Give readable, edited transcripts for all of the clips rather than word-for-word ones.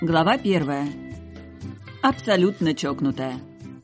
Глава 1. Абсолютно чокнутая.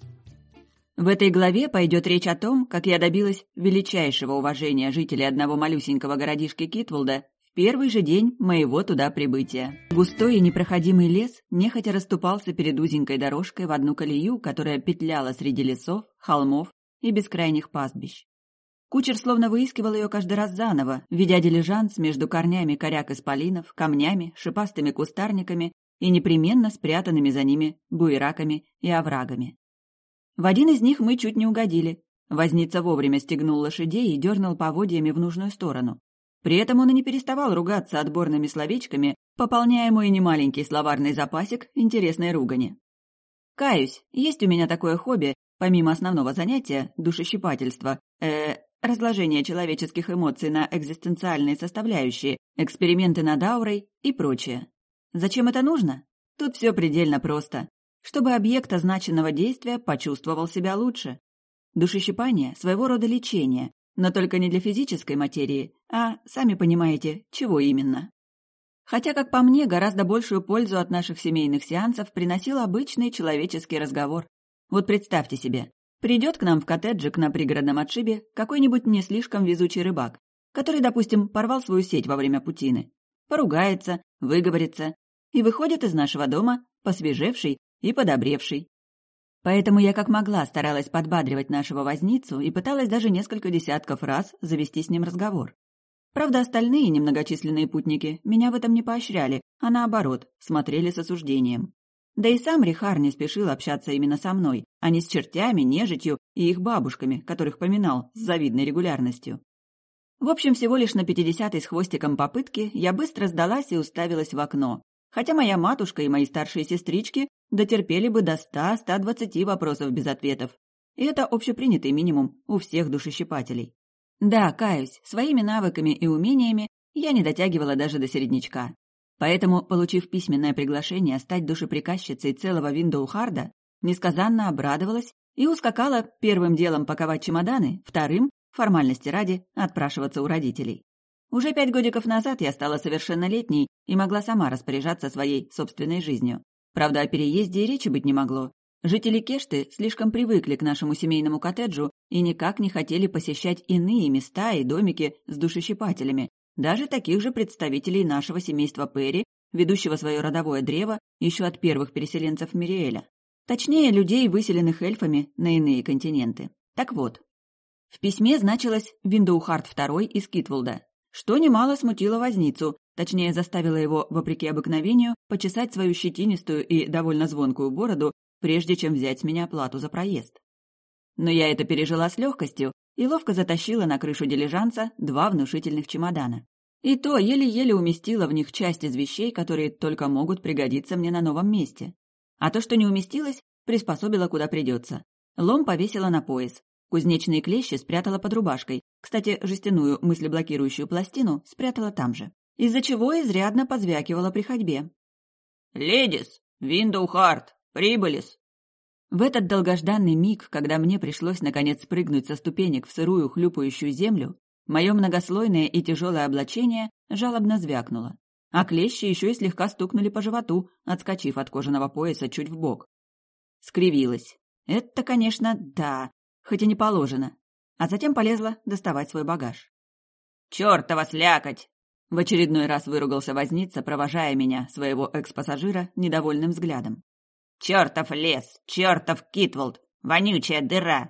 В этой главе пойдет речь о том, как я добилась величайшего уважения жителей одного малюсенького городишки Китволда в первый же день моего туда прибытия. Густой и непроходимый лес нехотя расступался перед узенькой дорожкой в одну колею, которая петляла среди лесов, холмов и бескрайних пастбищ. Кучер словно выискивал ее каждый раз заново, ведя дилижанс между корнями коряк исполинов, камнями, шипастыми кустарниками и непременно спрятанными за ними буераками и оврагами. В один из них мы чуть не угодили. Возница вовремя стегнул лошадей и дернул поводьями в нужную сторону. При этом он и не переставал ругаться отборными словечками, пополняя мой немаленький словарный запасик интересной ругани. Каюсь, есть у меня такое хобби, помимо основного занятия, душещипательства, разложение человеческих эмоций на экзистенциальные составляющие, эксперименты над аурой и прочее. Зачем это нужно? Тут все предельно просто. Чтобы объект означенного действия почувствовал себя лучше. Душещипание – своего рода лечение, но только не для физической материи, а, сами понимаете, чего именно. Хотя, как по мне, гораздо большую пользу от наших семейных сеансов приносил обычный человеческий разговор. Вот представьте себе, придет к нам в коттеджик на пригородном отшибе какой-нибудь не слишком везучий рыбак, который, допустим, порвал свою сеть во время путины, поругается, выговорится и выходит из нашего дома посвежевший и подобревший. Поэтому я как могла старалась подбадривать нашего возницу и пыталась даже несколько десятков раз завести с ним разговор. Правда, остальные немногочисленные путники меня в этом не поощряли, а наоборот, смотрели с осуждением. Да и сам Рихар не спешил общаться именно со мной, а не с чертями, нежитью и их бабушками, которых поминал с завидной регулярностью. В общем, всего лишь на 50-й с хвостиком попытки я быстро сдалась и уставилась в окно, хотя моя матушка и мои старшие сестрички дотерпели бы до 100-120 вопросов без ответов. И это общепринятый минимум у всех душещипателей. Да, каюсь, своими навыками и умениями я не дотягивала даже до середнячка. Поэтому, получив письменное приглашение стать душеприказчицей целого Виндоухарда, несказанно обрадовалась и ускакала первым делом паковать чемоданы, вторым, формальности ради, отпрашиваться у родителей. Уже 5 годиков назад я стала совершеннолетней и могла сама распоряжаться своей собственной жизнью. Правда, о переезде и речи быть не могло. Жители Кешты слишком привыкли к нашему семейному коттеджу и никак не хотели посещать иные места и домики с душещипателями, даже таких же представителей нашего семейства Перри, ведущего свое родовое древо еще от первых переселенцев Мириэля. Точнее, людей, выселенных эльфами на иные континенты. Так вот, в письме значилось «Виндоухард II из Китволда», что немало смутило возницу, точнее заставило его, вопреки обыкновению, почесать свою щетинистую и довольно звонкую бороду, прежде чем взять с меня плату за проезд. Но я это пережила с легкостью и ловко затащила на крышу дилижанса 2 внушительных чемодана. И то еле-еле уместила в них часть из вещей, которые только могут пригодиться мне на новом месте. А то, что не уместилось, приспособила куда придется. Лом повесила на пояс. Кузнечные клещи спрятала под рубашкой. Кстати, жестяную мыслеблокирующую пластину спрятала там же. Из-за чего изрядно позвякивала при ходьбе. «Ледис! Виндоухард! Прибылис!» В этот долгожданный миг, когда мне пришлось наконец спрыгнуть со ступенек в сырую хлюпающую землю, мое многослойное и тяжелое облачение жалобно звякнуло. А клещи еще и слегка стукнули по животу, отскочив от кожаного пояса чуть вбок. Скривилась. Это, конечно, да, хоть и не положено. А затем полезла доставать свой багаж. «Чёртова слякоть!» В очередной раз выругался возница, провожая меня, своего экс-пассажира, недовольным взглядом. «Чёртов лес! Чёртов Китволд! Вонючая дыра!»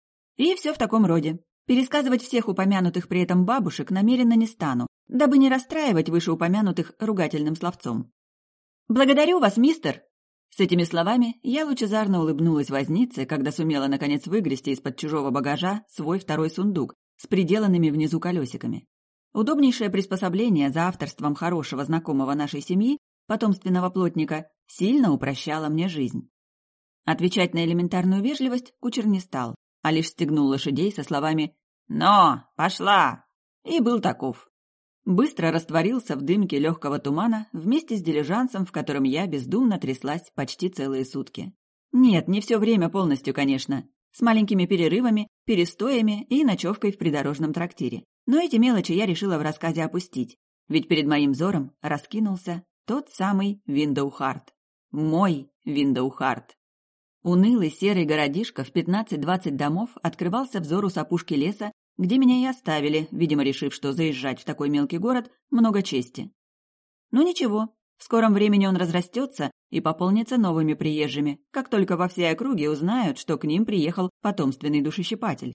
И все в таком роде. Пересказывать всех упомянутых при этом бабушек намеренно не стану, дабы не расстраивать вышеупомянутых ругательным словцом. «Благодарю вас, мистер!» С этими словами я лучезарно улыбнулась вознице, когда сумела наконец выгрести из-под чужого багажа свой второй сундук с приделанными внизу колесиками. Удобнейшее приспособление за авторством хорошего знакомого нашей семьи, потомственного плотника, сильно упрощало мне жизнь. Отвечать на элементарную вежливость кучер не стал, а лишь стегнул лошадей со словами «Но! Пошла!» и был таков. Быстро растворился в дымке легкого тумана вместе с дилижансом, в котором я бездумно тряслась почти целые сутки. Нет, не все время полностью, конечно, с маленькими перерывами, перестоями и ночевкой в придорожном трактире. Но эти мелочи я решила в рассказе опустить, ведь перед моим взором раскинулся тот самый Виндоухард. Мой Виндоухарт. Унылый серый городишко в 15-20 домов открывался взору с опушки леса, где меня и оставили, видимо, решив, что заезжать в такой мелкий город много чести. Но ничего, в скором времени он разрастется и пополнится новыми приезжими, как только во всей округе узнают, что к ним приехал потомственный душещипатель.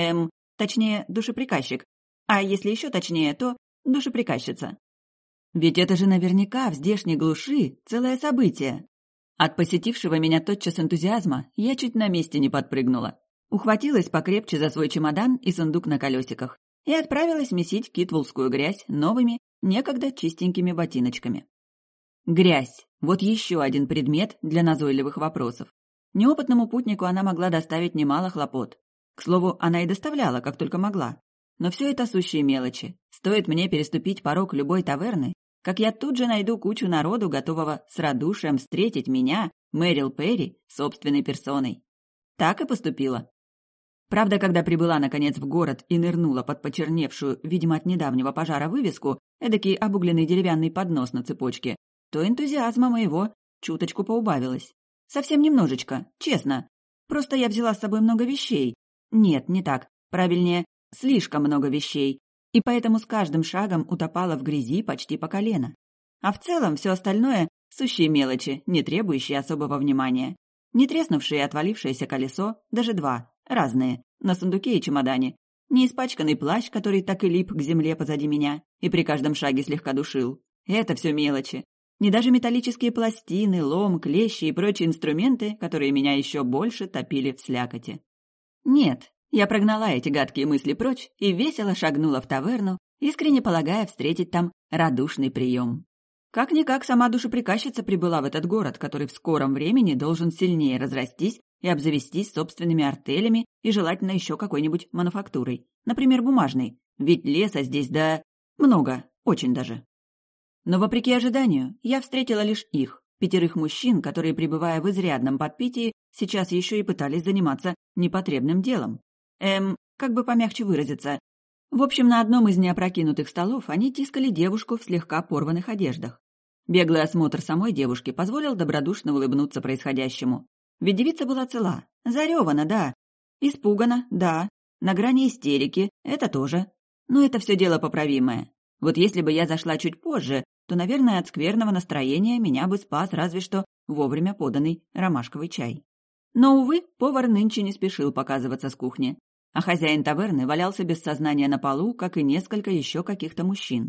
Точнее, душеприказчик. А если еще точнее, то душеприказчица. Ведь это же наверняка в здешней глуши целое событие. От посетившего меня тотчас энтузиазма я чуть на месте не подпрыгнула. Ухватилась покрепче за свой чемодан и сундук на колесиках и отправилась месить китвулскую грязь новыми, некогда чистенькими ботиночками. Грязь – вот еще один предмет для назойливых вопросов. Неопытному путнику она могла доставить немало хлопот. К слову, она и доставляла, как только могла. Но все это сущие мелочи. Стоит мне переступить порог любой таверны, как я тут же найду кучу народу, готового с радушием встретить меня, Мэрил Перри, собственной персоной. Так и поступила. Правда, когда прибыла, наконец, в город и нырнула под почерневшую, видимо, от недавнего пожара вывеску, эдакий обугленный деревянный поднос на цепочке, то энтузиазма моего чуточку поубавилось. Совсем немножечко, честно. Просто я взяла с собой много вещей. Нет, не так. Правильнее, слишком много вещей. И поэтому с каждым шагом утопала в грязи почти по колено. А в целом все остальное – сущие мелочи, не требующие особого внимания. Не треснувшее и отвалившееся колесо, даже два, разные, на сундуке и чемодане. Не испачканный плащ, который так и лип к земле позади меня и при каждом шаге слегка душил. Это все мелочи. Не даже металлические пластины, лом, клещи и прочие инструменты, которые меня еще больше топили в слякоти. Нет, я прогнала эти гадкие мысли прочь и весело шагнула в таверну, искренне полагая встретить там радушный прием. Как-никак сама душеприказчица прибыла в этот город, который в скором времени должен сильнее разрастись и обзавестись собственными артелями и желательно еще какой-нибудь мануфактурой, например, бумажной, ведь леса здесь много, очень даже. Но, вопреки ожиданию, я встретила лишь их, 5 мужчин, которые, пребывая в изрядном подпитии, сейчас еще и пытались заниматься непотребным делом. Как бы помягче выразиться. В общем, на одном из неопрокинутых столов они тискали девушку в слегка порванных одеждах. Беглый осмотр самой девушки позволил добродушно улыбнуться происходящему. Ведь девица была цела, заревана, да, испугана, да, на грани истерики, это тоже. Но это все дело поправимое. Вот если бы я зашла чуть позже, то, наверное, от скверного настроения меня бы спас разве что вовремя поданный ромашковый чай. Но, увы, повар нынче не спешил показываться с кухни, а хозяин таверны валялся без сознания на полу, как и несколько еще каких-то мужчин.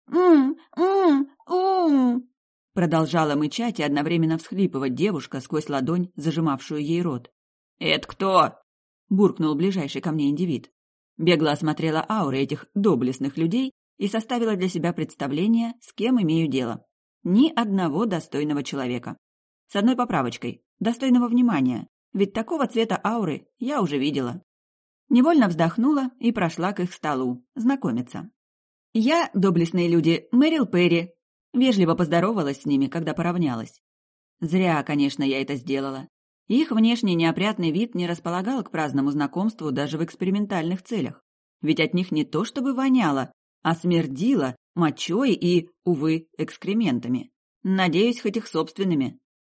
Продолжала мычать и одновременно всхлипывать девушка сквозь ладонь, зажимавшую ей рот. «Это кто?» – буркнул ближайший ко мне индивид. Бегло осмотрела ауры этих доблестных людей и составила для себя представление, с кем имею дело. Ни одного достойного человека. С одной поправочкой – достойного внимания, ведь такого цвета ауры я уже видела. Невольно вздохнула и прошла к их столу, знакомиться. «Я, доблестные люди, Мэрил Перри», вежливо поздоровалась с ними, когда поравнялась. Зря, конечно, я это сделала. Их внешний неопрятный вид не располагал к праздному знакомству даже в экспериментальных целях. Ведь от них не то чтобы воняло, а смердило мочой и, увы, экскрементами. Надеюсь, хоть их собственными.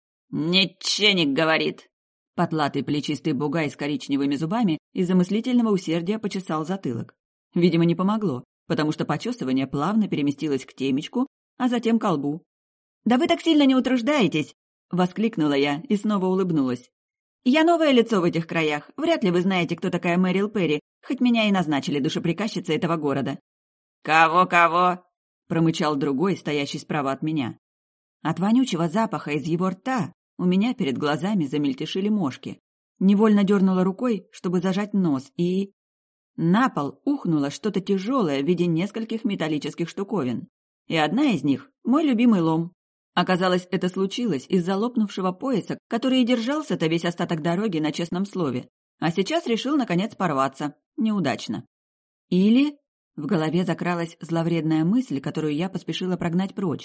«Ниченик говорит!» Потлатый плечистый бугай с коричневыми зубами из-за мыслительного усердия почесал затылок. Видимо, не помогло, потому что почесывание плавно переместилось к темечку, а затем к лбу. «Да вы так сильно не утруждаетесь!» — воскликнула я и снова улыбнулась. «Я новое лицо в этих краях. Вряд ли вы знаете, кто такая Мэрил Перри, хоть меня и назначили душеприказчицей этого города». «Кого-кого?» — промычал другой, стоящий справа от меня. От вонючего запаха из его рта у меня перед глазами замельтешили мошки. Невольно дернула рукой, чтобы зажать нос, и... На пол ухнуло что-то тяжелое в виде нескольких металлических штуковин. И одна из них — мой любимый лом. Оказалось, это случилось из-за лопнувшего пояса, который и держался-то весь остаток дороги на честном слове. А сейчас решил, наконец, порваться. Неудачно. Или... В голове закралась зловредная мысль, которую я поспешила прогнать прочь.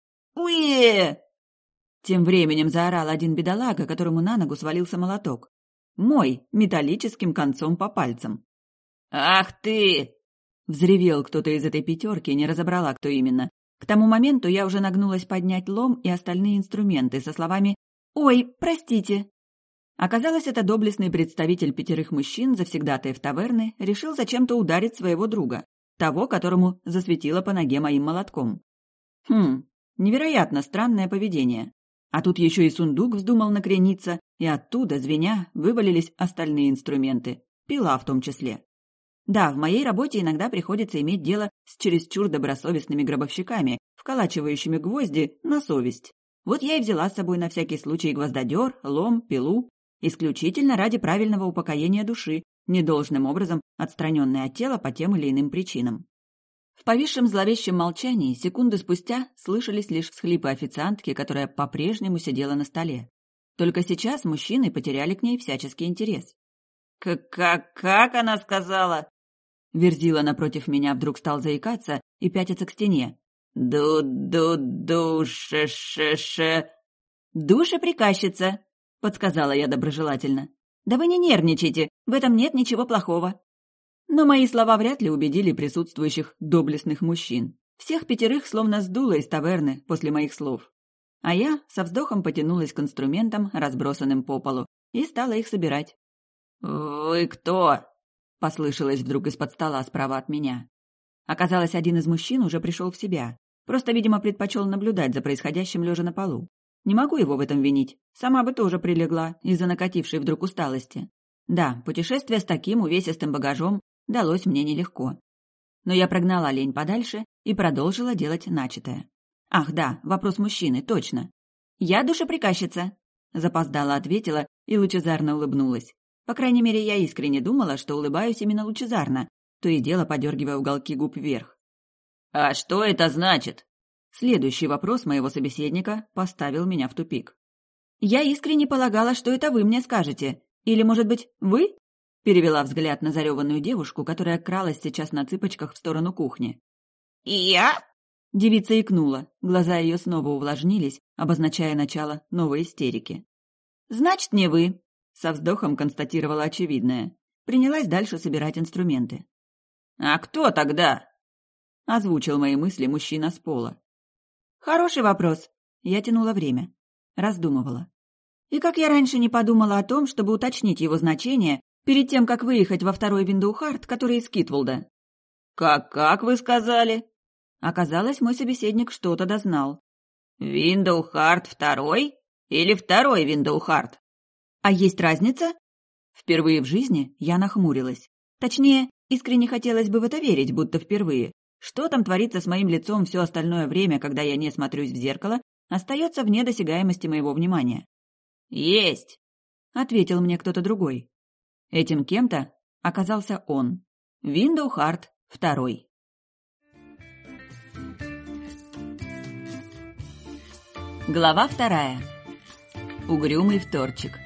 «Уе!» Тем временем заорал один бедолага, которому на ногу свалился молоток. Мой, металлическим концом по пальцам. «Ах ты!» Взревел кто-то из этой 5, не разобрала, кто именно. К тому моменту я уже нагнулась поднять лом и остальные инструменты со словами «Ой, простите». Оказалось, это доблестный представитель 5 мужчин, завсегдатаев таверны, решил зачем-то ударить своего друга, того, которому засветило по ноге моим молотком. Невероятно странное поведение. А тут еще и сундук вздумал накрениться, и оттуда, звеня, вывалились остальные инструменты, пила в том числе. Да, в моей работе иногда приходится иметь дело с чересчур добросовестными гробовщиками, вколачивающими гвозди на совесть. Вот я и взяла с собой на всякий случай гвоздодер, лом, пилу, исключительно ради правильного упокоения души, недолжным образом отстраненной от тела по тем или иным причинам. В повисшем зловещем молчании секунды спустя слышались лишь всхлипы официантки, которая по-прежнему сидела на столе. Только сейчас мужчины потеряли к ней всяческий интерес. «Как она сказала?» Верзила напротив меня вдруг стал заикаться и пятиться к стене. «Ду-ду-ду-ше-ше-ше...» «Душеприказчица», — подсказала я доброжелательно. «Да вы не нервничайте, в этом нет ничего плохого». Но мои слова вряд ли убедили присутствующих доблестных мужчин. Всех 5 словно сдуло из таверны после моих слов. А я со вздохом потянулась к инструментам, разбросанным по полу, и стала их собирать. «Вы кто?» — послышалось вдруг из-под стола справа от меня. Оказалось, один из мужчин уже пришел в себя. Просто, видимо, предпочел наблюдать за происходящим лежа на полу. Не могу его в этом винить. Сама бы тоже прилегла из-за накатившей вдруг усталости. Да, путешествие с таким увесистым багажом далось мне нелегко. Но я прогнала лень подальше и продолжила делать начатое. Ах да, вопрос мужчины, точно. «Я душеприказчица», — запоздала ответила и лучезарно улыбнулась. По крайней мере, я искренне думала, что улыбаюсь именно лучезарно, то и дело подергивая уголки губ вверх. «А что это значит?» Следующий вопрос моего собеседника поставил меня в тупик. «Я искренне полагала, что это вы мне скажете. Или, может быть, вы?» Перевела взгляд на зареванную девушку, которая кралась сейчас на цыпочках в сторону кухни. «Я?» Девица икнула, глаза ее снова увлажнились, обозначая начало новой истерики. «Значит, не вы», — со вздохом констатировала очевидное. Принялась дальше собирать инструменты. «А кто тогда?» — озвучил мои мысли мужчина с пола. «Хороший вопрос». Я тянула время. Раздумывала. И как я раньше не подумала о том, чтобы уточнить его значение перед тем, как выехать во второй Виндоухарт, который из Китволда. «Как вы сказали?» Оказалось, мой собеседник что-то дознал. «Виндоухарт второй? Или второй Виндоухарт?» «А есть разница?» Впервые в жизни я нахмурилась. Точнее, искренне хотелось бы в это верить, будто впервые. Что там творится с моим лицом все остальное время, когда я не смотрюсь в зеркало, остается вне досягаемости моего внимания. «Есть!» — ответил мне кто-то другой. Этим кем-то оказался он. Виндоухарт второй. Глава 2. Угрюмый вторчик.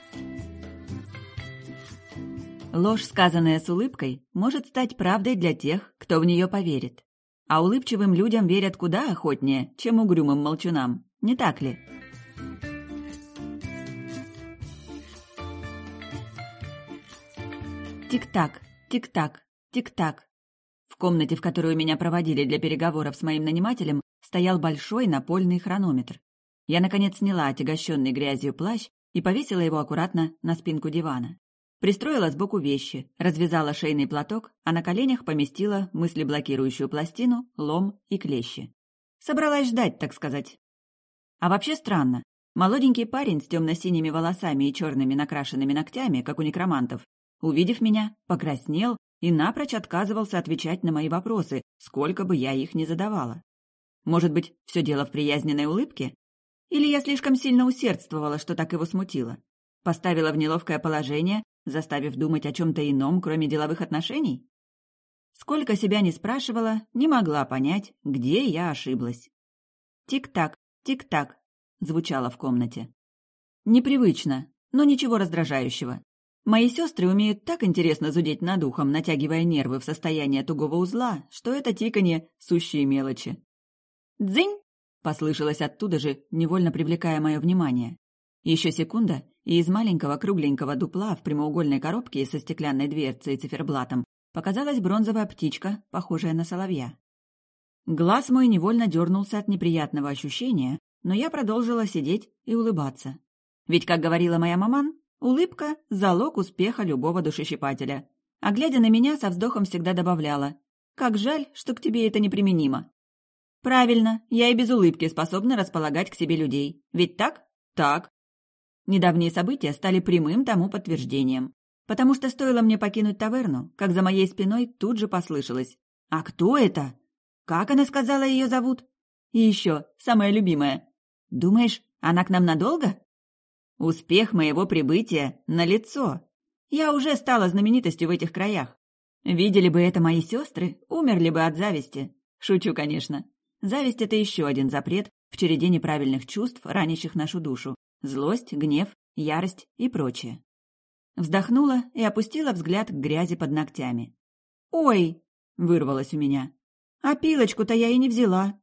Ложь, сказанная с улыбкой, может стать правдой для тех, кто в нее поверит. А улыбчивым людям верят куда охотнее, чем угрюмым молчунам, не так ли? Тик-так, тик-так, тик-так. В комнате, в которую меня проводили для переговоров с моим нанимателем, стоял большой напольный хронометр. Я, наконец, сняла отягощенный грязью плащ и повесила его аккуратно на спинку дивана. Пристроила сбоку вещи, развязала шейный платок, а на коленях поместила мыслеблокирующую пластину, лом и клещи. Собралась ждать, так сказать. А вообще странно. Молоденький парень с темно-синими волосами и черными накрашенными ногтями, как у некромантов, увидев меня, покраснел и напрочь отказывался отвечать на мои вопросы, сколько бы я их ни задавала. Может быть, все дело в приязненной улыбке? Или я слишком сильно усердствовала, что так его смутило? Поставила в неловкое положение, заставив думать о чем-то ином, кроме деловых отношений? Сколько себя ни спрашивала, не могла понять, где я ошиблась. «Тик-так, тик-так», — звучало в комнате. Непривычно, но ничего раздражающего. Мои сестры умеют так интересно зудеть над ухом, натягивая нервы в состояние тугого узла, что это тиканье — сущие мелочи. «Дзынь!» — послышалось оттуда же, невольно привлекая мое внимание. Еще секунда, и из маленького кругленького дупла в прямоугольной коробке со стеклянной дверцей и циферблатом показалась бронзовая птичка, похожая на соловья. Глаз мой невольно дернулся от неприятного ощущения, но я продолжила сидеть и улыбаться. Ведь, как говорила моя маман, улыбка – залог успеха любого душещипателя. А глядя на меня, со вздохом всегда добавляла: «Как жаль, что к тебе это неприменимо». Правильно, я и без улыбки способна располагать к себе людей. Ведь так? Так. Недавние события стали прямым тому подтверждением. Потому что стоило мне покинуть таверну, как за моей спиной тут же послышалось: «А кто это? Как она сказала, ее зовут? И еще, самое любимое. Думаешь, она к нам надолго?» Успех моего прибытия налицо. Я уже стала знаменитостью в этих краях. Видели бы это мои сестры, умерли бы от зависти. Шучу, конечно. Зависть – это еще один запрет в череде неправильных чувств, ранящих нашу душу. Злость, гнев, ярость и прочее. Вздохнула и опустила взгляд к грязи под ногтями. «Ой!» – вырвалось у меня. «А пилочку-то я и не взяла».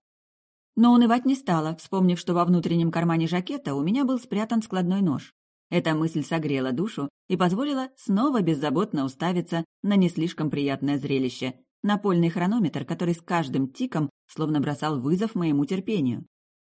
Но унывать не стала, вспомнив, что во внутреннем кармане жакета у меня был спрятан складной нож. Эта мысль согрела душу и позволила снова беззаботно уставиться на не слишком приятное зрелище – напольный хронометр, который с каждым тиком словно бросал вызов моему терпению.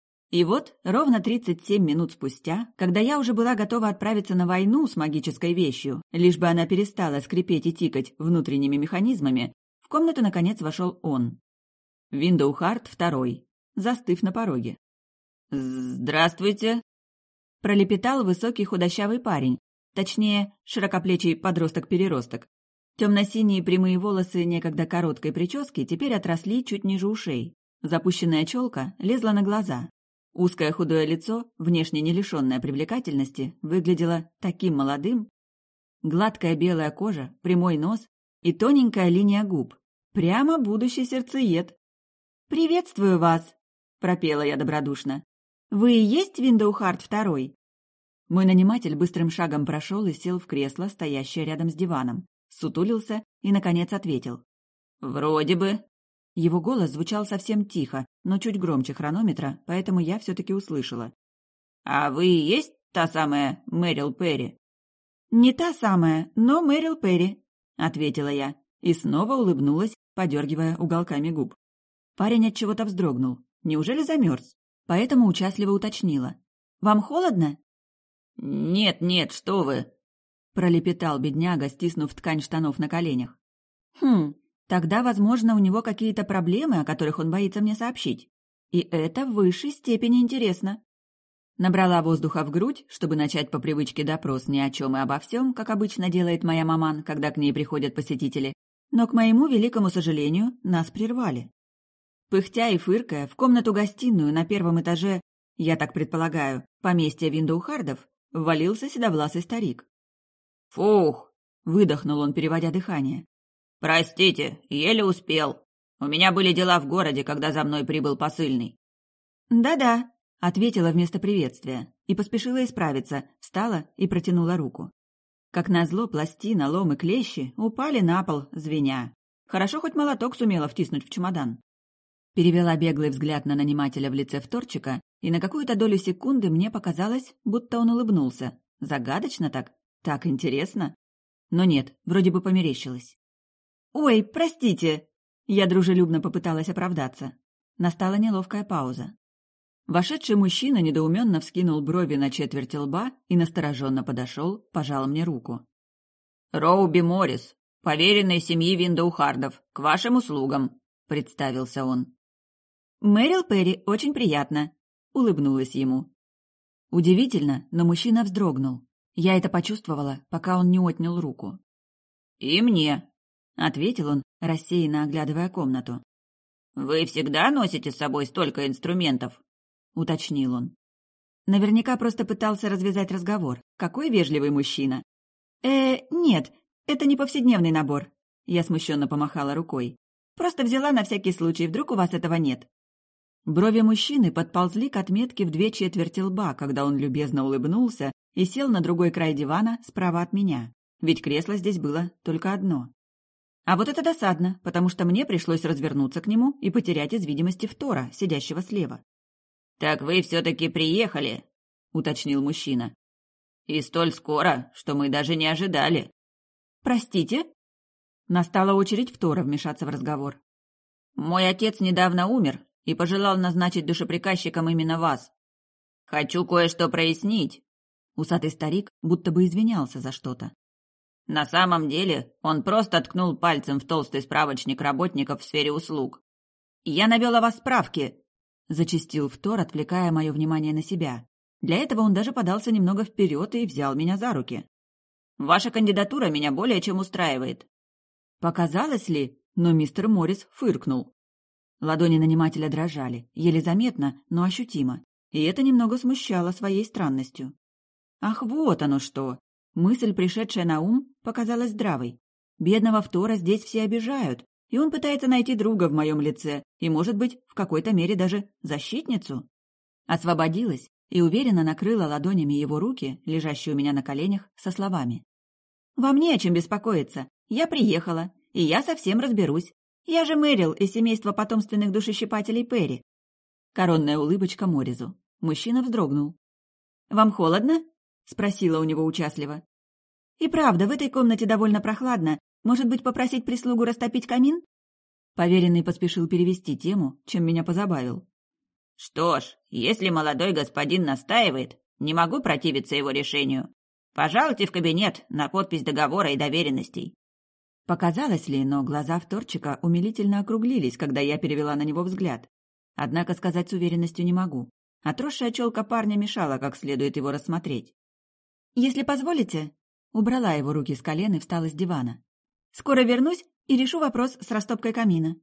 И вот, ровно 37 минут спустя, когда я уже была готова отправиться на войну с магической вещью, лишь бы она перестала скрипеть и тикать внутренними механизмами, в комнату наконец вошел он. Виндоухард II, застыв на пороге. «Здравствуйте!» – пролепетал высокий худощавый парень, точнее, широкоплечий подросток-переросток. Темно-синие прямые волосы некогда короткой прически теперь отросли чуть ниже ушей. Запущенная челка лезла на глаза. Узкое худое лицо, внешне не лишенное привлекательности, выглядело таким молодым. Гладкая белая кожа, прямой нос и тоненькая линия губ. Прямо будущий сердцеед. «Приветствую вас!» – пропела я добродушно. «Вы и есть Виндоухард II?» Мой наниматель быстрым шагом прошел и сел в кресло, стоящее рядом с диваном. Сутулился и, наконец, ответил. «Вроде бы». Его голос звучал совсем тихо, но чуть громче хронометра, поэтому я все-таки услышала. «А вы и есть та самая Мэрил Перри?» «Не та самая, но Мэрил Перри», — ответила я и снова улыбнулась, подергивая уголками губ. Парень от чего-то вздрогнул. Неужели замерз? Поэтому участливо уточнила. «Вам холодно?» «Нет, что вы!» — пролепетал бедняга, стиснув ткань штанов на коленях. Тогда, возможно, у него какие-то проблемы, о которых он боится мне сообщить. И это в высшей степени интересно. Набрала воздуха в грудь, чтобы начать по привычке допрос ни о чем и обо всем, как обычно делает моя маман, когда к ней приходят посетители. Но, к моему великому сожалению, нас прервали. Пыхтя и фыркая, в комнату-гостиную на первом этаже, я так предполагаю, поместья Виндоухардов, ввалился седовласый старик. «Фух!» — выдохнул он, переводя дыхание. «Простите, еле успел. У меня были дела в городе, когда за мной прибыл посыльный». «Да-да», — ответила вместо приветствия и поспешила исправиться, встала и протянула руку. Как назло, пластина, лом и клещи упали на пол, звеня. Хорошо, хоть молоток сумела втиснуть в чемодан. Перевела беглый взгляд на нанимателя в лице вторчика, и на какую-то долю секунды мне показалось, будто он улыбнулся. Загадочно так интересно. Но нет, вроде бы померещилось. «Ой, простите!» Я дружелюбно попыталась оправдаться. Настала неловкая пауза. Вошедший мужчина недоуменно вскинул брови на четверть лба и настороженно подошел, пожал мне руку. «Роуби Моррис, поверенный семьи Виндоухардов, к вашим услугам», — представился он. «Мэрил Перри, очень приятно», — улыбнулась ему. Удивительно, но мужчина вздрогнул. Я это почувствовала, пока он не отнял руку. «И мне», — ответил он, рассеянно оглядывая комнату. «Вы всегда носите с собой столько инструментов?» — уточнил он. Наверняка просто пытался развязать разговор. Какой вежливый мужчина. Нет, это не повседневный набор». Я смущенно помахала рукой. «Просто взяла на всякий случай, вдруг у вас этого нет». Брови мужчины подползли к отметке в 2/4 лба, когда он любезно улыбнулся и сел на другой край дивана справа от меня. Ведь кресло здесь было только одно. А вот это досадно, потому что мне пришлось развернуться к нему и потерять из видимости Втора, сидящего слева. «Так вы все-таки приехали», — уточнил мужчина. «И столь скоро, что мы даже не ожидали». «Простите?» Настала очередь Втора вмешаться в разговор. Мой отец недавно умер и пожелал назначить душеприказчиком именно вас. Хочу кое-что прояснить. Усатый старик будто бы извинялся за что-то. На самом деле он просто ткнул пальцем в толстый справочник работников в сфере услуг. «Я навел о вас справки», — зачастил Втор, отвлекая мое внимание на себя. Для этого он даже подался немного вперед и взял меня за руки. «Ваша кандидатура меня более чем устраивает». Показалось ли, но мистер Моррис фыркнул. Ладони нанимателя дрожали, еле заметно, но ощутимо, и это немного смущало своей странностью. Ах, вот оно что! Мысль, пришедшая на ум, показалась здравой. Бедного Втора здесь все обижают, и он пытается найти друга в моем лице и, может быть, в какой-то мере даже защитницу. Освободилась и уверенно накрыла ладонями его руки, лежащие у меня на коленях, со словами. «Вам не о чем беспокоиться. Я приехала, и я совсем разберусь. Я же Мэрил из семейства потомственных душещипателей Перри». Коронная улыбочка Морризу. Мужчина вздрогнул. «Вам холодно?» — спросила у него участливо. «И правда, в этой комнате довольно прохладно. Может быть, попросить прислугу растопить камин?» Поверенный поспешил перевести тему, чем меня позабавил. «Что ж, если молодой господин настаивает, не могу противиться его решению. Пожалуйте в кабинет на подпись договора и доверенностей». Показалось ли, но глаза Вторчика умилительно округлились, когда я перевела на него взгляд. Однако сказать с уверенностью не могу. Отросшая челка парня мешала как следует его рассмотреть. «Если позволите...» Убрала его руки с колен и встала с дивана. «Скоро вернусь и решу вопрос с растопкой камина».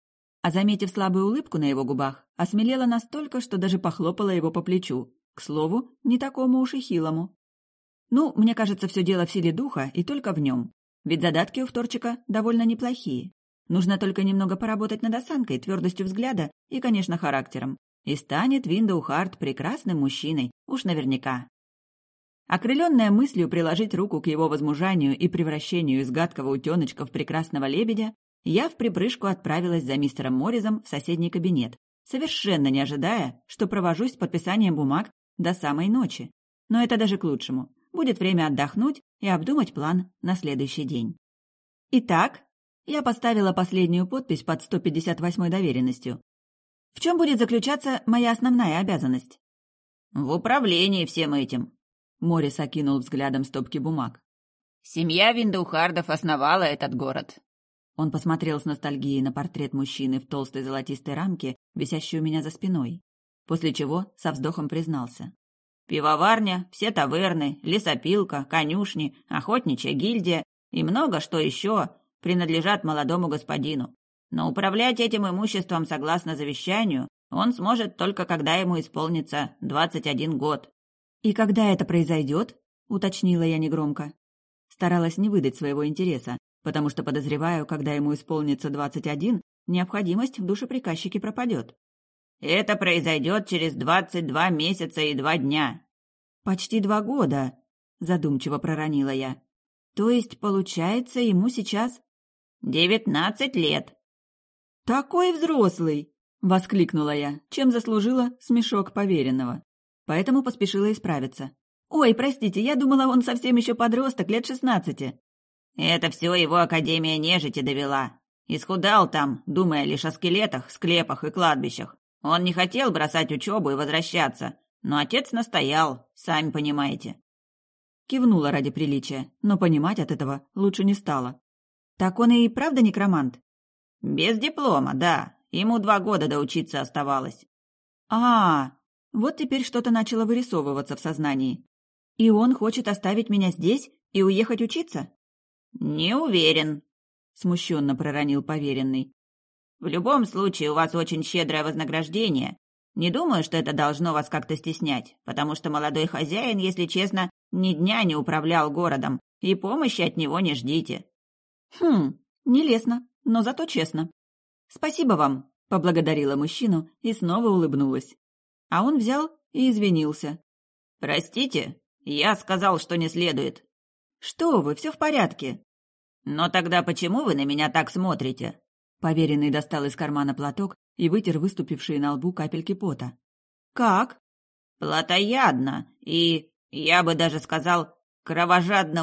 А заметив слабую улыбку на его губах, осмелела настолько, что даже похлопала его по плечу. К слову, не такому уж и хилому. Ну, мне кажется, все дело в силе духа и только в нем. Ведь задатки у Вторчика довольно неплохие. Нужно только немного поработать над осанкой, твердостью взгляда и, конечно, характером. И станет Виндоу Харт прекрасным мужчиной, уж наверняка. Окрыленная мыслью приложить руку к его возмужанию и превращению из гадкого утеночка в прекрасного лебедя, я вприпрыжку отправилась за мистером Морризом в соседний кабинет, совершенно не ожидая, что провожусь с подписанием бумаг до самой ночи. Но это даже к лучшему. Будет время отдохнуть и обдумать план на следующий день. Итак, я поставила последнюю подпись под 158-й доверенностью. В чем будет заключаться моя основная обязанность? В управлении всем этим. Моррис окинул взглядом стопки бумаг. Семья Виндоухардов основала этот город. Он посмотрел с ностальгией на портрет мужчины в толстой золотистой рамке, висящей у меня за спиной, после чего со вздохом признался. Пивоварня, все таверны, лесопилка, конюшни, охотничья гильдия и много что еще принадлежат молодому господину. Но управлять этим имуществом согласно завещанию он сможет только когда ему исполнится 21 год. «И когда это произойдет?» — уточнила я негромко. Старалась не выдать своего интереса, потому что подозреваю, когда ему исполнится 21, необходимость в душеприказчике пропадет. «Это произойдет через 22 месяца и 2 дня». «Почти 2 года», — задумчиво проронила я. «То есть, получается, ему сейчас...» 19 лет. «Такой взрослый!» — воскликнула я, чем заслужила смешок поверенного. Поэтому поспешила исправиться. «Ой, простите, я думала, он совсем еще подросток, лет 16. «Это все его Академия Нежити довела. Исхудал там, думая лишь о скелетах, склепах и кладбищах. Он не хотел бросать учебу и возвращаться, но отец настоял, сами понимаете». Кивнула ради приличия, но понимать от этого лучше не стало. «Так он и правда некромант?» «Без диплома, да. Ему 2 года доучиться оставалось». Вот теперь что-то начало вырисовываться в сознании. «И он хочет оставить меня здесь и уехать учиться?» «Не уверен», — смущенно проронил поверенный. «В любом случае у вас очень щедрое вознаграждение. Не думаю, что это должно вас как-то стеснять, потому что молодой хозяин, если честно, ни дня не управлял городом, и помощи от него не ждите». Нелестно, но зато честно. «Спасибо вам», — поблагодарила мужчину и снова улыбнулась. А он взял и извинился. «Простите, я сказал, что не следует». «Что вы, все в порядке». «Но тогда почему вы на меня так смотрите?» Поверенный достал из кармана платок и вытер выступившие на лбу капельки пота. «Как?» «Плотоядно и, я бы даже сказал,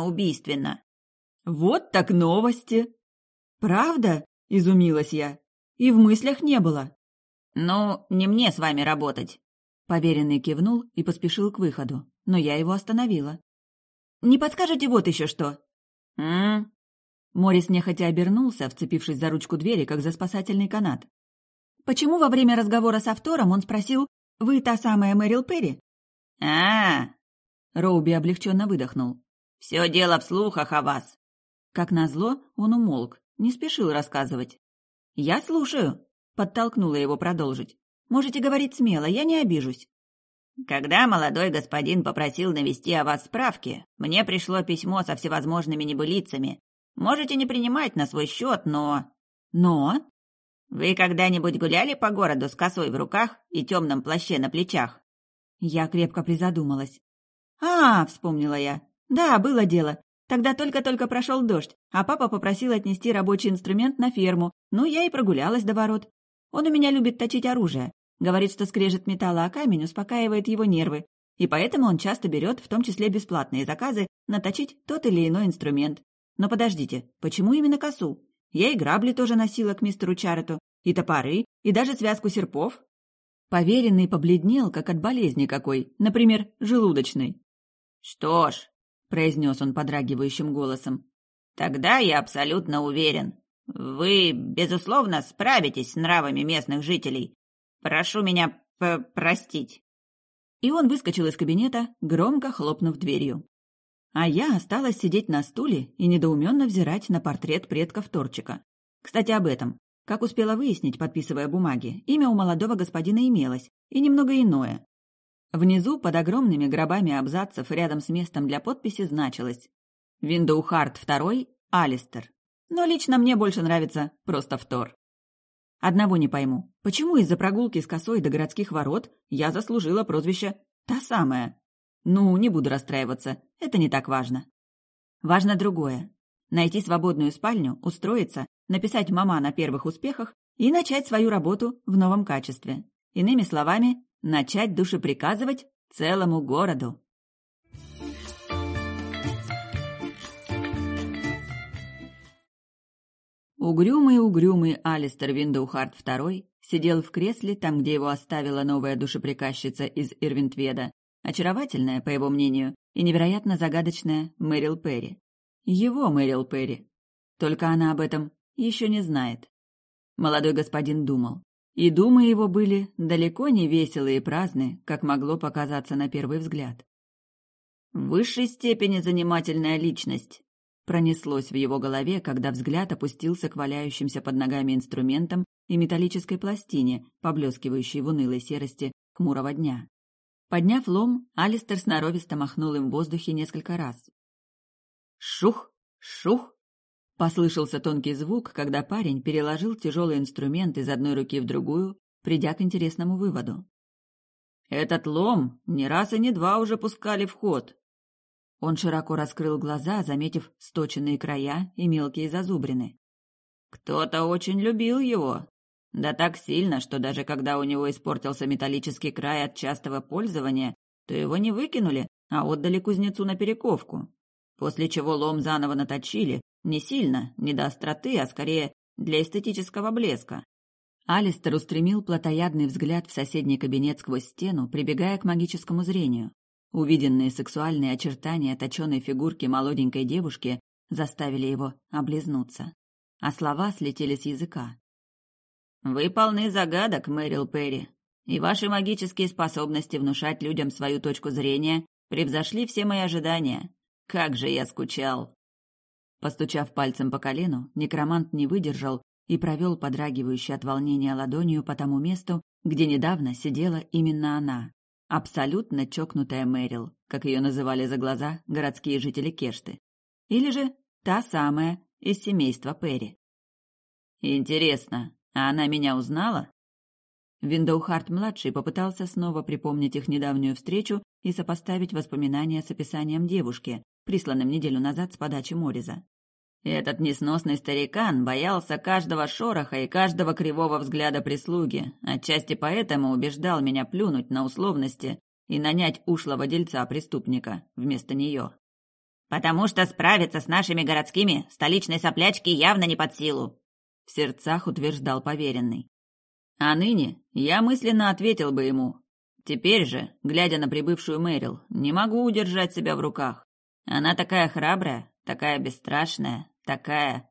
кровожадно-убийственно». «Вот так новости!» «Правда?» — изумилась я. И в мыслях не было. «Ну, не мне с вами работать». Поверенный кивнул и поспешил к выходу, но я его остановила. «Не подскажете вот еще что?» «М?» Морис нехотя обернулся, вцепившись за ручку двери, как за спасательный канат. «Почему во время разговора с автором он спросил: «Вы та самая Мэрил Перри?» «А-а-а!» Роуби облегченно выдохнул. «Все дело в слухах о вас». Как назло, он умолк, не спешил рассказывать. «Я слушаю», — подтолкнула его продолжить. «Можете говорить смело, я не обижусь». Когда молодой господин попросил навести о вас справки, мне пришло письмо со всевозможными небылицами. Можете не принимать на свой счет, но... «Но?» Вы когда-нибудь гуляли по городу с косой в руках и темном плаще на плечах? Я крепко призадумалась. Вспомнила я. Да, было дело. Тогда только-только прошел дождь, а папа попросил отнести рабочий инструмент на ферму. Ну, я и прогулялась до ворот. Он у меня любит точить оружие. Говорит, что скрежет металла о камень успокаивает его нервы. И поэтому он часто берет, в том числе бесплатные заказы, наточить тот или иной инструмент. Но подождите, почему именно косу? Я и грабли тоже носила к мистеру Чаррету, и топоры, и даже связку серпов. Поверенный побледнел, как от болезни какой, например, желудочной. «Что ж», — произнес он подрагивающим голосом, — «тогда я абсолютно уверен. Вы, безусловно, справитесь с нравами местных жителей. Прошу меня простить». И он выскочил из кабинета, громко хлопнув дверью. А я осталась сидеть на стуле и недоуменно взирать на портрет предков Торчика. Кстати, об этом. Как успела выяснить, подписывая бумаги, имя у молодого господина имелось, и немного иное. Внизу, под огромными гробами абзацев, рядом с местом для подписи, значилось: Виндоухарт II, Алистер. Но лично мне больше нравится просто Втор. Одного не пойму, почему из-за прогулки с косой до городских ворот я заслужила прозвище «та самая». Ну, не буду расстраиваться, это не так важно. Важно другое. Найти свободную спальню, устроиться, написать «мама» на первых успехах и начать свою работу в новом качестве. Иными словами, начать душеприказывать целому городу. Угрюмый Алистер Виндоухарт II сидел в кресле, там, где его оставила новая душеприказчица из Ирвинтведа, очаровательная, по его мнению, и невероятно загадочная Мэрил Перри. Его Мэрил Перри. Только она об этом еще не знает. Молодой господин думал. И думы его были далеко не веселые и праздные, как могло показаться на первый взгляд. «В высшей степени занимательная личность», пронеслось в его голове, когда взгляд опустился к валяющимся под ногами инструментам и металлической пластине, поблескивающей в унылой серости хмурого дня. Подняв лом, Алистер сноровисто махнул им в воздухе несколько раз. «Шух! Шух!» Послышался тонкий звук, когда парень переложил тяжелый инструмент из одной руки в другую, придя к интересному выводу. «Этот лом не раз и не два уже пускали в ход». Он широко раскрыл глаза, заметив сточенные края и мелкие зазубрины. «Кто-то очень любил его. Да так сильно, что даже когда у него испортился металлический край от частого пользования, то его не выкинули, а отдали кузнецу на перековку. После чего лом заново наточили, не сильно, не до остроты, а скорее для эстетического блеска». Алистер устремил плотоядный взгляд в соседний кабинет сквозь стену, прибегая к магическому зрению. Увиденные сексуальные очертания точеной фигурки молоденькой девушки заставили его облизнуться, а слова слетели с языка. «Вы полны загадок, Мэрил Перри, и ваши магические способности внушать людям свою точку зрения превзошли все мои ожидания. Как же я скучал!» Постучав пальцем по колену, некромант не выдержал и провел подрагивающей от волнения ладонью по тому месту, где недавно сидела именно она. Абсолютно чокнутая Мэрил, как ее называли за глаза городские жители Кешты. Или же та самая из семейства Перри. «Интересно, а она меня узнала?» Виндоухарт-младший попытался снова припомнить их недавнюю встречу и сопоставить воспоминания с описанием девушки, присланным неделю назад с подачи Мориза. Этот несносный старикан боялся каждого шороха и каждого кривого взгляда прислуги, отчасти поэтому убеждал меня плюнуть на условности и нанять ушлого дельца-преступника вместо нее. «Потому что справиться с нашими городскими столичной соплячки явно не под силу», в сердцах утверждал поверенный. А ныне я мысленно ответил бы ему. Теперь же, глядя на прибывшую Мэрил, не могу удержать себя в руках. Она такая храбрая, такая бесстрашная, такая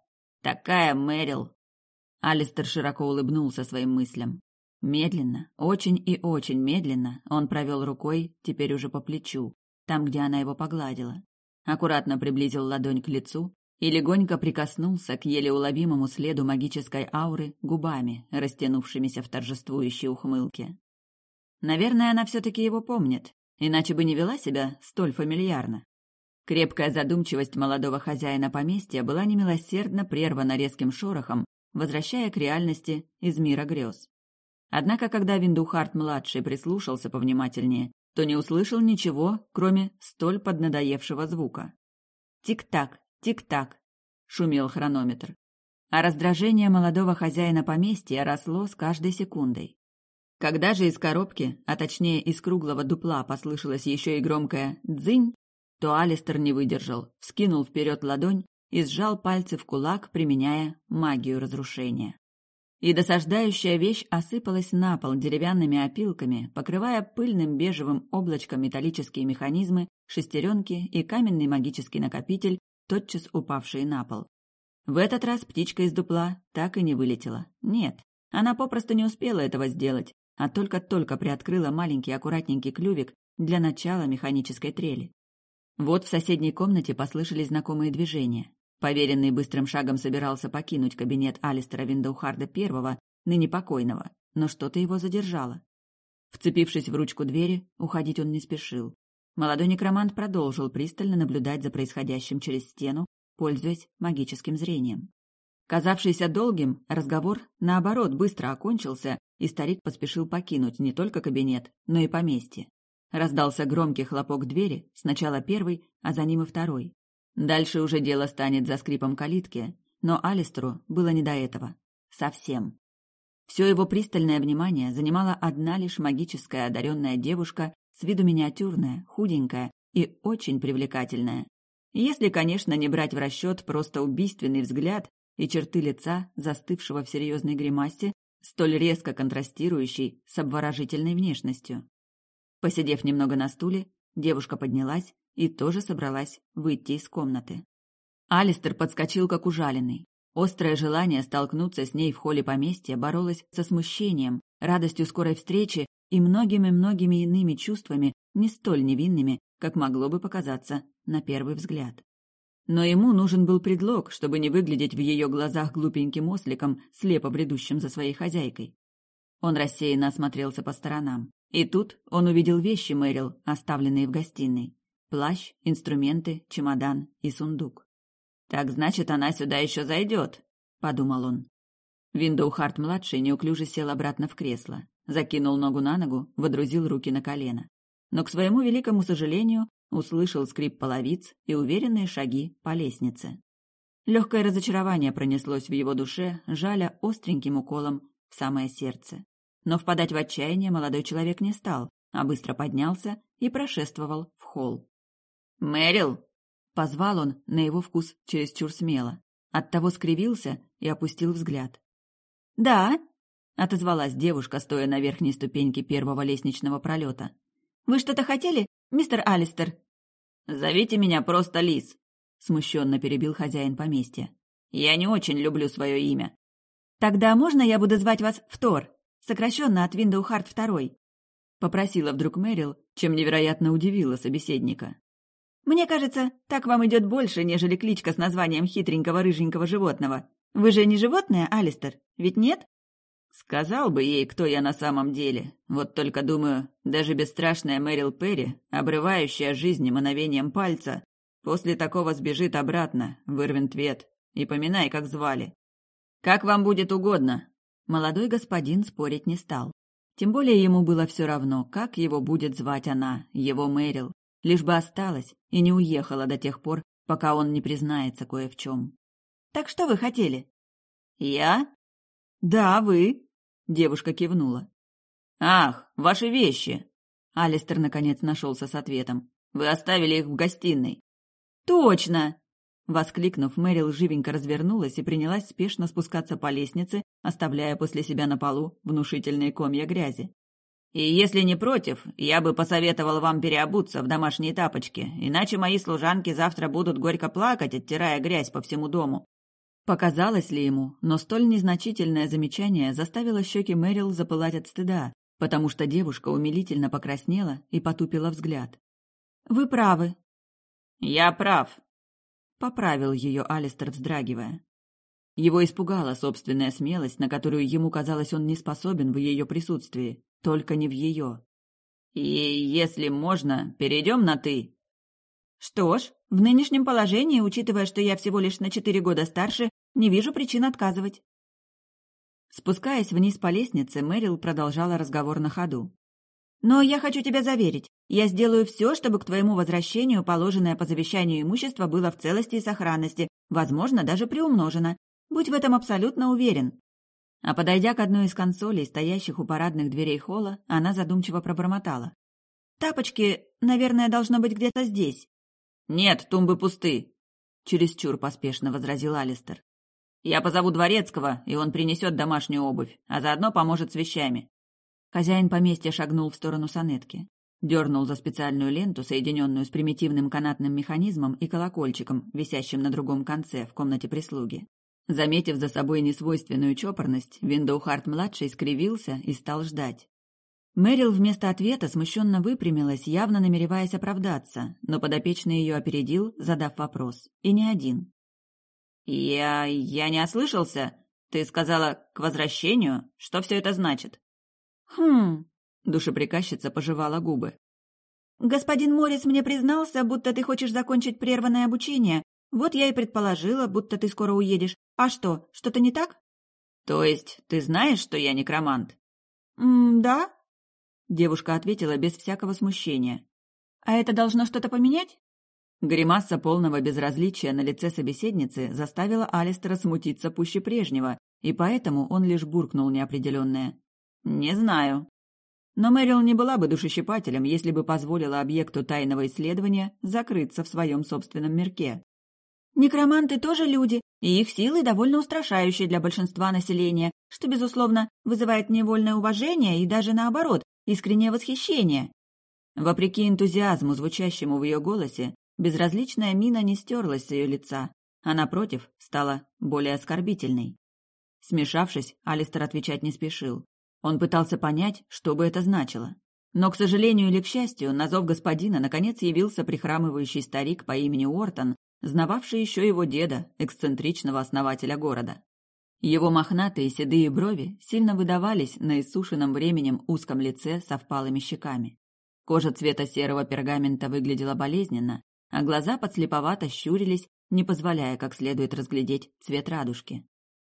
Мэрил. Алистер широко улыбнулся своим мыслям. Медленно, очень и очень медленно он провел рукой, теперь уже по плечу, там, где она его погладила. Аккуратно приблизил ладонь к лицу и легонько прикоснулся к еле уловимому следу магической ауры губами, растянувшимися в торжествующей ухмылке. Наверное, она все-таки его помнит, иначе бы не вела себя столь фамильярно. Крепкая задумчивость молодого хозяина поместья была немилосердно прервана резким шорохом, возвращая к реальности из мира грез. Однако, когда Виндухард-младший прислушался повнимательнее, то не услышал ничего, кроме столь поднадоевшего звука. «Тик-так, тик-так», — шумел хронометр. А раздражение молодого хозяина поместья росло с каждой секундой. Когда же из коробки, а точнее из круглого дупла, послышалось еще и громкое «дзынь», то Алистер не выдержал, вскинул вперед ладонь и сжал пальцы в кулак, применяя магию разрушения. И досаждающая вещь осыпалась на пол деревянными опилками, покрывая пыльным бежевым облачком металлические механизмы, шестеренки и каменный магический накопитель, тотчас упавшие на пол. В этот раз птичка из дупла так и не вылетела. Нет, она попросту не успела этого сделать, а только-только приоткрыла маленький аккуратненький клювик для начала механической трели. Вот в соседней комнате послышались знакомые движения. Поверенный быстрым шагом собирался покинуть кабинет Алистера Виндухарда I, ныне покойного, но что-то его задержало. Вцепившись в ручку двери, уходить он не спешил. Молодой некромант продолжил пристально наблюдать за происходящим через стену, пользуясь магическим зрением. Казавшийся долгим, разговор, наоборот, быстро окончился, и старик поспешил покинуть не только кабинет, но и поместье. Раздался громкий хлопок двери, сначала первый, а за ним и второй. Дальше уже дело станет за скрипом калитки, но Алистеру было не до этого. Совсем. Все его пристальное внимание занимала одна лишь магическая одаренная девушка, с виду миниатюрная, худенькая и очень привлекательная. Если, конечно, не брать в расчет просто убийственный взгляд и черты лица, застывшего в серьезной гримасе, столь резко контрастирующей с обворожительной внешностью. Посидев немного на стуле, девушка поднялась и тоже собралась выйти из комнаты. Алистер подскочил как ужаленный. Острое желание столкнуться с ней в холле поместья боролось со смущением, радостью скорой встречи и многими-многими иными чувствами, не столь невинными, как могло бы показаться на первый взгляд. Но ему нужен был предлог, чтобы не выглядеть в ее глазах глупеньким осликом, слепо бредущим за своей хозяйкой. Он рассеянно осмотрелся по сторонам. И тут он увидел вещи Мэрил, оставленные в гостиной. Плащ, инструменты, чемодан и сундук. «Так значит, она сюда еще зайдет», — подумал он. Виндухард-младший неуклюже сел обратно в кресло, закинул ногу на ногу, водрузил руки на колено. Но, к своему великому сожалению, услышал скрип половиц и уверенные шаги по лестнице. Легкое разочарование пронеслось в его душе, жаля остреньким уколом в самое сердце. Но впадать в отчаяние молодой человек не стал, а быстро поднялся и прошествовал в холл. «Мэрил!» — позвал он, на его вкус чересчур смело. Оттого скривился и опустил взгляд. «Да», — отозвалась девушка, стоя на верхней ступеньке первого лестничного пролета. «Вы что-то хотели, мистер Алистер?» «Зовите меня просто Лиз», — смущенно перебил хозяин поместья. «Я не очень люблю свое имя». «Тогда можно я буду звать вас Втор, сокращенно от Виндухард II?» — попросила вдруг Мэрил, чем невероятно удивила собеседника. «Мне кажется, так вам идет больше, нежели кличка с названием хитренького рыженького животного. Вы же не животное, Алистер, ведь нет?» Сказал бы ей, кто я на самом деле. Вот только думаю, даже бесстрашная Мэрил Перри, обрывающая жизнь мановением пальца, после такого сбежит обратно, в Ирвинтвет, и поминай, как звали. «Как вам будет угодно». Молодой господин спорить не стал. Тем более ему было все равно, как его будет звать она, его Мэрил, лишь бы осталась и не уехала до тех пор, пока он не признается кое в чем. «Так что вы хотели?» «Я?» «Да, вы», — девушка кивнула. «Ах, ваши вещи!» Алистер наконец нашелся с ответом. «Вы оставили их в гостиной». «Точно!» Воскликнув, Мэрил живенько развернулась и принялась спешно спускаться по лестнице, оставляя после себя на полу внушительные комья грязи. «И если не против, я бы посоветовал вам переобуться в домашние тапочки, иначе мои служанки завтра будут горько плакать, оттирая грязь по всему дому». Показалось ли ему, но столь незначительное замечание заставило щеки Мэрил запылать от стыда, потому что девушка умилительно покраснела и потупила взгляд. «Вы правы». «Я прав», — поправил ее Алистер, вздрагивая. Его испугала собственная смелость, на которую ему казалось он не способен в ее присутствии, только не в ее. «И если можно, перейдем на «ты». «Что ж, в нынешнем положении, учитывая, что я всего лишь на 4 года старше, не вижу причин отказывать». Спускаясь вниз по лестнице, Мэрил продолжала разговор на ходу. «Но я хочу тебя заверить, я сделаю все, чтобы к твоему возвращению положенное по завещанию имущество было в целости и сохранности, возможно, даже приумножено. Будь в этом абсолютно уверен». А подойдя к одной из консолей, стоящих у парадных дверей холла, она задумчиво пробормотала. «Тапочки, наверное, должно быть где-то здесь». «Нет, тумбы пусты», — чересчур поспешно возразил Алистер. «Я позову дворецкого, и он принесет домашнюю обувь, а заодно поможет с вещами». Хозяин поместья шагнул в сторону сонетки. Дернул за специальную ленту, соединенную с примитивным канатным механизмом и колокольчиком, висящим на другом конце в комнате прислуги. Заметив за собой несвойственную чопорность, Виндоухарт-младший скривился и стал ждать. Мэрил вместо ответа смущенно выпрямилась, явно намереваясь оправдаться, но подопечный ее опередил, задав вопрос. И не один. «Я не ослышался? Ты сказала «к возвращению»? Что все это значит?» Душеприказчица пожевала губы. «Господин Моррис мне признался, будто ты хочешь закончить прерванное обучение. Вот я и предположила, будто ты скоро уедешь. А что, что-то не так?» «То есть ты знаешь, что я некромант?» «Да», — девушка ответила без всякого смущения. «А это должно что-то поменять?» Гримаса полного безразличия на лице собеседницы заставила Алистера смутиться пуще прежнего, и поэтому он лишь буркнул неопределенное. «Не знаю». Но Мэрил не была бы душещипателем, если бы позволила объекту тайного исследования закрыться в своем собственном мирке. «Некроманты тоже люди, и их силы довольно устрашающие для большинства населения, что, безусловно, вызывает невольное уважение и даже, наоборот, искреннее восхищение». Вопреки энтузиазму, звучащему в ее голосе, безразличная мина не стерлась с ее лица, а, напротив, стала более оскорбительной. Смешавшись, Алистер отвечать не спешил. Он пытался понять, что бы это значило. Но, к сожалению или к счастью, на зов господина наконец явился прихрамывающий старик по имени Уортон, знававший еще его деда, эксцентричного основателя города. Его мохнатые седые брови сильно выдавались на иссушенном временем узком лице со впалыми щеками. Кожа цвета серого пергамента выглядела болезненно, а глаза подслеповато щурились, не позволяя как следует разглядеть цвет радужки.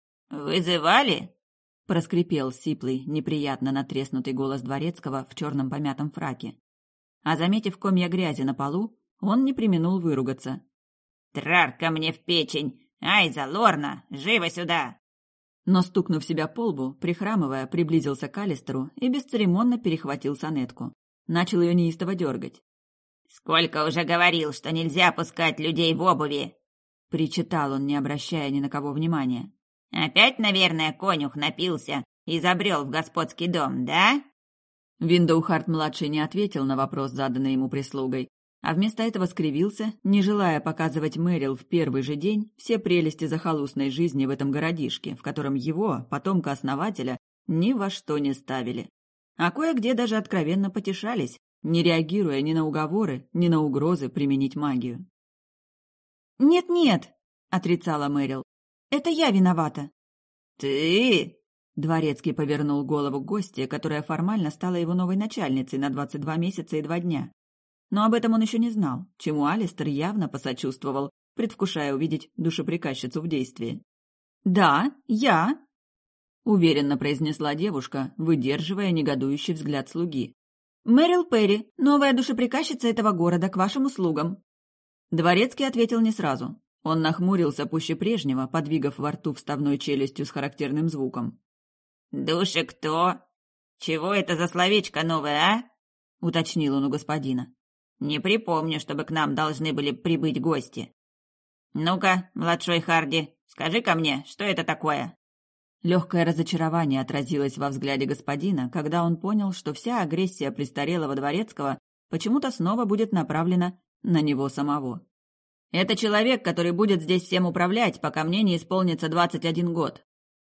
«Вызывали?» — проскрипел сиплый, неприятно натреснутый голос дворецкого в черном помятом фраке. А заметив комья грязи на полу, он не преминул выругаться. «Трар ко мне в печень! Айза, Лорна, живо сюда!» Но, стукнув себя по лбу, прихрамывая, приблизился к Алистеру и бесцеремонно перехватил сонетку. Начал ее неистово дергать. «Сколько уже говорил, что нельзя пускать людей в обуви!» — причитал он, не обращая ни на кого внимания. «Опять, наверное, конюх напился и забрел в господский дом, да?» Виндоухарт-младший не ответил на вопрос, заданный ему прислугой, а вместо этого скривился, не желая показывать Мэрил в первый же день все прелести захолустной жизни в этом городишке, в котором его, потомка-основателя, ни во что не ставили. А кое-где даже откровенно потешались, не реагируя ни на уговоры, ни на угрозы применить магию. «Нет-нет», — отрицала Мэрил, — «это я виновата». «Ты?» — дворецкий повернул голову к гостье, которая формально стала его новой начальницей на 22 месяца и 2 дня. Но об этом он еще не знал, чему Алистер явно посочувствовал, предвкушая увидеть душеприказчицу в действии. «Да, я», — уверенно произнесла девушка, выдерживая негодующий взгляд слуги. «Мэрил Перри, новая душеприказчица этого города, к вашим услугам». Дворецкий ответил не сразу. Он нахмурился пуще прежнего, подвигав во рту вставной челюстью с характерным звуком. «Души кто? Чего это за словечко новое, а?» — уточнил он у господина. «Не припомню, чтобы к нам должны были прибыть гости». «Ну-ка, младшой Харди, скажи-ка мне, что это такое?» Легкое разочарование отразилось во взгляде господина, когда он понял, что вся агрессия престарелого дворецкого почему-то снова будет направлена на него самого. «Это человек, который будет здесь всем управлять, пока мне не исполнится 21 год».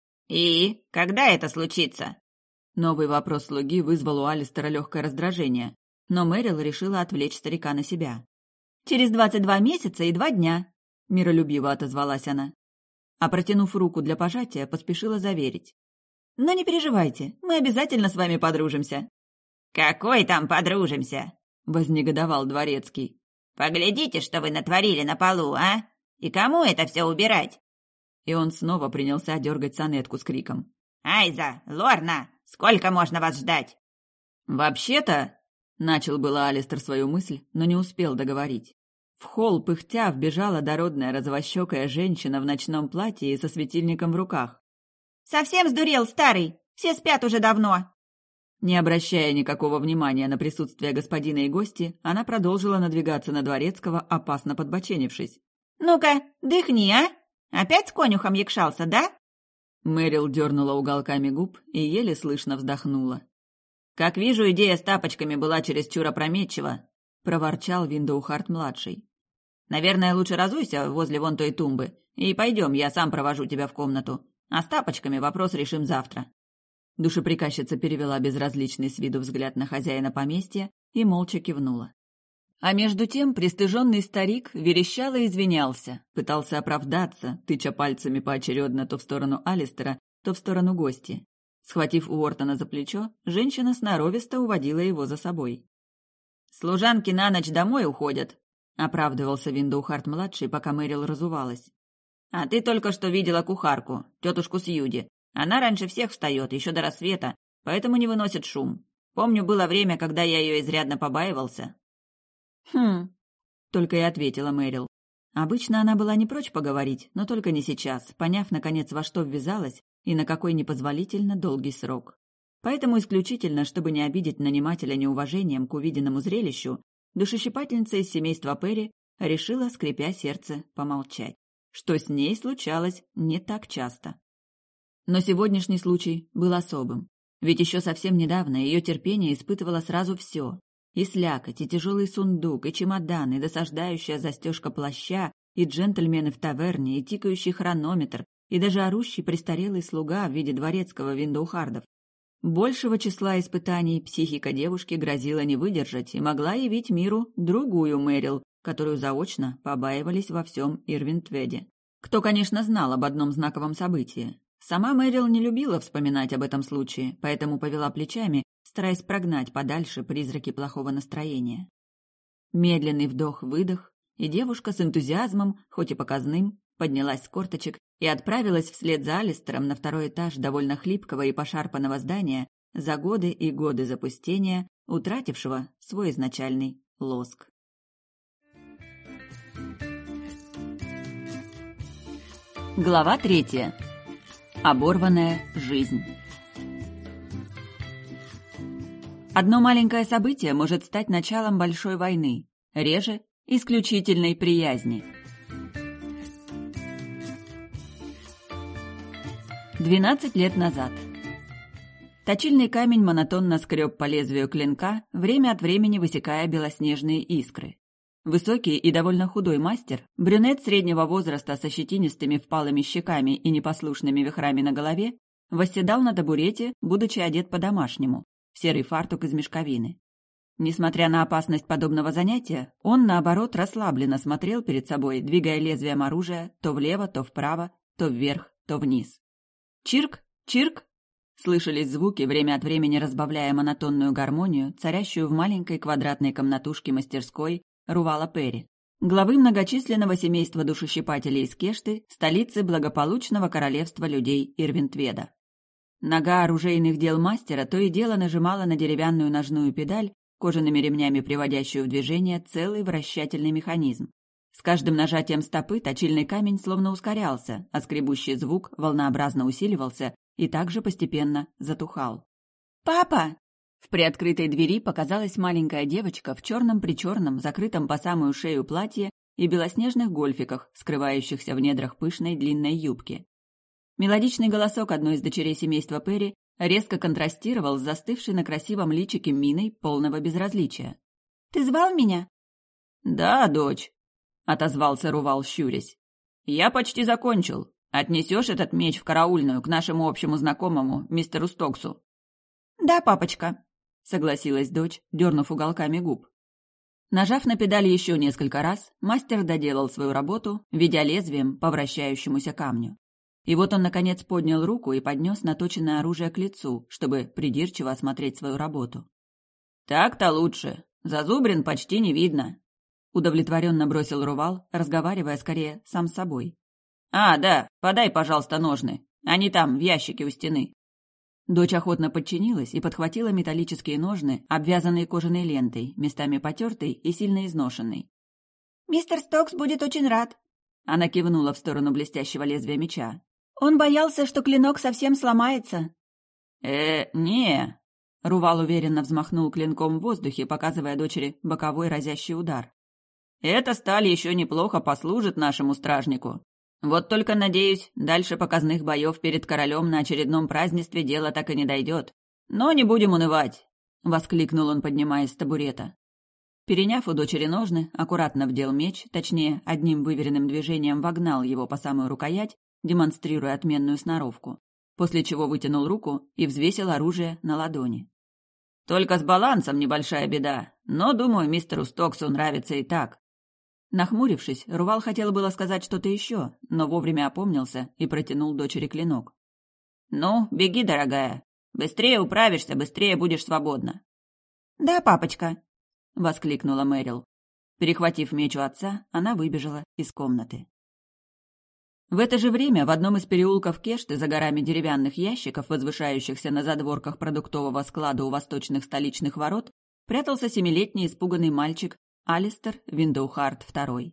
«И когда это случится?» Новый вопрос слуги вызвал у Алистера легкое раздражение, но Мэрил решила отвлечь старика на себя. «Через 22 месяца и 2 дня», — миролюбиво отозвалась она. А протянув руку для пожатия, поспешила заверить. «Но не переживайте, мы обязательно с вами подружимся». «Какой там подружимся?» — вознегодовал дворецкий. «Поглядите, что вы натворили на полу, а? И кому это все убирать?» И он снова принялся дергать сонетку с криком. «Айза, Лорна, сколько можно вас ждать?» «Вообще-то...» — начал было Алистер свою мысль, но не успел договорить. В холл пыхтя вбежала дородная розовощекая женщина в ночном платье и со светильником в руках. «Совсем сдурел, старый! Все спят уже давно!» Не обращая никакого внимания на присутствие господина и гости, она продолжила надвигаться на дворецкого, опасно подбоченившись. «Ну-ка, дыхни, а! Опять с конюхом якшался, да?» Мэрил дернула уголками губ и еле слышно вздохнула. «Как вижу, идея с тапочками была чересчур опрометчива», — проворчал Виндоухарт-младший. «Наверное, лучше разуйся возле вон той тумбы, и пойдем, я сам провожу тебя в комнату. А с тапочками вопрос решим завтра». Душеприказчица перевела безразличный с виду взгляд на хозяина поместья и молча кивнула. А между тем пристыженный старик верещал и извинялся, пытался оправдаться, тыча пальцами поочередно то в сторону Алистера, то в сторону гости. Схватив Уортона за плечо, женщина сноровисто уводила его за собой. «Служанки на ночь домой уходят», — оправдывался Виндоухарт-младший, пока Мэрил разувалась. «А ты только что видела кухарку, тетушку Сьюди. Она раньше всех встает, еще до рассвета, поэтому не выносит шум. Помню, было время, когда я ее изрядно побаивался». «Хм», — только и ответила Мэрил. Обычно она была не прочь поговорить, но только не сейчас, поняв, наконец, во что ввязалась и на какой непозволительно долгий срок. Поэтому исключительно, чтобы не обидеть нанимателя неуважением к увиденному зрелищу, душещипательница из семейства Перри решила, скрипя сердце, помолчать, что с ней случалось не так часто. Но сегодняшний случай был особым, ведь еще совсем недавно ее терпение испытывало сразу все: и слякоть, и тяжелый сундук, и чемодан, и досаждающая застежка плаща, и джентльмены в таверне, и тикающий хронометр, и даже орущий престарелый слуга в виде дворецкого Виндоухардов. Большего числа испытаний психика девушки грозила не выдержать и могла явить миру другую Мэрил, которую заочно побаивались во всем Ирвинтведе. Кто, конечно, знал об одном знаковом событии. Сама Мэрил не любила вспоминать об этом случае, поэтому повела плечами, стараясь прогнать подальше призраки плохого настроения. Медленный вдох-выдох, и девушка с энтузиазмом, хоть и показным, поднялась с корточек и отправилась вслед за Алистером на второй этаж довольно хлипкого и пошарпанного здания, за годы и годы запустения, утратившего свой изначальный лоск. Глава 3. Оборванная жизнь. Одно маленькое событие может стать началом большой войны, реже – исключительной приязни. 12 лет назад. Точильный камень монотонно скреб по лезвию клинка, время от времени высекая белоснежные искры. Высокий и довольно худой мастер, брюнет среднего возраста со щетинистыми впалыми щеками и непослушными вихрами на голове, восседал на табурете, будучи одет по-домашнему, в серый фартук из мешковины. Несмотря на опасность подобного занятия, он, наоборот, расслабленно смотрел перед собой, двигая лезвием оружия то влево, то вправо, то вверх, то вниз. Чирк, чирк! Слышались звуки, время от времени разбавляя монотонную гармонию, царящую в маленькой квадратной комнатушке мастерской Рувала Перри, главы многочисленного семейства душещипателей из Кешты, столицы благополучного королевства людей Ирвинтведа. Нога оружейных дел мастера то и дело нажимала на деревянную ножную педаль, кожаными ремнями приводящую в движение целый вращательный механизм. С каждым нажатием стопы точильный камень словно ускорялся, а скребущий звук волнообразно усиливался и также постепенно затухал. «Папа!» В приоткрытой двери показалась маленькая девочка в черном-причерном, закрытом по самую шею платье и белоснежных гольфиках, скрывающихся в недрах пышной длинной юбки. Мелодичный голосок одной из дочерей семейства Перри резко контрастировал с застывшей на красивом личике миной полного безразличия. «Ты звал меня?» «Да, дочь», — отозвался Рувал, щурясь. «Я почти закончил. Отнесешь этот меч в караульную к нашему общему знакомому, мистеру Стоксу?» «Да, папочка», — согласилась дочь, дернув уголками губ. Нажав на педаль еще несколько раз, мастер доделал свою работу, ведя лезвием по вращающемуся камню. И вот он, наконец, поднял руку и поднес наточенное оружие к лицу, чтобы придирчиво осмотреть свою работу. «Так-то лучше. Зазубрин почти не видно», — удовлетворенно бросил Рувал, разговаривая скорее сам с собой. «А, да, подай, пожалуйста, ножны. Они там, в ящике у стены». Дочь охотно подчинилась и подхватила металлические ножны, обвязанные кожаной лентой, местами потертой и сильно изношенной. «Мистер Стокс будет очень рад», — она кивнула в сторону блестящего лезвия меча. «Он боялся, что клинок совсем сломается». Не...» Рувал уверенно взмахнул клинком в воздухе, показывая дочери боковой разящий удар. «Эта сталь еще неплохо послужит нашему стражнику. Вот только, надеюсь, дальше показных боев перед королем на очередном празднестве дело так и не дойдет. Но не будем унывать!» — воскликнул он, поднимаясь с табурета. Переняв у дочери ножны, аккуратно вдел меч, точнее, одним выверенным движением вогнал его по самую рукоять, демонстрируя отменную сноровку, после чего вытянул руку и взвесил оружие на ладони. «Только с балансом небольшая беда, но, думаю, мистеру Стоксу нравится и так». Нахмурившись, Рувал хотел было сказать что-то еще, но вовремя опомнился и протянул дочери клинок. «Ну, беги, дорогая. Быстрее управишься, быстрее будешь свободна». «Да, папочка», — воскликнула Мэрил. Перехватив меч у отца, она выбежала из комнаты. В это же время в одном из переулков Кешты за горами деревянных ящиков, возвышающихся на задворках продуктового склада у восточных столичных ворот, прятался 7-летний испуганный мальчик Алистер Виндоухард II.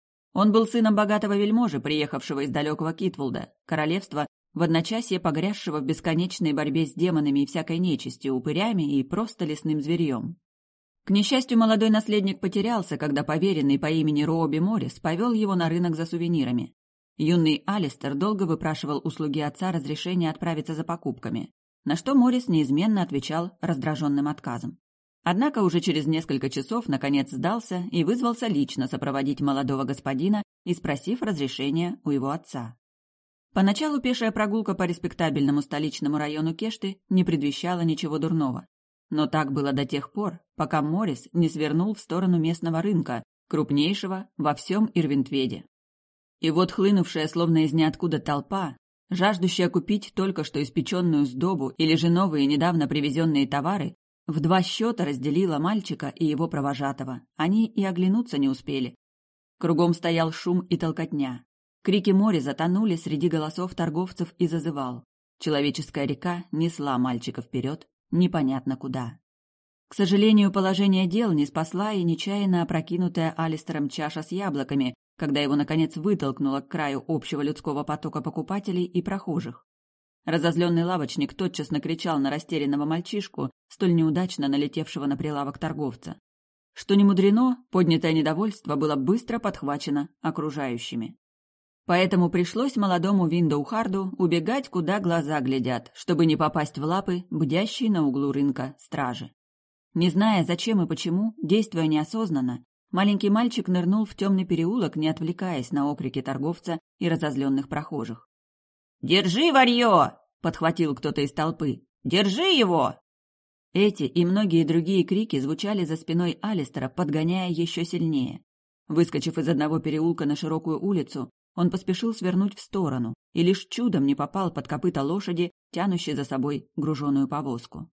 Он был сыном богатого вельможи, приехавшего из далекого Китвулда, королевства, в одночасье погрязшего в бесконечной борьбе с демонами и всякой нечистью, упырями и просто лесным зверьем. К несчастью, молодой наследник потерялся, когда поверенный по имени Робби Моррис повел его на рынок за сувенирами. Юный Алистер долго выпрашивал у слуги отца разрешения отправиться за покупками, на что Моррис неизменно отвечал раздраженным отказом. Однако уже через несколько часов наконец сдался и вызвался лично сопроводить молодого господина и спросив разрешения у его отца. Поначалу пешая прогулка по респектабельному столичному району Кешты не предвещала ничего дурного. Но так было до тех пор, пока Моррис не свернул в сторону местного рынка, крупнейшего во всем Ирвинтведе. И вот хлынувшая словно из ниоткуда толпа, жаждущая купить только что испеченную сдобу или же новые недавно привезенные товары, в 2 счета разделила мальчика и его провожатого. Они и оглянуться не успели. Кругом стоял шум и толкотня. Крики моря затонули среди голосов торговцев и зазывал. Человеческая река несла мальчика вперед, непонятно куда. К сожалению, положение дел не спасла и нечаянно опрокинутая Алистером чаша с яблоками, когда его, наконец, вытолкнуло к краю общего людского потока покупателей и прохожих. Разозленный лавочник тотчас накричал на растерянного мальчишку, столь неудачно налетевшего на прилавок торговца. Что ни мудрено, поднятое недовольство было быстро подхвачено окружающими. Поэтому пришлось молодому Виндоухарду убегать, куда глаза глядят, чтобы не попасть в лапы бдящей на углу рынка стражи. Не зная, зачем и почему, действуя неосознанно, маленький мальчик нырнул в темный переулок, не отвлекаясь на окрики торговца и разозленных прохожих. «Держи, варьё!» — подхватил кто-то из толпы. «Держи его!» Эти и многие другие крики звучали за спиной Алистера, подгоняя еще сильнее. Выскочив из одного переулка на широкую улицу, он поспешил свернуть в сторону и лишь чудом не попал под копыта лошади, тянущей за собой груженую повозку.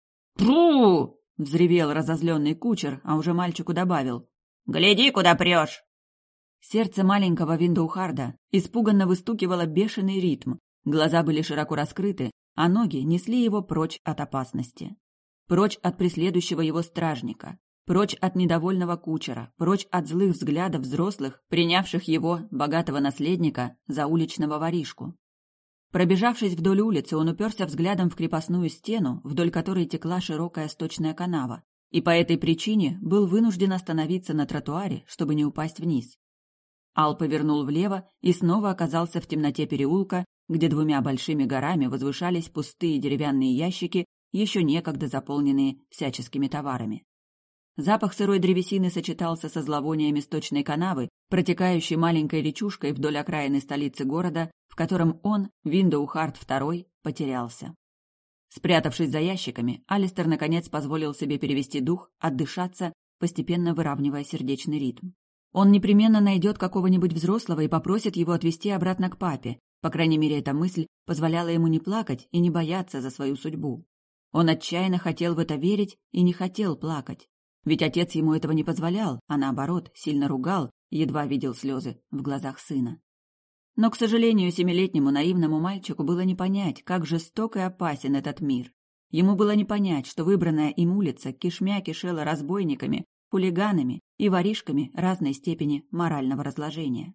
«Пру!» — взревел разозленный кучер, а уже мальчику добавил: «Гляди, куда прешь!» Сердце маленького Виндоухарда испуганно выстукивало бешеный ритм, глаза были широко раскрыты, а ноги несли его прочь от опасности. Прочь от преследующего его стражника, прочь от недовольного кучера, прочь от злых взглядов взрослых, принявших его, богатого наследника, за уличного воришку. Пробежавшись вдоль улицы, он уперся взглядом в крепостную стену, вдоль которой текла широкая сточная канава, и по этой причине был вынужден остановиться на тротуаре, чтобы не упасть вниз. Ал повернул влево и снова оказался в темноте переулка, где двумя большими горами возвышались пустые деревянные ящики, еще некогда заполненные всяческими товарами. Запах сырой древесины сочетался со зловониями сточной канавы, протекающей маленькой речушкой вдоль окраины столицы города, в котором он, Виндоухард II, потерялся. Спрятавшись за ящиками, Алистер наконец позволил себе перевести дух, отдышаться, постепенно выравнивая сердечный ритм. Он непременно найдет какого-нибудь взрослого и попросит его отвезти обратно к папе. По крайней мере, эта мысль позволяла ему не плакать и не бояться за свою судьбу. Он отчаянно хотел в это верить и не хотел плакать. Ведь отец ему этого не позволял, а наоборот, сильно ругал, едва видел слезы в глазах сына. Но, к сожалению, 7-летнему наивному мальчику было не понять, как жесток и опасен этот мир. Ему было не понять, что выбранная им улица кишмя кишела разбойниками, хулиганами и воришками разной степени морального разложения.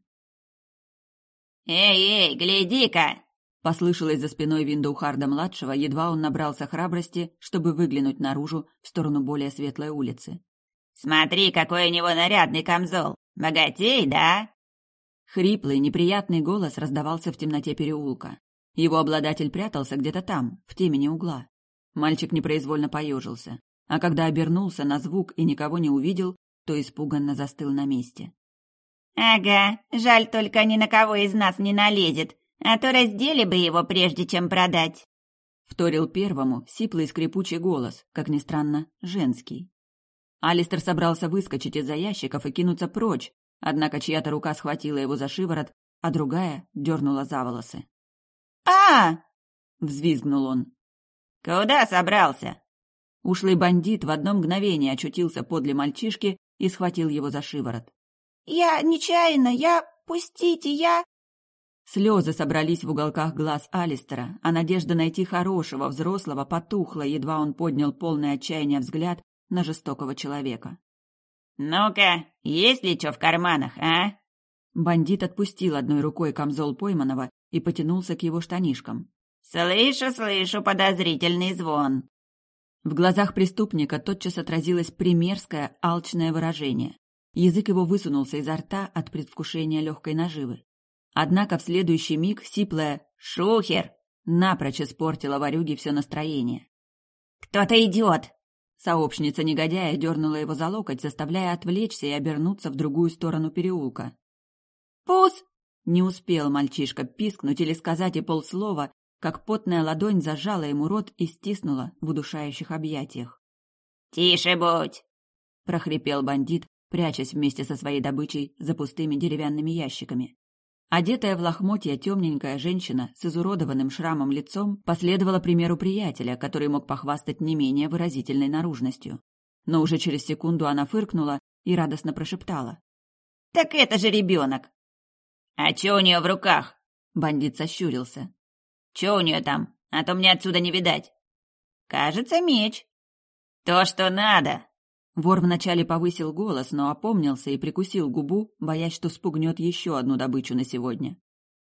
«Эй, гляди-ка!» — послышалось за спиной Виндоухарда-младшего, едва он набрался храбрости, чтобы выглянуть наружу в сторону более светлой улицы. «Смотри, какой у него нарядный камзол! Богатей, да?» Хриплый, неприятный голос раздавался в темноте переулка. Его обладатель прятался где-то там, в темени угла. Мальчик непроизвольно поежился, а когда обернулся на звук и никого не увидел, то испуганно застыл на месте. «Ага, жаль только ни на кого из нас не налезет, а то раздели бы его, прежде чем продать», — вторил первому сиплый скрипучий голос, как ни странно, женский. Алистер собрался выскочить из-за ящиков и кинуться прочь, однако чья-то рука схватила его за шиворот, а другая дернула за волосы. Взвизгнул он. «Куда собрался?» Ушлый бандит в одно мгновение очутился подле мальчишки и схватил его за шиворот. «Я нечаянно, пустите, я...» Слезы собрались в уголках глаз Алистера, а надежда найти хорошего взрослого потухла, едва он поднял полный отчаяния взгляд на жестокого человека. «Ну-ка, есть ли что в карманах, а?» Бандит отпустил одной рукой камзол пойманного и потянулся к его штанишкам. «Слышу подозрительный звон». В глазах преступника тотчас отразилось примерское, алчное выражение. Язык его высунулся изо рта от предвкушения легкой наживы. Однако в следующий миг сиплое «Шухер!» напрочь испортило ворюге все настроение. «Кто-то идет!» Сообщница негодяя дернула его за локоть, заставляя отвлечься и обернуться в другую сторону переулка. «Пус!» Не успел мальчишка пискнуть или сказать и полслова, как потная ладонь зажала ему рот и стиснула в удушающих объятиях. «Тише будь!» — прохрипел бандит, прячась вместе со своей добычей за пустыми деревянными ящиками. Одетая в лохмотья темненькая женщина с изуродованным шрамом лицом последовала примеру приятеля, который мог похвастать не менее выразительной наружностью. Но уже через секунду она фыркнула и радостно прошептала. «Так это же ребенок!» «А че у нее в руках?» Бандит сощурился. «Че у нее там? А то мне отсюда не видать». «Кажется, меч». «То, что надо!» Вор вначале повысил голос, но опомнился и прикусил губу, боясь, что спугнет еще одну добычу на сегодня.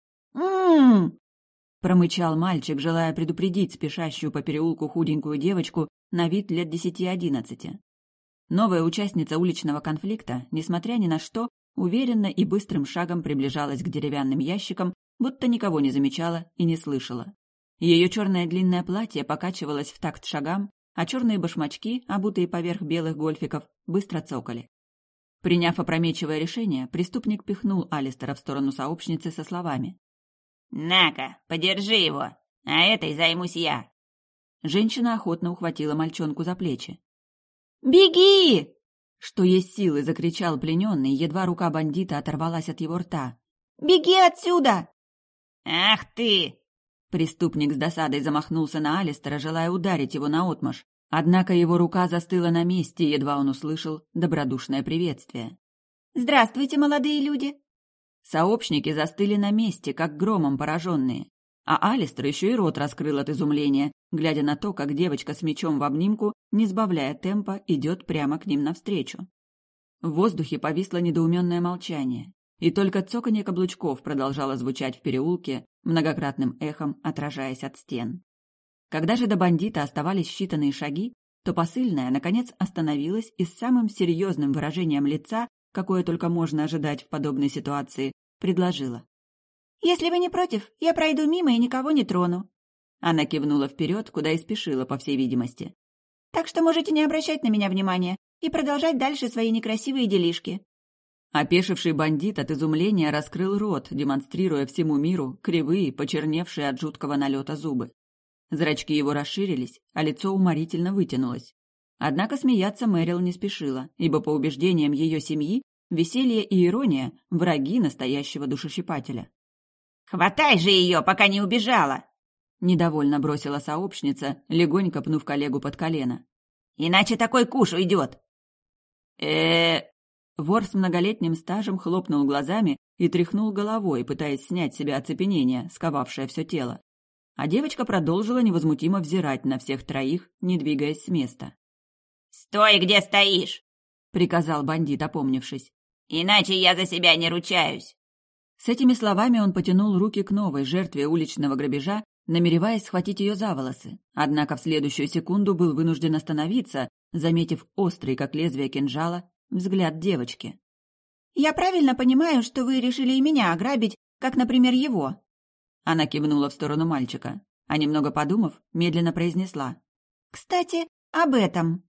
Промычал мальчик, желая предупредить спешащую по переулку худенькую девочку на вид лет 10-11. Новая участница уличного конфликта, несмотря ни на что, уверенно и быстрым шагом приближалась к деревянным ящикам, будто никого не замечала и не слышала. Ее черное длинное платье покачивалось в такт шагам, а черные башмачки, обутые поверх белых гольфиков, быстро цокали. Приняв опрометчивое решение, преступник пихнул Алистера в сторону сообщницы со словами: «На-ка, подержи его, а этой займусь я». Женщина охотно ухватила мальчонку за плечи. «Беги!» Что есть силы, закричал плененный, едва рука бандита оторвалась от его рта. «Беги отсюда!» «Ах ты!» Преступник с досадой замахнулся на Алистера, желая ударить его наотмашь. Однако его рука застыла на месте, едва он услышал добродушное приветствие. «Здравствуйте, молодые люди!» Сообщники застыли на месте, как громом пораженные. А Алистер еще и рот раскрыл от изумления, глядя на то, как девочка с мечом в обнимку, не сбавляя темпа, идет прямо к ним навстречу. В воздухе повисло недоуменное молчание, и только цоканье каблучков продолжало звучать в переулке, многократным эхом отражаясь от стен. Когда же до бандита оставались считанные шаги, то посыльная, наконец, остановилась и с самым серьезным выражением лица какое только можно ожидать в подобной ситуации, предложила. «Если вы не против, я пройду мимо и никого не трону». Она кивнула вперед, куда и спешила, по всей видимости. «Так что можете не обращать на меня внимания и продолжать дальше свои некрасивые делишки». Опешивший бандит от изумления раскрыл рот, демонстрируя всему миру кривые, почерневшие от жуткого налета зубы. Зрачки его расширились, а лицо уморительно вытянулось. Однако смеяться Мэрил не спешила, ибо, по убеждениям ее семьи, веселье и ирония – враги настоящего душещипателя. «Хватай же ее, пока не убежала!» – недовольно бросила сообщница, легонько пнув коллегу под колено. «Иначе такой куш уйдет!» Вор с многолетним стажем хлопнул глазами и тряхнул головой, пытаясь снять с себя оцепенение, сковавшее все тело. А девочка продолжила невозмутимо взирать на всех троих, не двигаясь с места. «Стой, где стоишь!» — приказал бандит, опомнившись. «Иначе я за себя не ручаюсь!» С этими словами он потянул руки к новой жертве уличного грабежа, намереваясь схватить ее за волосы. Однако в следующую секунду был вынужден остановиться, заметив острый, как лезвие кинжала, взгляд девочки. «Я правильно понимаю, что вы решили и меня ограбить, как, например, его?» Она кивнула в сторону мальчика, а немного подумав, медленно произнесла. «Кстати, об этом».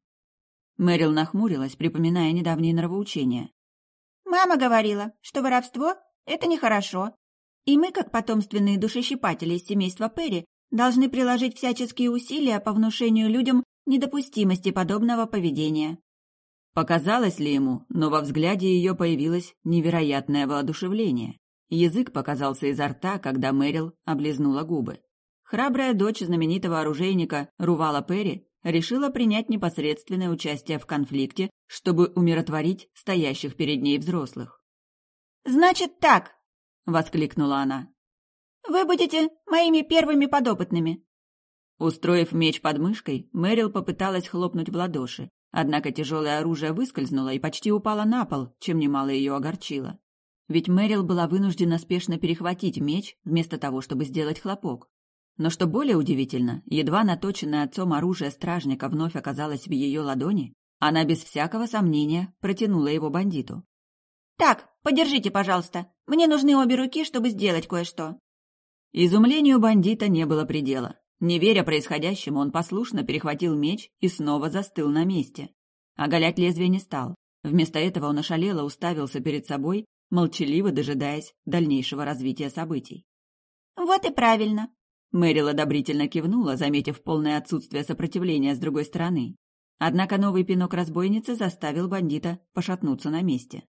Мэрил нахмурилась, припоминая недавние нравоучения. «Мама говорила, что воровство — это нехорошо, и мы, как потомственные душещипатели из семейства Перри, должны приложить всяческие усилия по внушению людям недопустимости подобного поведения». Показалось ли ему, но во взгляде ее появилось невероятное воодушевление. Язык показался изо рта, когда Мэрил облизнула губы. Храбрая дочь знаменитого оружейника Рувала Перри решила принять непосредственное участие в конфликте, чтобы умиротворить стоящих перед ней взрослых. «Значит так!» — воскликнула она. «Вы будете моими первыми подопытными!» Устроив меч под мышкой, Мэрил попыталась хлопнуть в ладоши, однако тяжелое оружие выскользнуло и почти упало на пол, чем немало ее огорчило. Ведь Мэрил была вынуждена спешно перехватить меч, вместо того, чтобы сделать хлопок. Но что более удивительно, едва наточенное отцом оружие стражника вновь оказалось в ее ладони, она без всякого сомнения протянула его бандиту. «Так, подержите, пожалуйста. Мне нужны обе руки, чтобы сделать кое-что». Изумлению бандита не было предела. Не веря происходящему, он послушно перехватил меч и снова застыл на месте. Оголять лезвие не стал. Вместо этого он ошалело уставился перед собой, молчаливо дожидаясь дальнейшего развития событий. «Вот и правильно!» Мэрил одобрительно кивнула, заметив полное отсутствие сопротивления с другой стороны. Однако новый пинок разбойницы заставил бандита пошатнуться на месте.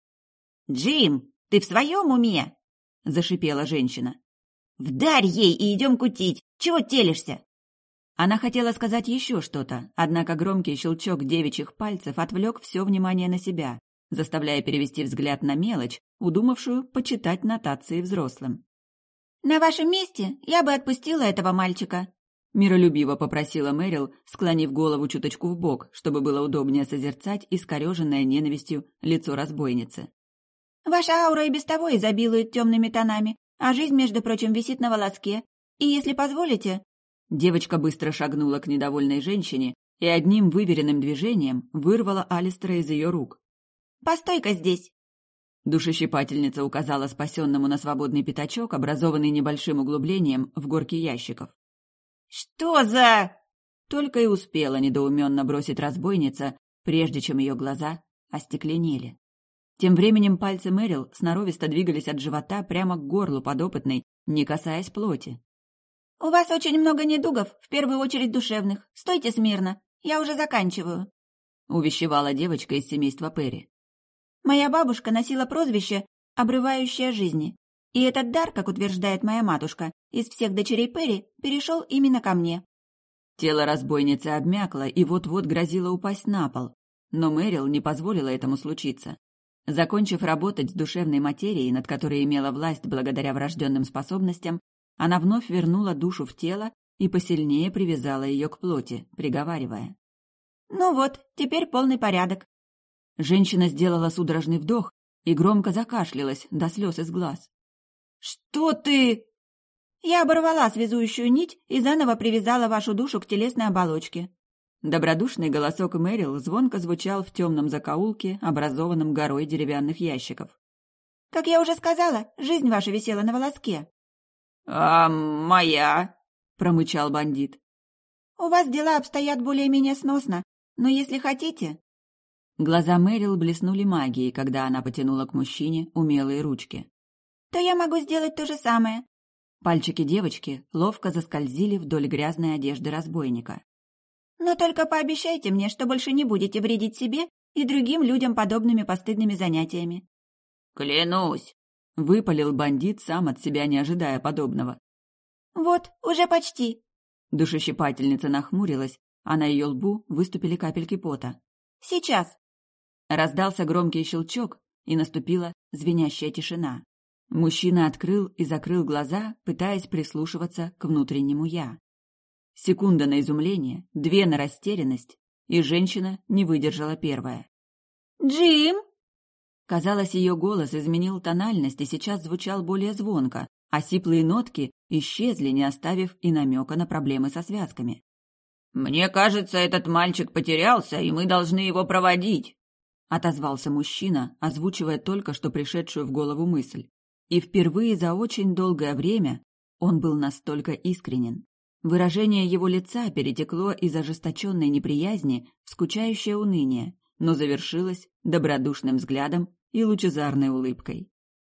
«Джим, ты в своем уме?» – зашипела женщина. «Вдарь ей и идем кутить! Чего телишься?» Она хотела сказать еще что-то, однако громкий щелчок девичьих пальцев отвлек все внимание на себя, заставляя перевести взгляд на мелочь, удумавшую почитать нотации взрослым. «На вашем месте я бы отпустила этого мальчика», — миролюбиво попросила Мэрил, склонив голову чуточку вбок, чтобы было удобнее созерцать искореженное ненавистью лицо разбойницы. «Ваша аура и без того изобилует темными тонами, а жизнь, между прочим, висит на волоске. И если позволите...» Девочка быстро шагнула к недовольной женщине и одним выверенным движением вырвала Алистера из ее рук. «Постой-ка здесь!» Душещипательница указала спасенному на свободный пятачок, образованный небольшим углублением в горке ящиков. «Что за...» Только и успела недоуменно бросить разбойница, прежде чем ее глаза остекленели. Тем временем пальцы Мэрил сноровисто двигались от живота прямо к горлу подопытной, не касаясь плоти. «У вас очень много недугов, в первую очередь душевных. Стойте смирно, я уже заканчиваю», — увещевала девочка из семейства Перри. «Моя бабушка носила прозвище «обрывающая жизни», и этот дар, как утверждает моя матушка, из всех дочерей Перри перешел именно ко мне». Тело разбойницы обмякло и вот-вот грозило упасть на пол, но Мэрил не позволила этому случиться. Закончив работать с душевной материей, над которой имела власть благодаря врожденным способностям, она вновь вернула душу в тело и посильнее привязала ее к плоти, приговаривая. «Ну вот, теперь полный порядок». Женщина сделала судорожный вдох и громко закашлялась до слез из глаз. «Что ты...» «Я оборвала связующую нить и заново привязала вашу душу к телесной оболочке». Добродушный голосок Мэрил звонко звучал в темном закоулке, образованном горой деревянных ящиков. «Как я уже сказала, жизнь ваша висела на волоске». «А моя?» – промычал бандит. «У вас дела обстоят более-менее сносно, но если хотите...» Глаза Мэрил блеснули магией, когда она потянула к мужчине умелые ручки. «То я могу сделать то же самое». Пальчики девочки ловко заскользили вдоль грязной одежды разбойника. «Но только пообещайте мне, что больше не будете вредить себе и другим людям подобными постыдными занятиями». «Клянусь!» — выпалил бандит, сам от себя не ожидая подобного. «Вот, уже почти». Душещипательница нахмурилась, а на ее лбу выступили капельки пота. «Сейчас». Раздался громкий щелчок, и наступила звенящая тишина. Мужчина открыл и закрыл глаза, пытаясь прислушиваться к внутреннему «я». Секунда на изумление, 2 на растерянность, и женщина не выдержала первая. «Джим!» Казалось, ее голос изменил тональность и сейчас звучал более звонко, а сиплые нотки исчезли, не оставив и намека на проблемы со связками. «Мне кажется, этот мальчик потерялся, и мы должны его проводить», — отозвался мужчина, озвучивая только что пришедшую в голову мысль. И впервые за очень долгое время он был настолько искренен. Выражение его лица перетекло из ожесточенной неприязни в скучающее уныние, но завершилось добродушным взглядом и лучезарной улыбкой.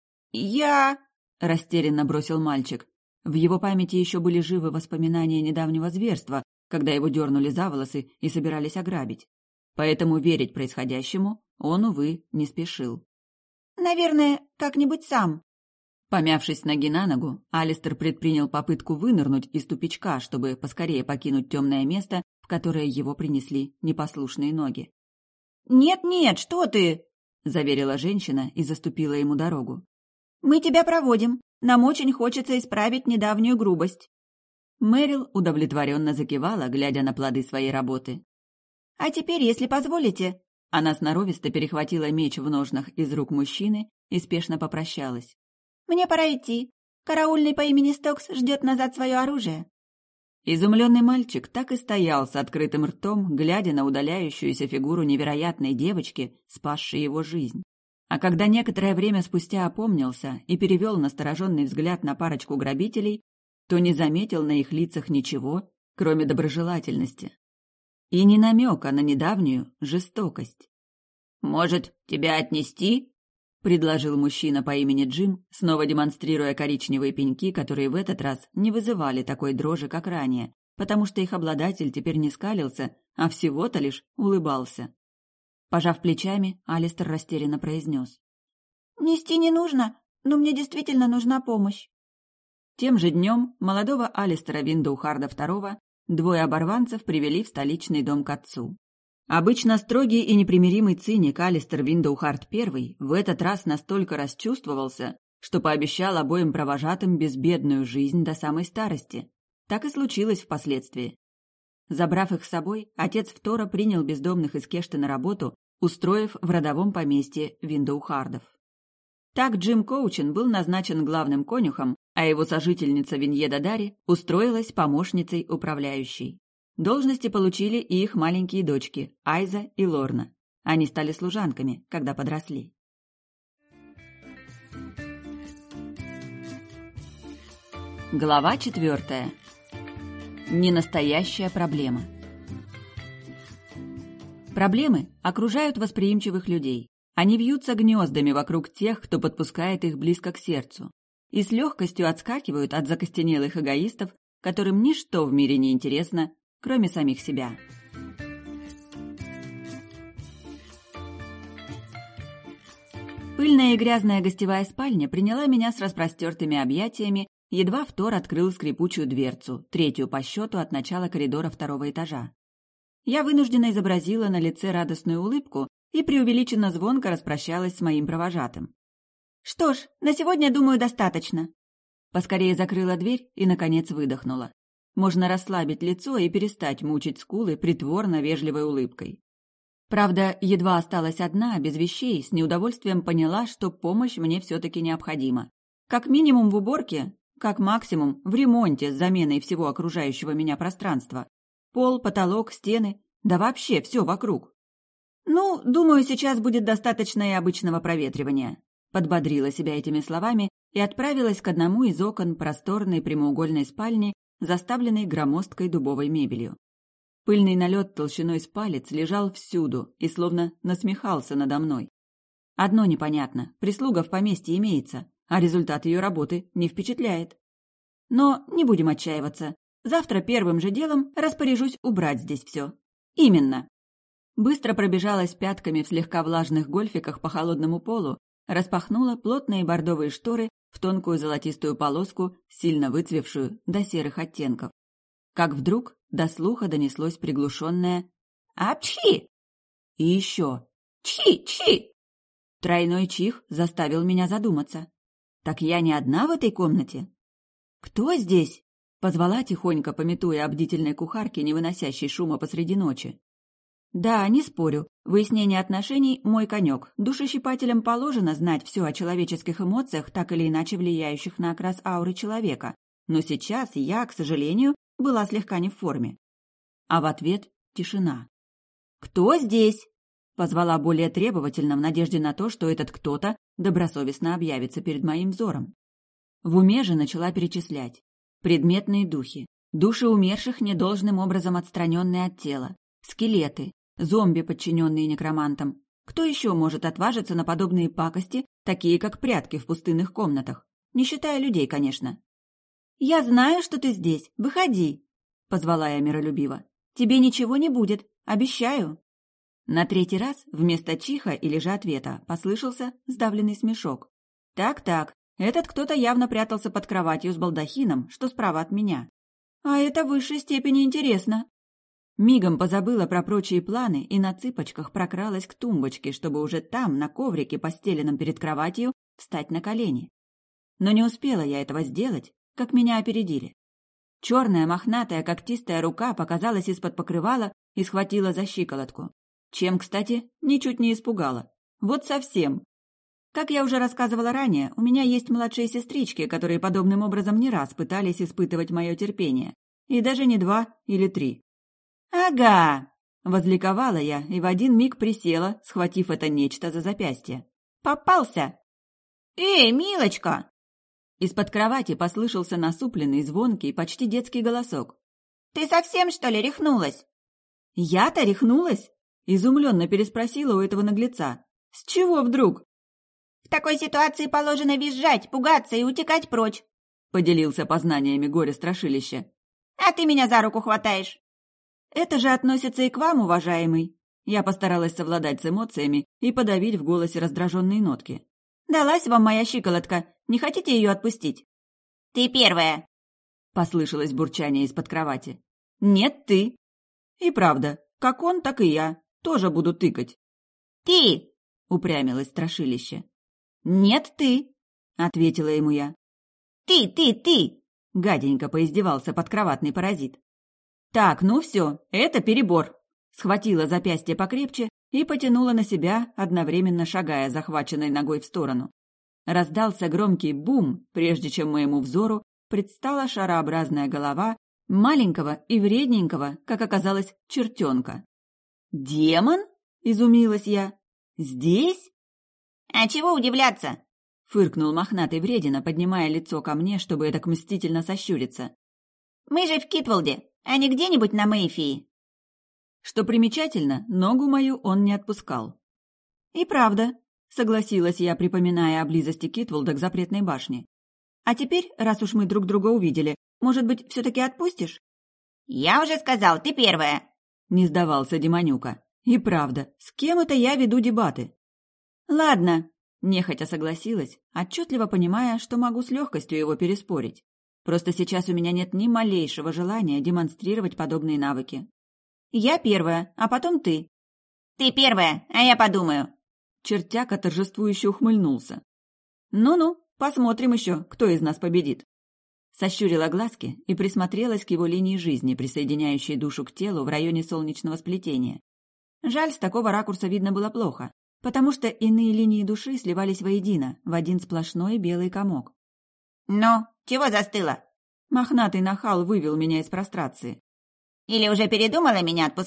«Я...» — растерянно бросил мальчик. В его памяти еще были живы воспоминания недавнего зверства, когда его дернули за волосы и собирались ограбить. Поэтому верить происходящему он, увы, не спешил. «Наверное, как-нибудь сам». Помявшись с ноги на ногу, Алистер предпринял попытку вынырнуть из тупичка, чтобы поскорее покинуть темное место, в которое его принесли непослушные ноги. «Нет-нет, что ты!» — заверила женщина и заступила ему дорогу. «Мы тебя проводим. Нам очень хочется исправить недавнюю грубость». Мэрил удовлетворенно закивала, глядя на плоды своей работы. «А теперь, если позволите...» Она сноровисто перехватила меч в ножнах из рук мужчины и спешно попрощалась. «Мне пора идти. Караульный по имени Стокс ждет назад свое оружие». Изумленный мальчик так и стоял с открытым ртом, глядя на удаляющуюся фигуру невероятной девочки, спасшей его жизнь. А когда некоторое время спустя опомнился и перевел настороженный взгляд на парочку грабителей, то не заметил на их лицах ничего, кроме доброжелательности. И ни намека на недавнюю жестокость. «Может, тебя отнести?» — предложил мужчина по имени Джим, снова демонстрируя коричневые пеньки, которые в этот раз не вызывали такой дрожи, как ранее, потому что их обладатель теперь не скалился, а всего-то лишь улыбался. Пожав плечами, Алистер растерянно произнес. «Нести не нужно, но мне действительно нужна помощь». Тем же днем молодого Алистера Виндоухарда II 2 оборванцев привели в столичный дом к отцу. Обычно строгий и непримиримый циник Алистер Виндоухард I в этот раз настолько расчувствовался, что пообещал обоим провожатым безбедную жизнь до самой старости. Так и случилось впоследствии. Забрав их с собой, отец Втора принял бездомных из Кешты на работу, устроив в родовом поместье Виндоухардов. Так Джим Коучин был назначен главным конюхом, а его сожительница Виньеда Дари устроилась помощницей управляющей. Должности получили и их маленькие дочки Айза и Лорна. Они стали служанками, когда подросли. Глава 4. Ненастоящая проблема. Проблемы окружают восприимчивых людей. Они вьются гнездами вокруг тех, кто подпускает их близко к сердцу, и с легкостью отскакивают от закостенелых эгоистов, которым ничто в мире не интересно, кроме самих себя. Пыльная и грязная гостевая спальня приняла меня с распростертыми объятиями, едва Втор открыл скрипучую дверцу, 3-ю по счету от начала коридора 2-го этажа. Я вынужденно изобразила на лице радостную улыбку и преувеличенно звонко распрощалась с моим провожатым. «Что ж, на сегодня, думаю, достаточно». Поскорее закрыла дверь и, наконец, выдохнула. Можно расслабить лицо и перестать мучить скулы притворно вежливой улыбкой. Правда, едва осталась одна, без вещей, с неудовольствием поняла, что помощь мне все-таки необходима. Как минимум в уборке, как максимум в ремонте с заменой всего окружающего меня пространства. Пол, потолок, стены, Да вообще все вокруг. «Ну, думаю, сейчас будет достаточно и обычного проветривания», подбодрила себя этими словами и отправилась к одному из окон просторной прямоугольной спальни, заставленной громоздкой дубовой мебелью. Пыльный налет толщиной с палец лежал всюду и словно насмехался надо мной. Одно непонятно: прислуга в поместье имеется, а результат ее работы не впечатляет. Но не будем отчаиваться. Завтра первым же делом распоряжусь убрать здесь все. Именно. Быстро пробежалась пятками в слегка влажных гольфиках по холодному полу, распахнула плотные бордовые шторы в тонкую золотистую полоску, сильно выцвевшую до серых оттенков. Как вдруг до слуха донеслось приглушенное «Апчхи!» И еще «Чхи-чхи!». Тройной чих заставил меня задуматься. Так я не одна в этой комнате? «Кто здесь?» — позвала тихонько, памятуя о бдительной кухарке, не выносящей шума посреди ночи. Да, не спорю, выяснение отношений — мой конек. Душещипателям положено знать все о человеческих эмоциях, так или иначе влияющих на окрас ауры человека. Но сейчас я, к сожалению, была слегка не в форме. А в ответ — тишина. «Кто здесь?» — позвала более требовательно, в надежде на то, что этот кто-то добросовестно объявится перед моим взором. В уме же начала перечислять. Предметные духи, души умерших недолжным образом отстраненные от тела, скелеты, зомби, подчиненные некромантам. Кто еще может отважиться на подобные пакости, такие как прятки в пустынных комнатах? Не считая людей, конечно. «Я знаю, что ты здесь. Выходи!» — позвала я миролюбиво. «Тебе ничего не будет. Обещаю!» На третий раз вместо чиха или же ответа послышался сдавленный смешок. Так, этот кто-то явно прятался под кроватью с балдахином, что справа от меня. А это в высшей степени интересно. Мигом позабыла про прочие планы и на цыпочках прокралась к тумбочке, чтобы уже там, на коврике, постеленном перед кроватью, встать на колени. Но не успела я этого сделать, как меня опередили. Черная, мохнатая, когтистая рука показалась из-под покрывала и схватила за щиколотку. Чем, кстати, ничуть не испугала. Вот совсем. Как я уже рассказывала ранее, у меня есть младшие сестрички, которые подобным образом не раз пытались испытывать мое терпение. И даже не 2 или 3. «Ага!» — возликовала я и в один миг присела, схватив это нечто за запястье. «Попался!» «Эй, милочка!» Из-под кровати послышался насупленный, звонкий, почти детский голосок. «Ты совсем, что ли, рехнулась?» «Я-то рехнулась?» — изумленно переспросила у этого наглеца. «С чего вдруг?» «В такой ситуации положено визжать, пугаться и утекать прочь», — поделился познаниями горе-страшилище. «А ты меня за руку хватаешь». «Это же относится и к вам, уважаемый». Я постаралась совладать с эмоциями и подавить в голосе раздраженные нотки. «Далась вам моя щиколотка. Не хотите ее отпустить?» «Ты первая», — послышалось бурчание из-под кровати. «Нет, ты». И правда, как он, так и я. Тоже буду тыкать. «Ты!» — упрямилось страшилище. «Нет, ты!» — ответила ему я. «Ты!» — гаденько поиздевался подкроватный паразит. «Так, ну все, это перебор!» Схватила запястье покрепче и потянула на себя, одновременно шагая захваченной ногой в сторону. Раздался громкий бум, прежде чем моему взору предстала шарообразная голова маленького и вредненького, как оказалось, чертенка. «Демон?» — изумилась я. «Здесь?» «А чего удивляться?» — фыркнул мохнатый вредина, поднимая лицо ко мне, чтобы эдак мстительно сощуриться. «Мы же в Китволде, а не где-нибудь на Мэйфии». Что примечательно, ногу мою он не отпускал. «И правда», — согласилась я, припоминая о близости Китволда к запретной башне. «А теперь, раз уж мы друг друга увидели, может быть, все-таки отпустишь?» «Я уже сказал, ты первая», — не сдавался Демонюка. «И правда, с кем это я веду дебаты?» «Ладно», — нехотя согласилась, отчетливо понимая, что могу с легкостью его переспорить. Просто сейчас у меня нет ни малейшего желания демонстрировать подобные навыки. «Я первая, а потом ты». «Ты первая, а я подумаю». Чертяка торжествующе ухмыльнулся. «Ну-ну, посмотрим еще, кто из нас победит». Сощурила глазки и присмотрелась к его линии жизни, присоединяющей душу к телу в районе солнечного сплетения. Жаль, с такого ракурса видно было плохо, потому что иные линии души сливались воедино, в один сплошной белый комок. «Ну, чего застыла?» Мохнатый нахал вывел меня из прострации. «Или уже передумала меня отпускать?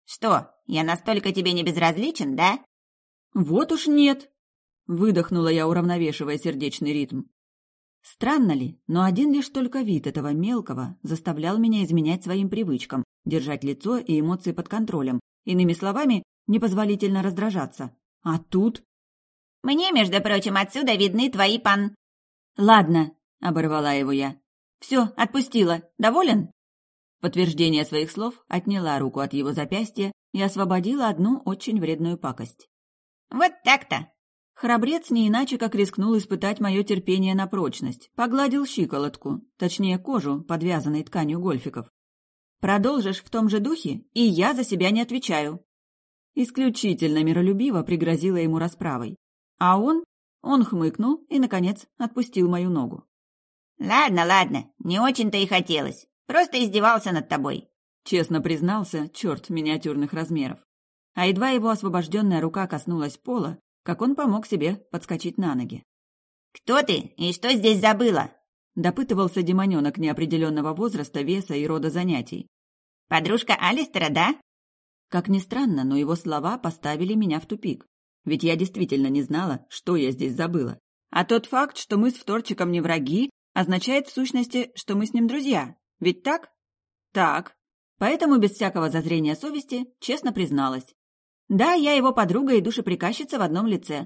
Что, я настолько тебе не безразличен, да? Вот уж нет, выдохнула я, уравновешивая сердечный ритм. Странно ли, но один лишь только вид этого мелкого заставлял меня изменять своим привычкам, держать лицо и эмоции под контролем, иными словами, непозволительно раздражаться. А тут... Мне, между прочим, отсюда видны твои пан... «Ладно», — оборвала его я. «Все, отпустила. Доволен?» В подтверждение своих слов отняла руку от его запястья и освободила одну очень вредную пакость. Вот так-то. Храбрец не иначе как рискнул испытать мое терпение на прочность, погладил щиколотку, точнее кожу, подвязанной тканью гольфиков. «Продолжишь в том же духе, и я за себя не отвечаю». Исключительно миролюбиво пригрозила ему расправой. А он хмыкнул и, наконец, отпустил мою ногу. Ладно, ладно, не очень-то и хотелось. Просто издевался над тобой. Честно признался черт миниатюрных размеров. А едва его освобожденная рука коснулась пола, как он помог себе подскочить на ноги. «Кто ты и что здесь забыла?» — допытывался демоненок неопределенного возраста, веса и рода занятий. «Подружка Алистера, да?» Как ни странно, но его слова поставили меня в тупик. Ведь я действительно не знала, что я здесь забыла. А тот факт, что мы с Вторчиком не враги, означает в сущности, что мы с ним друзья. Ведь так? Так. Поэтому без всякого зазрения совести честно призналась. Да, я его подруга и душеприказчица в одном лице.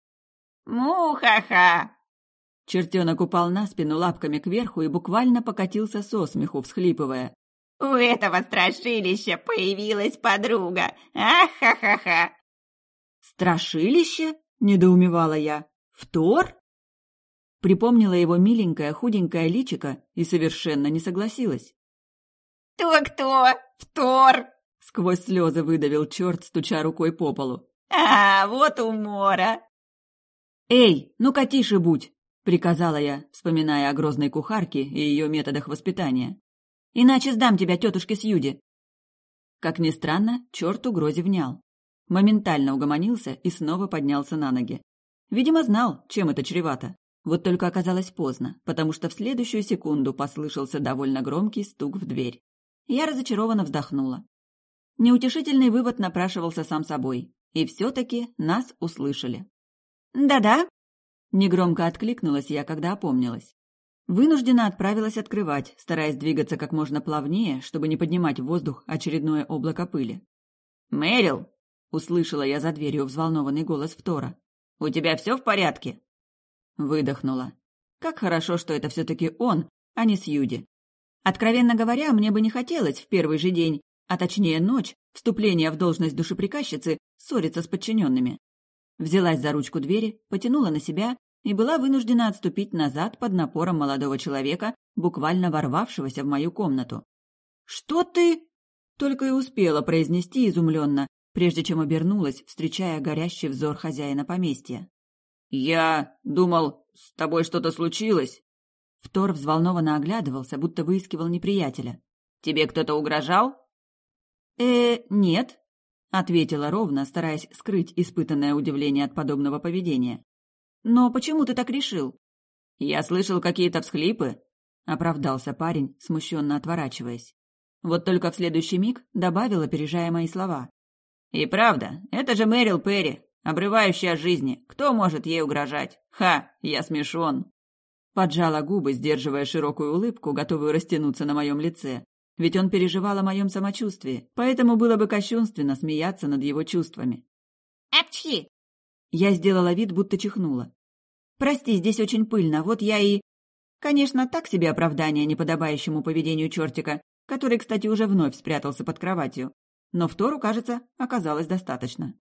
Му-ха-ха! Чертенок упал на спину лапками кверху и буквально покатился со смеху, всхлипывая. У этого страшилища появилась подруга. Ах-ха-ха-ха! «Страшилище?» — недоумевала я. «Втор?» Припомнила его миленькое худенькое личико и совершенно не согласилась. «Кто-кто? Втор!» — сквозь слезы выдавил черт, стуча рукой по полу. «А, вот умора!» «Эй, ну-ка тише будь!» — приказала я, вспоминая о грозной кухарке и ее методах воспитания. «Иначе сдам тебя тетушке Сьюди!» Как ни странно, черт угрозе внял. Моментально угомонился и снова поднялся на ноги. Видимо, знал, чем это чревато. Вот только оказалось поздно, потому что в следующую секунду послышался довольно громкий стук в дверь. Я разочарованно вздохнула. Неутешительный вывод напрашивался сам собой. И все-таки нас услышали. «Да-да», — негромко откликнулась я, когда опомнилась. Вынужденно отправилась открывать, стараясь двигаться как можно плавнее, чтобы не поднимать в воздух очередное облако пыли. «Мэрил!» — услышала я за дверью взволнованный голос Втора. «У тебя все в порядке?» Выдохнула. Как хорошо, что это все-таки он, а не Сьюди. Откровенно говоря, мне бы не хотелось в первый же день, а точнее ночь, вступления в должность душеприказчицы, ссориться с подчиненными. Взялась за ручку двери, потянула на себя и была вынуждена отступить назад под напором молодого человека, буквально ворвавшегося в мою комнату. «Что ты?» — только и успела произнести изумленно, прежде чем обернулась, встречая горящий взор хозяина поместья. «Я думал, с тобой что-то случилось?» Втор взволнованно оглядывался, будто выискивал неприятеля. «Тебе кто-то угрожал?» Нет», — ответила ровно, стараясь скрыть испытанное удивление от подобного поведения. «Но почему ты так решил?» «Я слышал какие-то всхлипы», — оправдался парень, смущенно отворачиваясь. Вот только в следующий миг добавил, опережая мои слова. «И правда, это же Мэрил Перри, обрывающая жизни. Кто может ей угрожать? Ха, я смешон!» Поджала губы, сдерживая широкую улыбку, готовую растянуться на моем лице. Ведь он переживал о моем самочувствии, поэтому было бы кощунственно смеяться над его чувствами. «Апчхи!» Я сделала вид, будто чихнула. «Прости, здесь очень пыльно, вот я и...» Конечно, так себе оправдание неподобающему поведению чертика, который, кстати, уже вновь спрятался под кроватью. Но Втору, кажется, оказалось достаточно.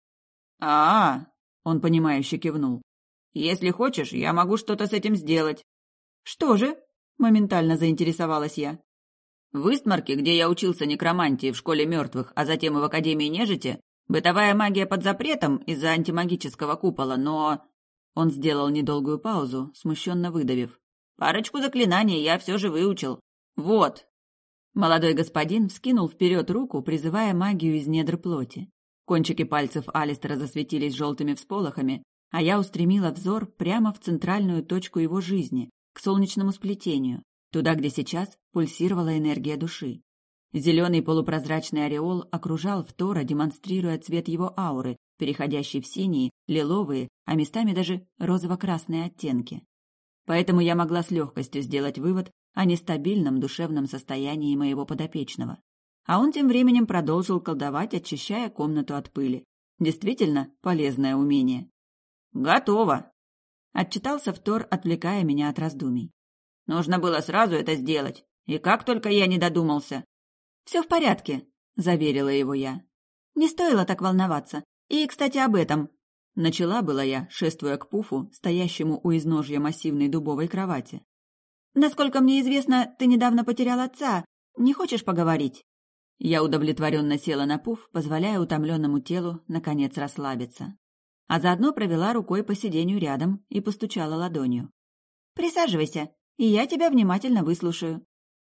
Он понимающе кивнул. «Если хочешь, я могу что-то с этим сделать». «Что же?» — моментально заинтересовалась я. В Истмарке, где я учился некромантии в школе мертвых, а затем и в Академии нежити, бытовая магия под запретом из-за антимагического купола, но...» Он сделал недолгую паузу, смущенно выдавив. «Парочку заклинаний я все же выучил. Вот». Молодой господин вскинул вперед руку, призывая магию из недр плоти. Кончики пальцев Алистера засветились желтыми всполохами, а я устремила взор прямо в центральную точку его жизни, к солнечному сплетению, туда, где сейчас пульсировала энергия души. Зеленый полупрозрачный ореол окружал Втора, демонстрируя цвет его ауры, переходящий в синие, лиловые, а местами даже розово-красные оттенки. Поэтому я могла с легкостью сделать вывод о нестабильном душевном состоянии моего подопечного. А он тем временем продолжил колдовать, очищая комнату от пыли. Действительно полезное умение. «Готово!» — отчитался Втор, отвлекая меня от раздумий. «Нужно было сразу это сделать. И как только я не додумался!» «Все в порядке», — заверила его я. «Не стоило так волноваться. И, кстати, об этом». Начала была я, шествуя к Пуфу, стоящему у изножья массивной дубовой кровати. «Насколько мне известно, ты недавно потерял отца. Не хочешь поговорить?» Я удовлетворенно села на Пуф, позволяя утомленному телу, наконец, расслабиться. А заодно провела рукой по сиденью рядом и постучала ладонью. «Присаживайся, и я тебя внимательно выслушаю».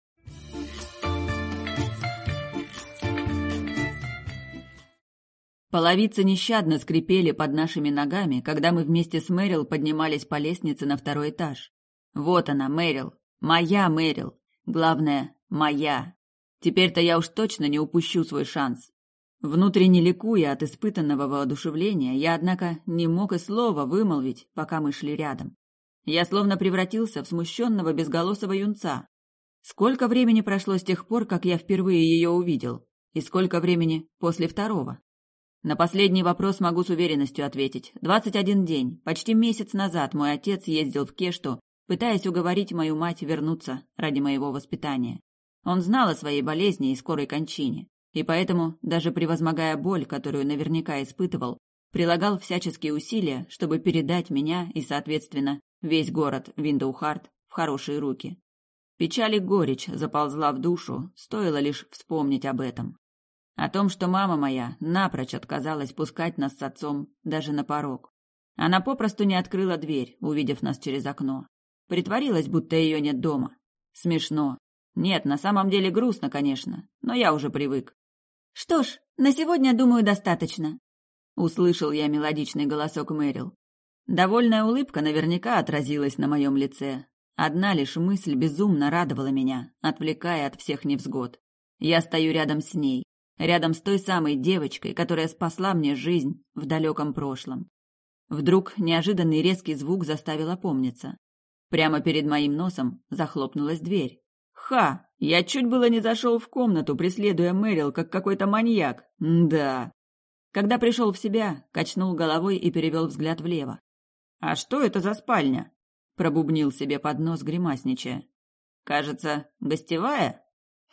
Половицы нещадно скрипели под нашими ногами, когда мы вместе с Мэрил поднимались по лестнице на второй этаж. Вот она, Мэрил. Моя Мэрил. Главное, моя. Теперь-то я уж точно не упущу свой шанс. Внутренне ликуя от испытанного воодушевления, я, однако, не мог и слова вымолвить, пока мы шли рядом. Я словно превратился в смущенного безголосого юнца. Сколько времени прошло с тех пор, как я впервые ее увидел? И сколько времени после второго? На последний вопрос могу с уверенностью ответить. 21 день, почти месяц назад мой отец ездил в Кешту, пытаясь уговорить мою мать вернуться ради моего воспитания. Он знал о своей болезни и скорой кончине, и поэтому, даже превозмогая боль, которую наверняка испытывал, прилагал всяческие усилия, чтобы передать меня и, соответственно, весь город Виндоухарт в хорошие руки. Печаль и горечь заползла в душу, стоило лишь вспомнить об этом. О том, что мама моя напрочь отказалась пускать нас с отцом даже на порог. Она попросту не открыла дверь, увидев нас через окно. Притворилась, будто ее нет дома. Смешно. Нет, на самом деле грустно, конечно, но я уже привык. «Что ж, на сегодня, думаю, достаточно», — услышал я мелодичный голосок Мэрил. Довольная улыбка наверняка отразилась на моем лице. Одна лишь мысль безумно радовала меня, отвлекая от всех невзгод. Я стою рядом с ней, рядом с той самой девочкой, которая спасла мне жизнь в далеком прошлом. Вдруг неожиданный резкий звук заставил опомниться. Прямо перед моим носом захлопнулась дверь. Ха! Я чуть было не зашел в комнату, преследуя Мэрил, как какой-то маньяк. Да. Когда пришел в себя, качнул головой и перевел взгляд влево. «А что это за спальня?» Пробубнил себе под нос, гримасничая. «Кажется, гостевая?»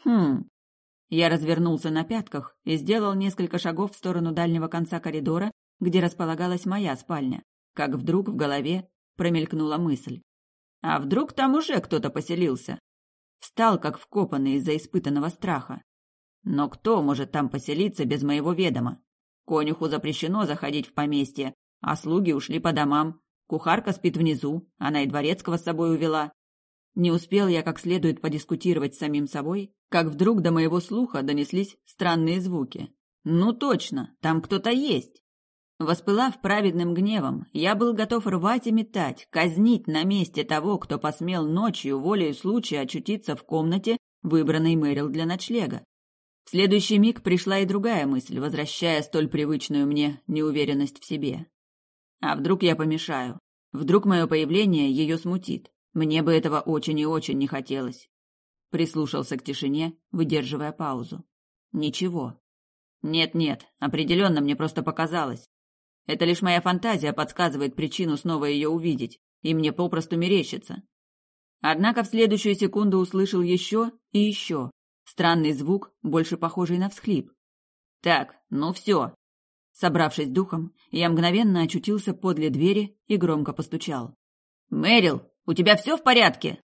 Я развернулся на пятках и сделал несколько шагов в сторону дальнего конца коридора, где располагалась моя спальня, как вдруг в голове промелькнула мысль. А вдруг там уже кто-то поселился? Встал, как вкопанный из-за испытанного страха. Но кто может там поселиться без моего ведома? Конюху запрещено заходить в поместье, а слуги ушли по домам. Кухарка спит внизу, она и дворецкого с собой увела. Не успел я как следует подискутировать с самим собой, как вдруг до моего слуха донеслись странные звуки. Ну точно, там кто-то есть. Воспылав праведным гневом, я был готов рвать и метать, казнить на месте того, кто посмел ночью волею случая очутиться в комнате, выбранной Мэрил для ночлега. В следующий миг пришла и другая мысль, возвращая столь привычную мне неуверенность в себе. А вдруг я помешаю? Вдруг мое появление ее смутит? Мне бы этого очень и очень не хотелось. Прислушался к тишине, выдерживая паузу. Ничего. Нет, определенно мне просто показалось. Это лишь моя фантазия подсказывает причину снова ее увидеть, и мне попросту мерещится. Однако в следующую секунду услышал еще и еще. Странный звук, больше похожий на всхлип. Так, ну все. Собравшись духом, я мгновенно очутился подле двери и громко постучал. «Мэрил, у тебя все в порядке?»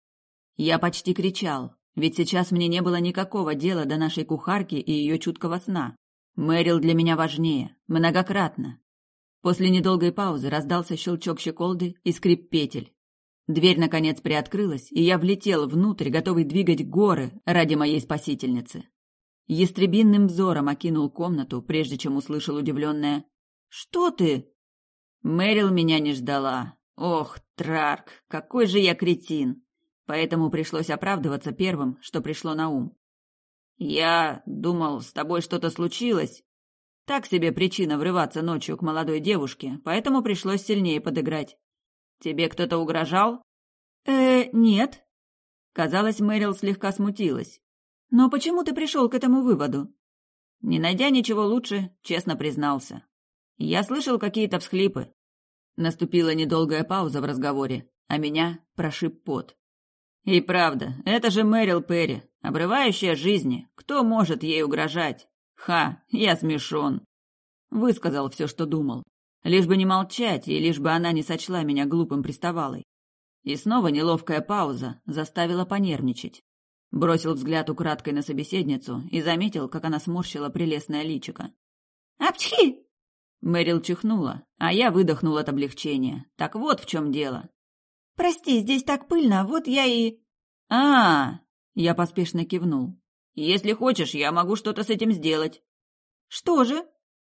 Я почти кричал, ведь сейчас мне не было никакого дела до нашей кухарки и ее чуткого сна. Мэрил для меня важнее, многократно. После недолгой паузы раздался щелчок щеколды и скрип петель. Дверь, наконец, приоткрылась, и я влетел внутрь, готовый двигать горы ради моей спасительницы. Ястребинным взором окинул комнату, прежде чем услышал удивленное «Что ты?». Мэрил меня не ждала. Ох, Трарк, какой же я кретин! Поэтому пришлось оправдываться первым, что пришло на ум. «Я думал, с тобой что-то случилось. Так себе причина врываться ночью к молодой девушке, поэтому пришлось сильнее подыграть. Тебе кто-то угрожал?» Нет. Казалось, Мэрил слегка смутилась. Но почему ты пришел к этому выводу? Не найдя ничего лучше, честно признался. Я слышал какие-то всхлипы. Наступила недолгая пауза в разговоре, а меня прошиб пот. И правда, это же Мэрил Перри, обрывающая жизни. Кто может ей угрожать? Ха, я смешон. Высказал все, что думал. Лишь бы не молчать, и лишь бы она не сочла меня глупым приставалой. И снова неловкая пауза заставила понервничать. Бросил взгляд украдкой на собеседницу и заметил, как она сморщила прелестное личико. «Апчхи!» Мэрил чихнула, а я выдохнул от облегчения. Так вот в чем дело. «Прости, здесь так пыльно, вот я и...» Я поспешно кивнул. «Если хочешь, я могу что-то с этим сделать». «Что же?»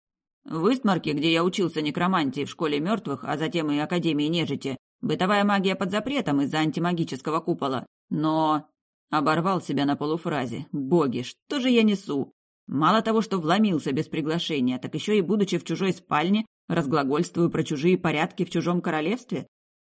В Истмарке, где я учился некромантии в школе мертвых, а затем и Академии нежити, бытовая магия под запретом из-за антимагического купола. Но... Оборвал себя на полуфразе. Боги, что же я несу? Мало того, что вломился без приглашения, так еще и, будучи в чужой спальне, разглагольствую про чужие порядки в чужом королевстве?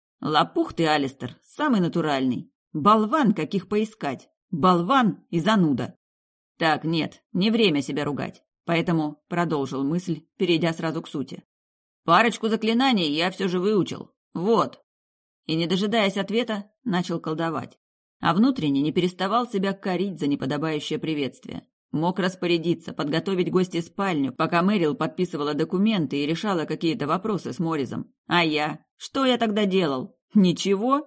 Лопух ты, Алистер, самый натуральный. Болван, каких поискать. Болван и зануда. Так, нет, не время себя ругать. Поэтому продолжил мысль, перейдя сразу к сути. Парочку заклинаний я все же выучил. Вот. И, не дожидаясь ответа, начал колдовать. А внутренне не переставал себя корить за неподобающее приветствие. Мог распорядиться, подготовить гостей спальню, пока Мэрил подписывала документы и решала какие-то вопросы с Моризом. А я? Что я тогда делал? Ничего?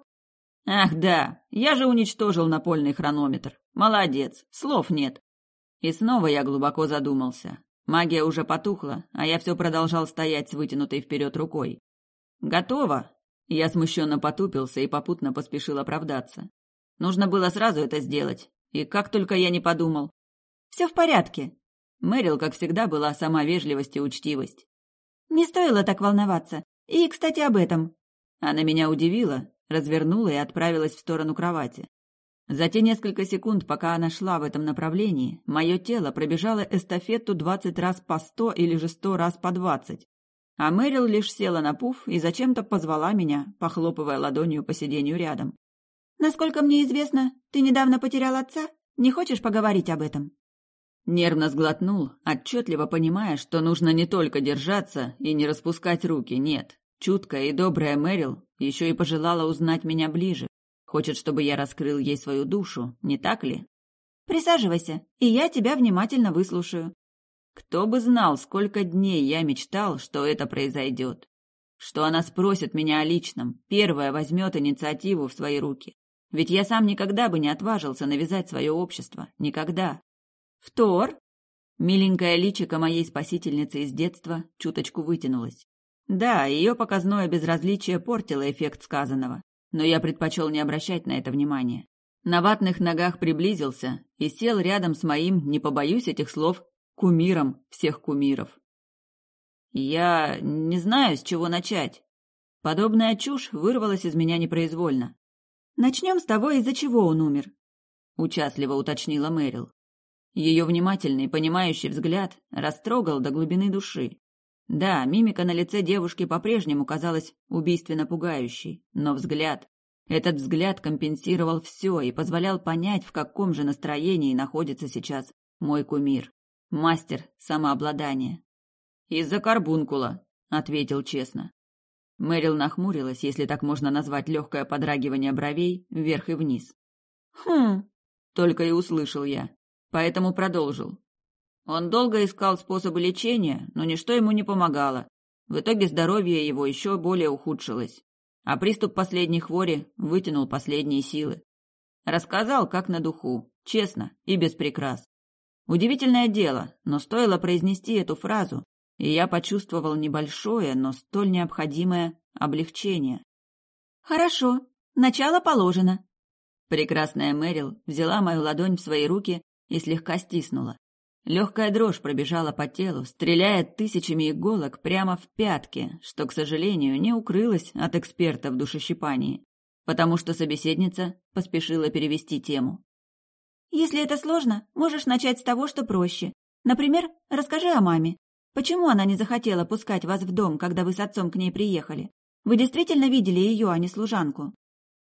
Ах да, я же уничтожил напольный хронометр. Молодец, слов нет. И снова я глубоко задумался. Магия уже потухла, а я все продолжал стоять с вытянутой вперед рукой. Готово. Я смущенно потупился и попутно поспешил оправдаться. Нужно было сразу это сделать. И как только я не подумал. «Все в порядке». Мэрил, как всегда, была сама вежливость и учтивость. «Не стоило так волноваться. И, кстати, об этом». Она меня удивила, развернула и отправилась в сторону кровати. За те несколько секунд, пока она шла в этом направлении, мое тело пробежало эстафету 20 раз по 100 или же 100 раз по 20. А Мэрил лишь села на пуф и зачем-то позвала меня, похлопывая ладонью по сиденью рядом. «Насколько мне известно, ты недавно потерял отца? Не хочешь поговорить об этом?» Нервно сглотнул, отчетливо понимая, что нужно не только держаться и не распускать руки, нет. Чуткая и добрая Мэрил еще и пожелала узнать меня ближе. Хочет, чтобы я раскрыл ей свою душу, не так ли? «Присаживайся, и я тебя внимательно выслушаю». Кто бы знал, сколько дней я мечтал, что это произойдет. Что она спросит меня о личном, первая возьмет инициативу в свои руки. Ведь я сам никогда бы не отважился навязать свое общество. Никогда. «Втор?» Миленькое личико моей спасительницы из детства чуточку вытянулось. Да, ее показное безразличие портило эффект сказанного, но я предпочел не обращать на это внимания. На ватных ногах приблизился и сел рядом с моим, не побоюсь этих слов, кумиром всех кумиров. Я не знаю, с чего начать. Подобная чушь вырвалась из меня непроизвольно. «Начнем с того, из-за чего он умер», — участливо уточнила Мэрил. Ее внимательный, понимающий взгляд растрогал до глубины души. Да, мимика на лице девушки по-прежнему казалась убийственно пугающей, но этот взгляд компенсировал все и позволял понять, в каком же настроении находится сейчас мой кумир, мастер самообладания. «Из-за карбункула», — ответил честно. Мэрил нахмурилась, если так можно назвать легкое подрагивание бровей вверх и вниз. «Хм...» — только и услышал я, поэтому продолжил. Он долго искал способы лечения, но ничто ему не помогало. В итоге здоровье его еще более ухудшилось, а приступ последней хвори вытянул последние силы. Рассказал, как на духу, честно и без прикрас. Удивительное дело, но стоило произнести эту фразу, и я почувствовал небольшое, но столь необходимое облегчение. «Хорошо, начало положено». Прекрасная Мэрил взяла мою ладонь в свои руки и слегка стиснула. Легкая дрожь пробежала по телу, стреляя тысячами иголок прямо в пятки, что, к сожалению, не укрылось от эксперта в душещипании, потому что собеседница поспешила перевести тему. Если это сложно, можешь начать с того, что проще. Например, расскажи о маме. Почему она не захотела пускать вас в дом, когда вы с отцом к ней приехали? Вы действительно видели ее, а не служанку?»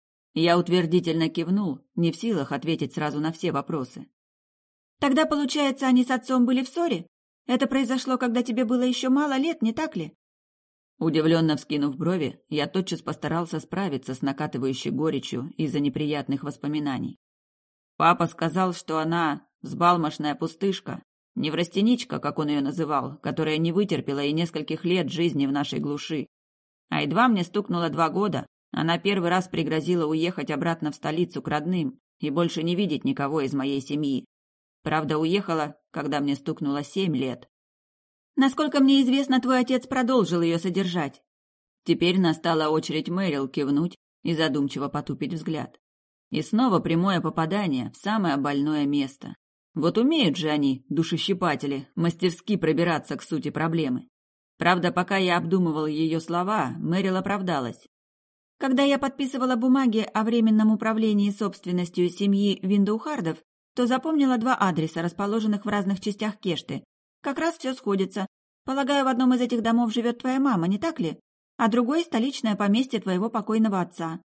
Я утвердительно кивнул, не в силах ответить сразу на все вопросы. «Тогда, получается, они с отцом были в ссоре? Это произошло, когда тебе было еще мало лет, не так ли?» Удивленно вскинув брови, я тотчас постарался справиться с накатывающей горечью из-за неприятных воспоминаний. Папа сказал, что она взбалмошная пустышка, неврастеничка, как он ее называл, которая не вытерпела и нескольких лет жизни в нашей глуши. А едва мне стукнуло 2 года, она первый раз пригрозила уехать обратно в столицу к родным и больше не видеть никого из моей семьи. Правда, уехала, когда мне стукнуло 7 лет. Насколько мне известно, твой отец продолжил ее содержать. Теперь настала очередь Мэрил кивнуть и задумчиво потупить взгляд. И снова прямое попадание в самое больное место. Вот умеют же они, душещипатели, мастерски пробираться к сути проблемы. Правда, пока я обдумывал ее слова, Мэрил оправдалась. Когда я подписывала бумаги о временном управлении собственностью семьи Виндоухардов, то запомнила 2 адреса, расположенных в разных частях Кешты. Как раз все сходится. Полагаю, в одном из этих домов живет твоя мама, не так ли? А другой – столичное поместье твоего покойного отца.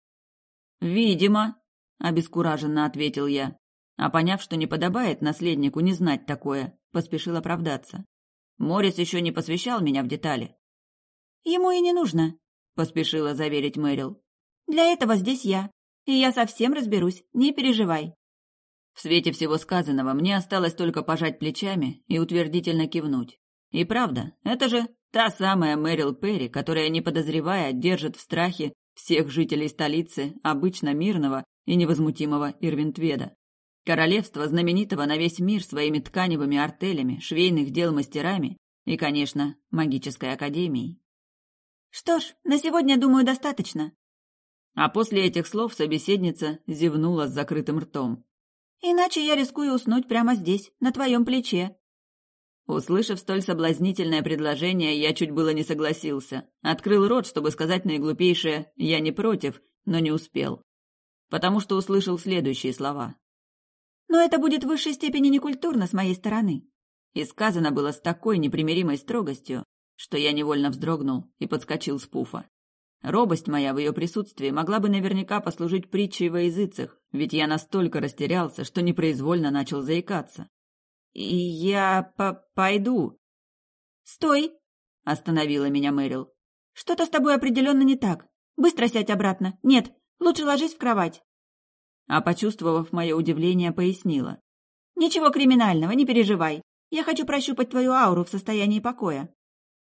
«Видимо», – обескураженно ответил я. А поняв, что не подобает наследнику не знать такое, поспешил оправдаться. Морис еще не посвящал меня в детали. «Ему и не нужно», – поспешила заверить Мэрил. «Для этого здесь я. И я совсем разберусь, не переживай». В свете всего сказанного мне осталось только пожать плечами и утвердительно кивнуть. И правда, это же та самая Мэрил Перри, которая, не подозревая, держит в страхе всех жителей столицы, обычно мирного и невозмутимого Ирвинтведа. Королевства, знаменитого на весь мир своими тканевыми артелями, швейных дел мастерами и, конечно, магической академией. «Что ж, на сегодня, думаю, достаточно». А после этих слов собеседница зевнула с закрытым ртом. «Иначе я рискую уснуть прямо здесь, на твоем плече». Услышав столь соблазнительное предложение, я чуть было не согласился. Открыл рот, чтобы сказать наиглупейшее «я не против», но не успел. Потому что услышал следующие слова. «Но это будет в высшей степени некультурно с моей стороны». И сказано было с такой непримиримой строгостью, что я невольно вздрогнул и подскочил с пуфа. Робость моя в ее присутствии могла бы наверняка послужить притчей во языцах, ведь я настолько растерялся, что непроизвольно начал заикаться. «И я пойду». «Стой!» – остановила меня Мэрил. «Что-то с тобой определенно не так. Быстро сядь обратно. Нет, лучше ложись в кровать». А почувствовав мое удивление, пояснила. «Ничего криминального, не переживай. Я хочу прощупать твою ауру в состоянии покоя».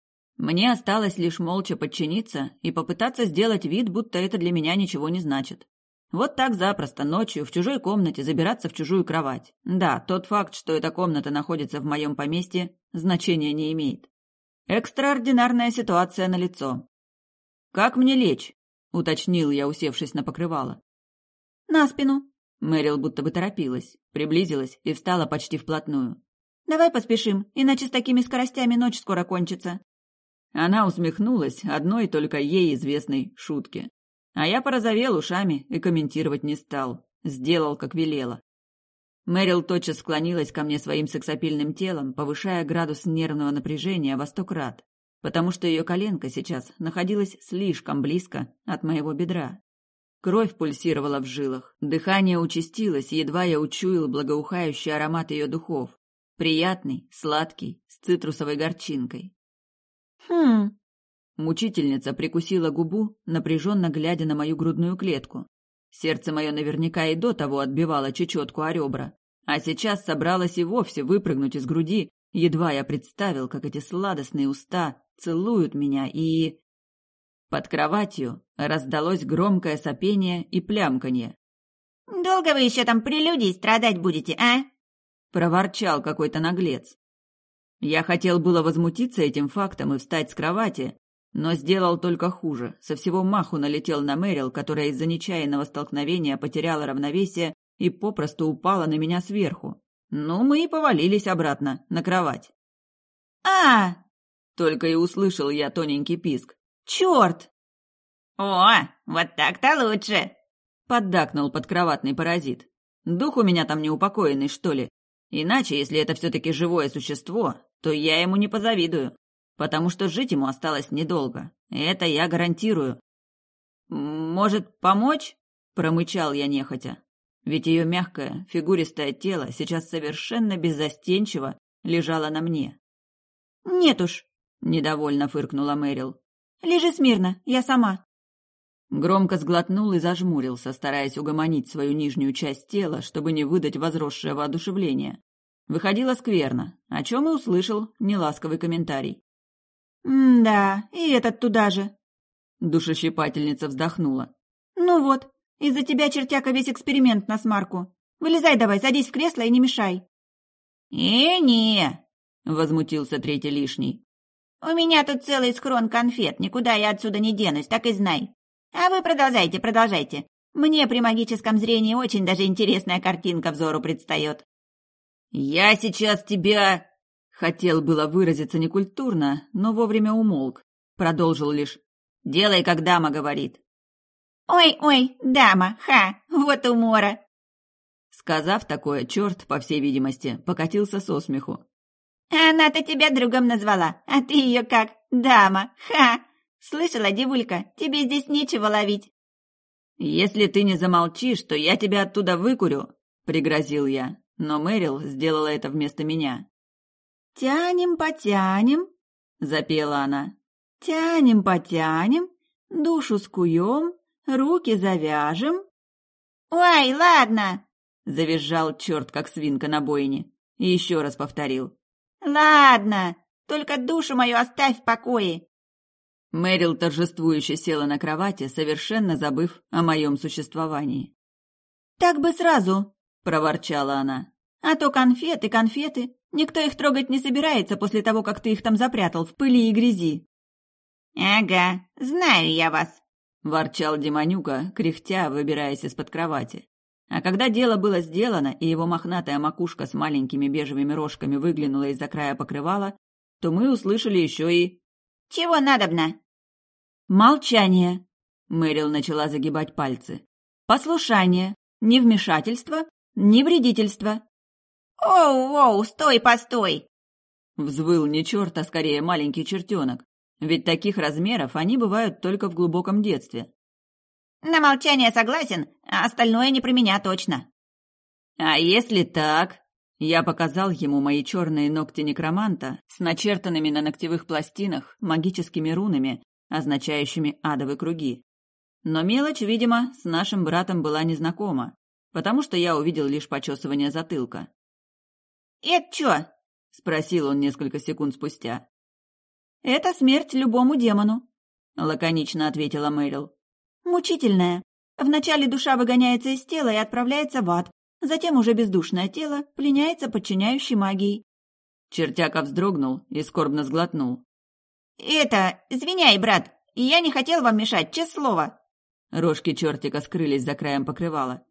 Мне осталось лишь молча подчиниться и попытаться сделать вид, будто это для меня ничего не значит. Вот так запросто ночью в чужой комнате забираться в чужую кровать. Да, тот факт, что эта комната находится в моем поместье, значения не имеет. Экстраординарная ситуация налицо. «Как мне лечь?» — уточнил я, усевшись на покрывало. «На спину». Мэрил будто бы торопилась, приблизилась и встала почти вплотную. «Давай поспешим, иначе с такими скоростями ночь скоро кончится». Она усмехнулась одной только ей известной шутке. А я порозовел ушами и комментировать не стал. Сделал, как велела. Мэрил тотчас склонилась ко мне своим сексапильным телом, повышая градус нервного напряжения во 100 крат, потому что ее коленка сейчас находилась слишком близко от моего бедра. Кровь пульсировала в жилах, дыхание участилось, едва я учуял благоухающий аромат ее духов. Приятный, сладкий, с цитрусовой горчинкой. Мучительница прикусила губу, напряженно глядя на мою грудную клетку. Сердце мое наверняка и до того отбивало чечетку о ребра, а сейчас собралось и вовсе выпрыгнуть из груди, едва я представил, как эти сладостные уста целуют меня, и... Под кроватью раздалось громкое сопение и плямканье. «Долго вы еще там прелюдией страдать будете, а?» — проворчал какой-то наглец. Я хотел было возмутиться этим фактом и встать с кровати, но сделал только хуже. Со всего маху налетел на Мэрил, которая из-за нечаянного столкновения потеряла равновесие и попросту упала на меня сверху. Ну, мы и повалились обратно на кровать. «А!» — только и услышал я тоненький писк. «Черт!» «О, вот так-то лучше!» — поддакнул подкроватный паразит. Дух у меня там неупокоенный, что ли? Иначе, если это все-таки живое существо, то я ему не позавидую, потому что жить ему осталось недолго. Это я гарантирую. «Может, помочь?» – промычал я нехотя. Ведь ее мягкое, фигуристое тело сейчас совершенно беззастенчиво лежало на мне. «Нет уж», – недовольно фыркнула Мэрил. «Лежи смирно, я сама». Громко сглотнул и зажмурился, стараясь угомонить свою нижнюю часть тела, чтобы не выдать возросшее воодушевление. Выходило скверно, о чем и услышал неласковый комментарий. «Да, и этот туда же». Душещипательница вздохнула. «Ну вот, из-за тебя, чертяка, весь эксперимент на смарку. Вылезай давай, садись в кресло и не мешай». «Не-не», — возмутился третий лишний. «У меня тут целый схрон конфет, никуда я отсюда не денусь, так и знай. А вы продолжайте. Мне при магическом зрении очень даже интересная картинка взору предстает». «Я сейчас тебя...» Хотел было выразиться некультурно, но вовремя умолк. Продолжил лишь. «Делай, как дама говорит». «Ой, дама, вот умора!» Сказав такое, черт, по всей видимости, покатился со смеху. «Она-то тебя другом назвала, а ты ее как? Дама, Слышала, девулька, тебе здесь нечего ловить». «Если ты не замолчишь, то я тебя оттуда выкурю», — пригрозил я, но Мэрил сделала это вместо меня. «Тянем-потянем», — запела она. «Тянем-потянем, душу скуем, руки завяжем». «Ой, ладно!» — завизжал черт, как свинка на бойне, и еще раз повторил. «Ладно, только душу мою оставь в покое». Мэрил торжествующе села на кровати, совершенно забыв о моем существовании. «Так бы сразу», — проворчала она. «А то конфеты. Никто их трогать не собирается после того, как ты их там запрятал в пыли и грязи». «Ага, знаю я вас», — ворчал Демонюка, кряхтя, выбираясь из-под кровати. А когда дело было сделано, и его мохнатая макушка с маленькими бежевыми рожками выглянула из-за края покрывала, то мы услышали еще и... «Чего надобно?» «Молчание», — Мэрил начала загибать пальцы. «Послушание, ни вмешательство, ни вредительство». «Оу, стой, постой!» Взвыл не черт, а скорее маленький чертенок. Ведь таких размеров они бывают только в глубоком детстве. «На молчание согласен, а остальное не про меня точно». «А если так?» Я показал ему мои черные ногти некроманта с начертанными на ногтевых пластинах магическими рунами, означающими адовые круги. Но мелочь, видимо, с нашим братом была незнакома, потому что я увидел лишь почесывание затылка. «Это чё?» — спросил он несколько секунд спустя. «Это смерть любому демону», — лаконично ответила Мэрил. «Мучительная. Вначале душа выгоняется из тела и отправляется в ад, затем уже бездушное тело пленяется подчиняющей магией». Чертяка вздрогнул и скорбно сглотнул. Извиняй, брат, я не хотел вам мешать, честное слово». Рожки чертика скрылись за краем покрывала.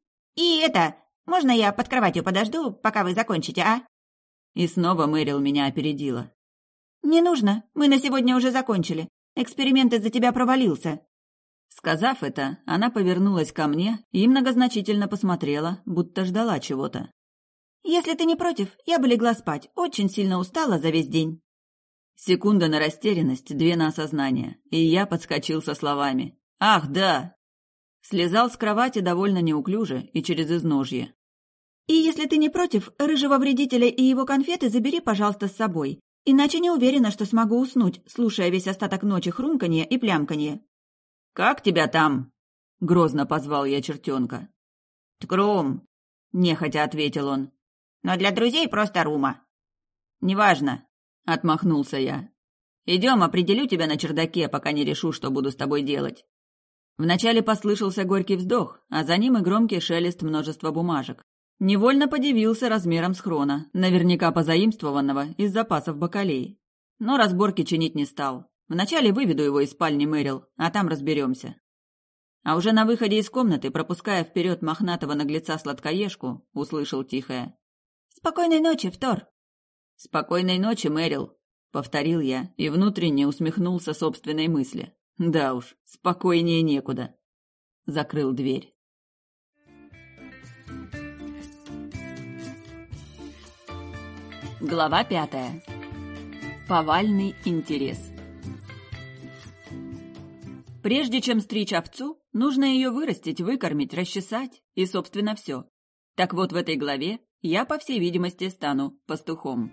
Можно я под кроватью подожду, пока вы закончите, а?» И снова Мэрил меня опередила. «Не нужно, мы на сегодня уже закончили. Эксперимент из-за тебя провалился». Сказав это, она повернулась ко мне и многозначительно посмотрела, будто ждала чего-то. «Если ты не против, я бы легла спать. Очень сильно устала за весь день». Секунда на растерянность, 2 на осознание, и я подскочил со словами. «Ах, да!» Слезал с кровати довольно неуклюже и через изножье. «И если ты не против, рыжего вредителя и его конфеты забери, пожалуйста, с собой. Иначе не уверена, что смогу уснуть, слушая весь остаток ночи хрумканье и плямканье». «Как тебя там?» — грозно позвал я чертенка. «Ткрум», — нехотя ответил он. «Но для друзей просто Рума». «Неважно», — отмахнулся я. «Идем, определю тебя на чердаке, пока не решу, что буду с тобой делать». Вначале послышался горький вздох, а за ним и громкий шелест множества бумажек. Невольно подивился размером схрона, наверняка позаимствованного из запасов бакалеи. Но разборки чинить не стал. Вначале выведу его из спальни Мэрил, а там разберемся. А уже на выходе из комнаты, пропуская вперед мохнатого наглеца-сладкоежку, услышал тихое: «Спокойной ночи, Втор!» «Спокойной ночи, Мэрил!» — повторил я и внутренне усмехнулся собственной мысли. Да уж, спокойнее некуда. Закрыл дверь. Глава 5. Повальный интерес. Прежде чем стричь овцу, нужно ее вырастить, выкормить, расчесать и, собственно, все. Так вот, в этой главе я, по всей видимости, стану пастухом.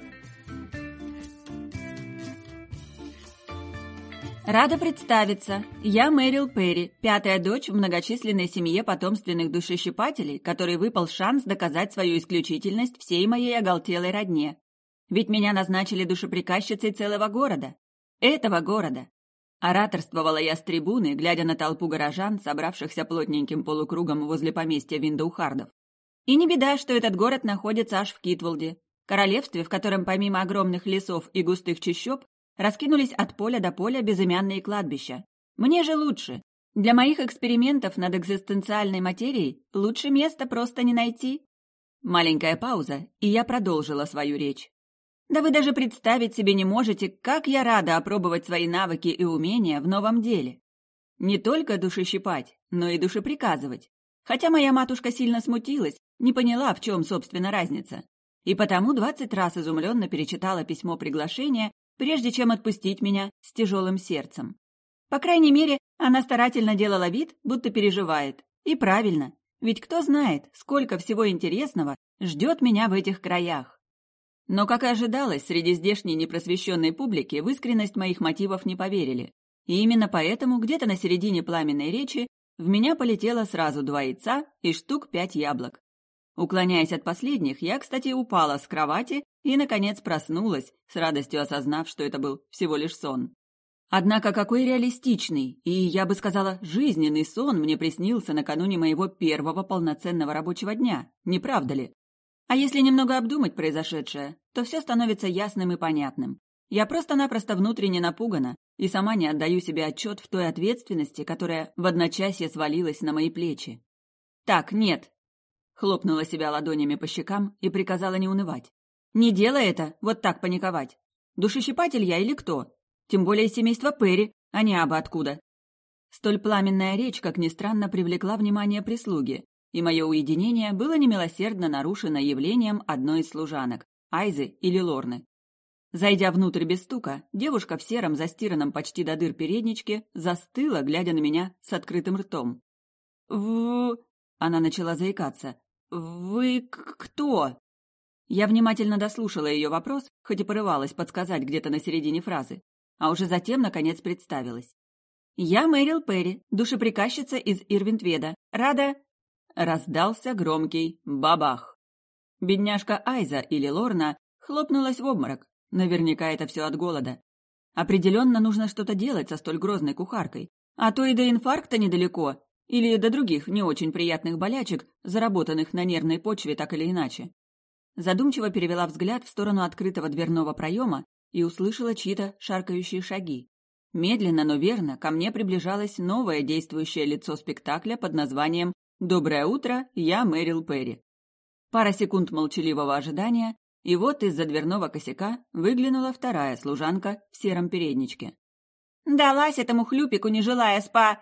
Рада представиться. Я Мэрил Перри, 5-я дочь в многочисленной семье потомственных душещипателей, которой выпал шанс доказать свою исключительность всей моей оголтелой родне. Ведь меня назначили душеприказчицей целого города. Этого города. Ораторствовала я с трибуны, глядя на толпу горожан, собравшихся плотненьким полукругом возле поместья Виндоухардов. И не беда, что этот город находится аж в Китволде, королевстве, в котором помимо огромных лесов и густых чащоб раскинулись от поля до поля безымянные кладбища. Мне же лучше. Для моих экспериментов над экзистенциальной материей лучше места просто не найти. Маленькая пауза, и я продолжила свою речь. Да вы даже представить себе не можете, как я рада опробовать свои навыки и умения в новом деле. Не только душещипать, но и душеприказывать. Хотя моя матушка сильно смутилась, не поняла, в чем, собственно, разница. И потому 20 раз изумленно перечитала письмо приглашения, прежде чем отпустить меня с тяжелым сердцем. По крайней мере, она старательно делала вид, будто переживает. И правильно, ведь кто знает, сколько всего интересного ждет меня в этих краях. Но, как и ожидалось, среди здешней непросвещенной публики в искренность моих мотивов не поверили. И именно поэтому где-то на середине пламенной речи в меня полетело сразу 2 яйца и штук 5 яблок. Уклоняясь от последних, я, кстати, упала с кровати и, наконец, проснулась, с радостью осознав, что это был всего лишь сон. Однако какой реалистичный и, я бы сказала, жизненный сон мне приснился накануне моего первого полноценного рабочего дня, не правда ли? А если немного обдумать произошедшее, то все становится ясным и понятным. Я просто-напросто внутренне напугана и сама не отдаю себе отчет в той ответственности, которая в одночасье свалилась на мои плечи. «Так, нет!» — хлопнула себя ладонями по щекам и приказала не унывать. «Не делай это, вот так паниковать. Душещипатель я или кто? Тем более из семейства Перри, а не абы откуда». Столь пламенная речь, как ни странно, привлекла внимание прислуги, и мое уединение было немилосердно нарушено явлением одной из служанок, Айзы или Лорны. Зайдя внутрь без стука, девушка в сером, застиранном почти до дыр передничке застыла, глядя на меня с открытым ртом. Она начала заикаться. «Вы кто?» Я внимательно дослушала ее вопрос, хоть и порывалась подсказать где-то на середине фразы, а уже затем, наконец, представилась. «Я Мэрил Перри, душеприказчица из Ирвинтведа. Рада...» Раздался громкий бабах. Бедняжка Айза или Лорна хлопнулась в обморок. Наверняка это все от голода. Определенно нужно что-то делать со столь грозной кухаркой. А то и до инфаркта недалеко. Или до других не очень приятных болячек, заработанных на нервной почве так или иначе. Задумчиво перевела взгляд в сторону открытого дверного проема и услышала чьи-то шаркающие шаги. Медленно, но верно ко мне приближалось новое действующее лицо спектакля под названием «Доброе утро, я Мэрил Перри». Пара секунд молчаливого ожидания, и вот из-за дверного косяка выглянула вторая служанка в сером передничке. «Далась этому хлюпику, не желая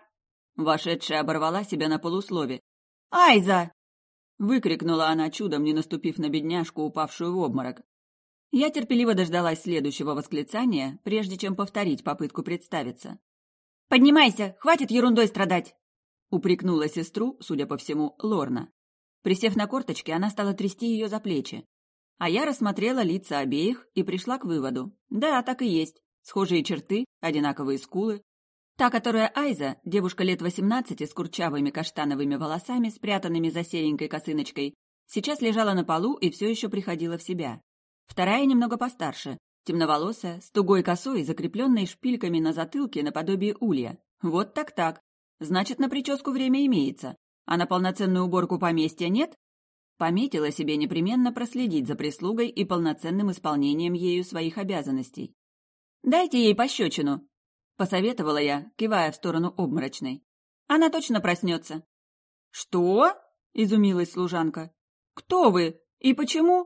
Вошедшая оборвала себя на полуслове. Айза!» Выкрикнула она, чудом не наступив на бедняжку, упавшую в обморок. Я терпеливо дождалась следующего восклицания, прежде чем повторить попытку представиться. «Поднимайся, хватит ерундой страдать!» Упрекнула сестру, судя по всему, Лорна. Присев на корточки, она стала трясти ее за плечи. А я рассмотрела лица обеих и пришла к выводу. Да, так и есть. Схожие черты, одинаковые скулы. Та, которая Айза, девушка лет 18 с курчавыми каштановыми волосами, спрятанными за серенькой косыночкой, сейчас лежала на полу и все еще приходила в себя. Вторая немного постарше, темноволосая, с тугой косой, закрепленной шпильками на затылке наподобие улья. Вот так-так. Значит, на прическу время имеется. А на полноценную уборку поместья нет? Пометила себе непременно проследить за прислугой и полноценным исполнением ею своих обязанностей. «Дайте ей пощечину», — посоветовала я, кивая в сторону обморочной. «Она точно проснется». «Что?» — изумилась служанка. «Кто вы? И почему?»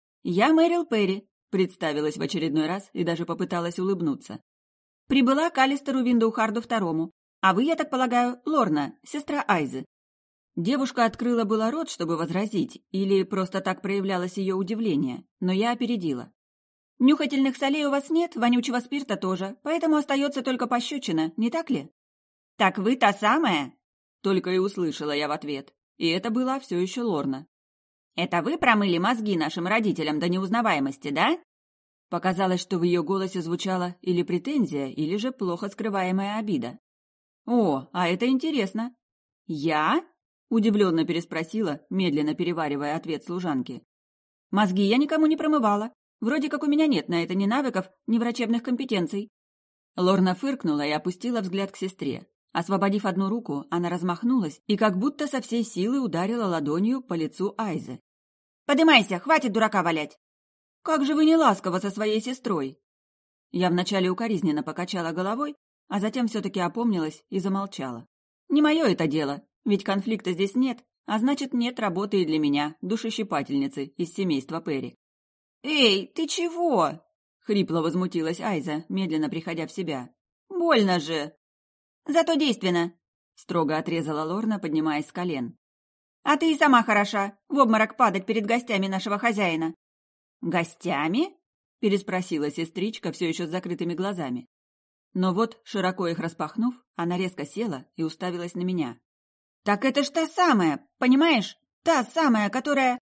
«Я Мэрил Перри», — представилась в очередной раз и даже попыталась улыбнуться. «Прибыла к Алистеру Виндоухарду II, а вы, я так полагаю, Лорна, сестра Айзы». Девушка открыла было рот, чтобы возразить, или просто так проявлялось ее удивление, но я опередила. «Нюхательных солей у вас нет, вонючего спирта тоже, поэтому остается только пощечина, не так ли?» «Так вы та самая?» Только и услышала я в ответ. И это была все еще Лорна. «Это вы промыли мозги нашим родителям до неузнаваемости, да?» Показалось, что в ее голосе звучала или претензия, или же плохо скрываемая обида. «О, а это интересно!» «Я?» – удивленно переспросила, медленно переваривая ответ служанки. «Мозги я никому не промывала. Вроде как у меня нет на это ни навыков, ни врачебных компетенций». Лорна фыркнула и опустила взгляд к сестре. Освободив одну руку, она размахнулась и как будто со всей силы ударила ладонью по лицу Айзы. «Подымайся, хватит дурака валять!» «Как же вы не ласково со своей сестрой!» Я вначале укоризненно покачала головой, а затем все-таки опомнилась и замолчала. «Не мое это дело, ведь конфликта здесь нет, а значит, нет работы и для меня, душещипательницы из семейства Перри». «Эй, ты чего?» — хрипло возмутилась Айза, медленно приходя в себя. «Больно же!» «Зато действенно!» — строго отрезала Лорна, поднимаясь с колен. «А ты и сама хороша, в обморок падать перед гостями нашего хозяина». «Гостями?» — переспросила сестричка, все еще с закрытыми глазами. Но вот, широко их распахнув, она резко села и уставилась на меня. «Так это ж та самая, понимаешь? Та самая, которая...»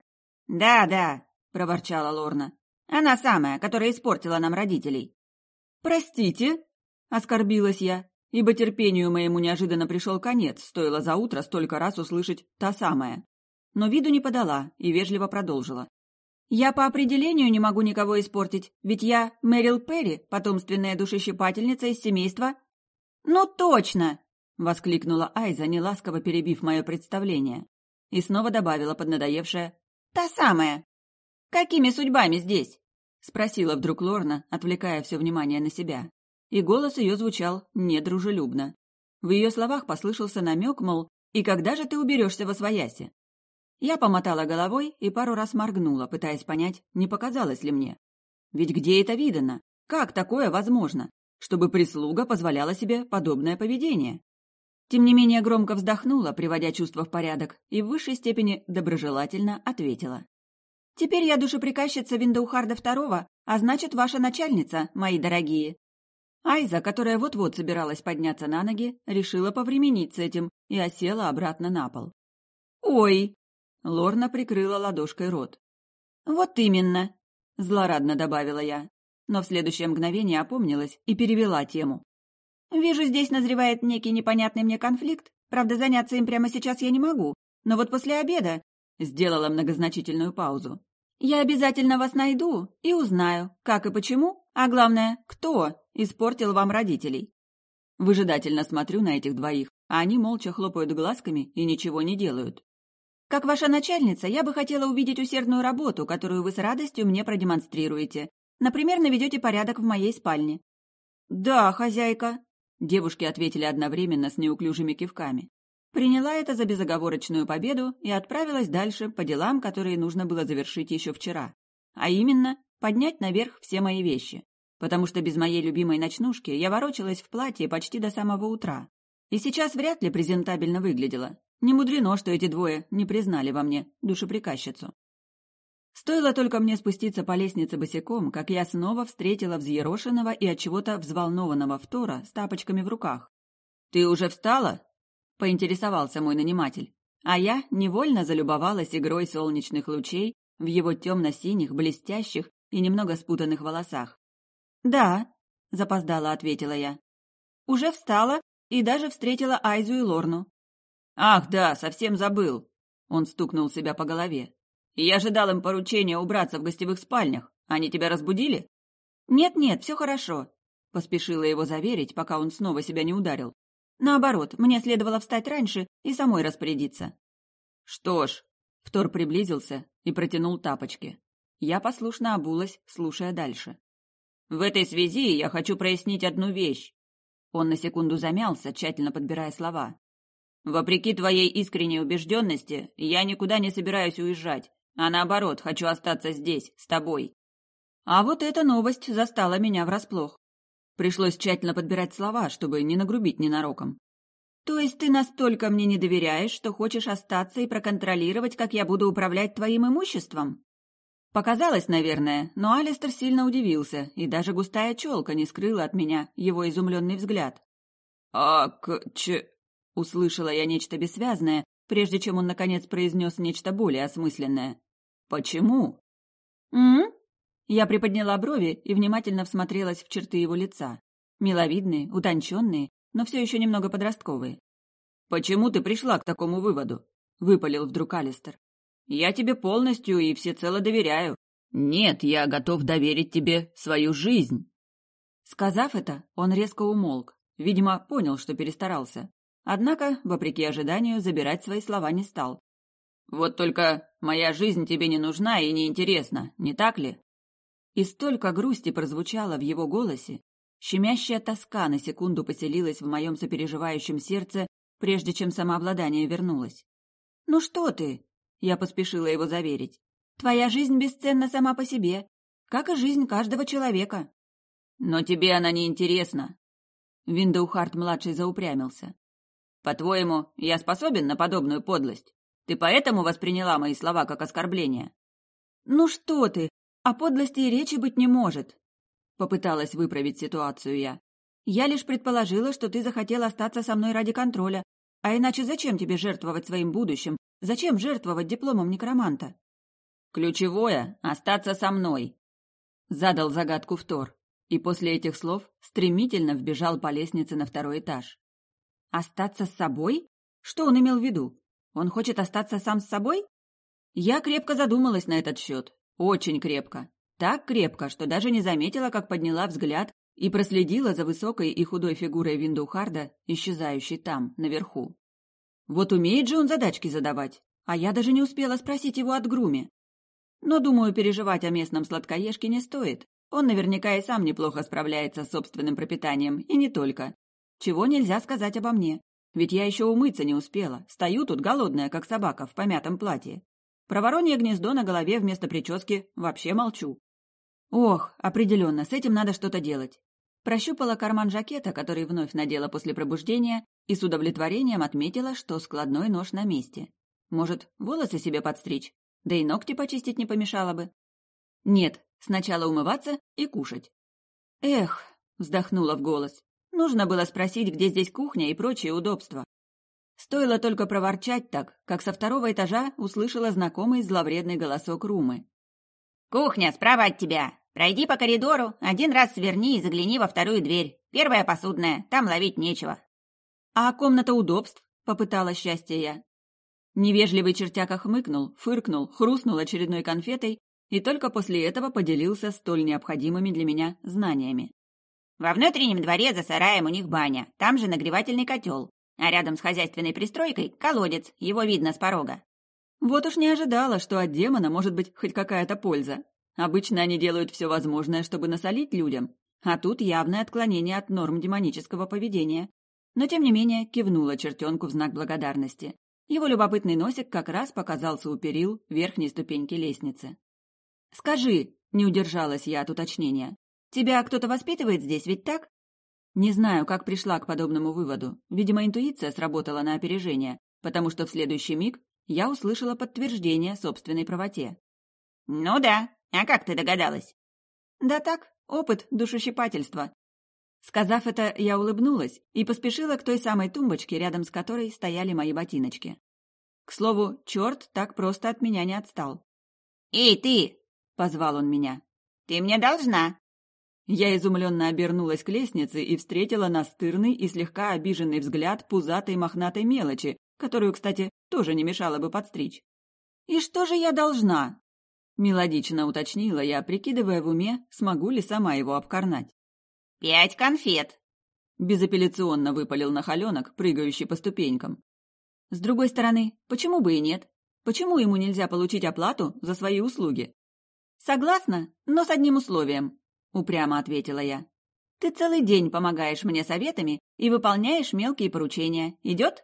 «Да», — проворчала Лорна. «Она самая, которая испортила нам родителей». «Простите?» — оскорбилась я, ибо терпению моему неожиданно пришел конец, стоило за утро столько раз услышать «та самая». Но виду не подала и вежливо продолжила. «Я по определению не могу никого испортить, ведь я Мэрил Перри, потомственная душещипательница из семейства...» «Ну точно!» — воскликнула Айза, неласково перебив мое представление. И снова добавила поднадоевшая «Та самая! Какими судьбами здесь?» — спросила вдруг Лорна, отвлекая все внимание на себя. И голос ее звучал недружелюбно. В ее словах послышался намек, мол, «И когда же ты уберешься восвояси?» Я помотала головой и пару раз моргнула, пытаясь понять, не показалось ли мне. Ведь где это видано? Как такое возможно? Чтобы прислуга позволяла себе подобное поведение? Тем не менее громко вздохнула, приводя чувства в порядок, и в высшей степени доброжелательно ответила. «Теперь я душеприказчица Виндоухарда II, а значит, ваша начальница, мои дорогие». Айза, которая вот-вот собиралась подняться на ноги, решила повременить с этим и осела обратно на пол. «Ой!» — Лорна прикрыла ладошкой рот. «Вот именно!» — злорадно добавила я, но в следующее мгновение опомнилась и перевела тему. «Вижу, здесь назревает некий непонятный мне конфликт, правда, заняться им прямо сейчас я не могу, но вот после обеда...» — сделала многозначительную паузу. «Я обязательно вас найду и узнаю, как и почему, а главное, кто испортил вам родителей». Выжидательно смотрю на этих двоих, а они молча хлопают глазками и ничего не делают. «Как ваша начальница, я бы хотела увидеть усердную работу, которую вы с радостью мне продемонстрируете. Например, наведете порядок в моей спальне». «Да, хозяйка», — девушки ответили одновременно с неуклюжими кивками. Приняла это за безоговорочную победу и отправилась дальше по делам, которые нужно было завершить еще вчера. А именно, поднять наверх все мои вещи. Потому что без моей любимой ночнушки я ворочалась в платье почти до самого утра. И сейчас вряд ли презентабельно выглядела. Не мудрено, что эти двое не признали во мне душеприказчицу. Стоило только мне спуститься по лестнице босиком, как я снова встретила взъерошенного и от чего-то взволнованного Втора с тапочками в руках. «Ты уже встала?» — поинтересовался мой наниматель. А я невольно залюбовалась игрой солнечных лучей в его темно-синих, блестящих и немного спутанных волосах. «Да», — запоздала ответила я. «Уже встала и даже встретила Айзу и Лорну». «Ах, да, совсем забыл!» Он стукнул себя по голове. «Я же дал им поручение убраться в гостевых спальнях. Они тебя разбудили?» «Нет-нет, все хорошо», — поспешила его заверить, пока он снова себя не ударил. «Наоборот, мне следовало встать раньше и самой распорядиться». «Что ж», — Втор приблизился и протянул тапочки. Я послушно обулась, слушая дальше. «В этой связи я хочу прояснить одну вещь». Он на секунду замялся, тщательно подбирая слова. «Вопреки твоей искренней убежденности, я никуда не собираюсь уезжать, а наоборот, хочу остаться здесь, с тобой». А вот эта новость застала меня врасплох. Пришлось тщательно подбирать слова, чтобы не нагрубить ненароком. То есть ты настолько мне не доверяешь, что хочешь остаться и проконтролировать, как я буду управлять твоим имуществом? Показалось, наверное, но Алистер сильно удивился, и даже густая челка не скрыла от меня его изумленный взгляд. Услышала я нечто бессвязное, прежде чем он, наконец, произнес нечто более осмысленное. «Почему?» Я приподняла брови и внимательно всмотрелась в черты его лица. Миловидные, утонченные, но все еще немного подростковые. «Почему ты пришла к такому выводу?» — выпалил вдруг Алистер. «Я тебе полностью и всецело доверяю. Нет, я готов доверить тебе свою жизнь». Сказав это, он резко умолк. Видимо, понял, что перестарался. Однако, вопреки ожиданию, забирать свои слова не стал. «Вот только моя жизнь тебе не нужна и не интересна, не так ли?» И столько грусти прозвучало в его голосе, щемящая тоска на секунду поселилась в моем сопереживающем сердце, прежде чем самообладание вернулось. «Ну что ты?» — я поспешила его заверить. «Твоя жизнь бесценна сама по себе, как и жизнь каждого человека». «Но тебе она не интересна». Виндоухарт-младший заупрямился. «По-твоему, я способен на подобную подлость? Ты поэтому восприняла мои слова как оскорбление?» «Ну что ты? О подлости и речи быть не может!» Попыталась выправить ситуацию я. «Я лишь предположила, что ты захотел остаться со мной ради контроля. А иначе зачем тебе жертвовать своим будущим? Зачем жертвовать дипломом некроманта?» «Ключевое — остаться со мной», — задал загадку Втор. И после этих слов стремительно вбежал по лестнице на второй этаж. «Остаться с собой? Что он имел в виду? Он хочет остаться сам с собой?» Я крепко задумалась на этот счет. Очень крепко. Так крепко, что даже не заметила, как подняла взгляд и проследила за высокой и худой фигурой Виндухарда, исчезающей там, наверху. Вот умеет же он задачки задавать, а я даже не успела спросить его от Груми. Но, думаю, переживать о местном сладкоежке не стоит. Он наверняка и сам неплохо справляется с собственным пропитанием, и не только. Чего нельзя сказать обо мне. Ведь я еще умыться не успела, стою тут голодная, как собака в помятом платье. Про воронье гнездо на голове вместо прически вообще молчу. Ох, определенно, с этим надо что-то делать. Прощупала карман жакета, который вновь надела после пробуждения, и с удовлетворением отметила, что складной нож на месте. Может, волосы себе подстричь? Да и ногти почистить не помешало бы. Нет, сначала умываться и кушать. Эх, вздохнула в голос. Нужно было спросить, где здесь кухня и прочие удобства. Стоило только проворчать так, как со второго этажа услышала знакомый зловредный голосок Румы. «Кухня справа от тебя. Пройди по коридору, один раз сверни и загляни во вторую дверь. Первая посудная, там ловить нечего». «А комната удобств?» — попыталась счастье я. Невежливый чертяка хмыкнул, фыркнул, хрустнул очередной конфетой и только после этого поделился столь необходимыми для меня знаниями. «Во внутреннем дворе за сараем у них баня, там же нагревательный котел, а рядом с хозяйственной пристройкой колодец, его видно с порога». Вот уж не ожидала, что от демона может быть хоть какая-то польза. Обычно они делают все возможное, чтобы насолить людям, а тут явное отклонение от норм демонического поведения. Но тем не менее кивнула чертенку в знак благодарности. Его любопытный носик как раз показался у перил верхней ступеньки лестницы. «Скажи», — не удержалась я от уточнения, — «тебя кто-то воспитывает здесь, ведь так?» Не знаю, как пришла к подобному выводу. Видимо, интуиция сработала на опережение, потому что в следующий миг я услышала подтверждение собственной правоте. «Ну да, а как ты догадалась?» «Да так, опыт душещипательства». Сказав это, я улыбнулась и поспешила к той самой тумбочке, рядом с которой стояли мои ботиночки. К слову, черт так просто от меня не отстал. «Эй, ты!» — позвал он меня. «Ты мне должна!» Я изумленно обернулась к лестнице и встретила настырный и слегка обиженный взгляд пузатой мохнатой мелочи, которую, кстати, тоже не мешало бы подстричь. «И что же я должна?» — мелодично уточнила я, прикидывая в уме, смогу ли сама его обкорнать. 5 конфет!» — безапелляционно выпалил нахаленок, прыгающий по ступенькам. С другой стороны, почему бы и нет? Почему ему нельзя получить оплату за свои услуги? «Согласна, но с одним условием», — упрямо ответила я. «Ты целый день помогаешь мне советами и выполняешь мелкие поручения. Идет?»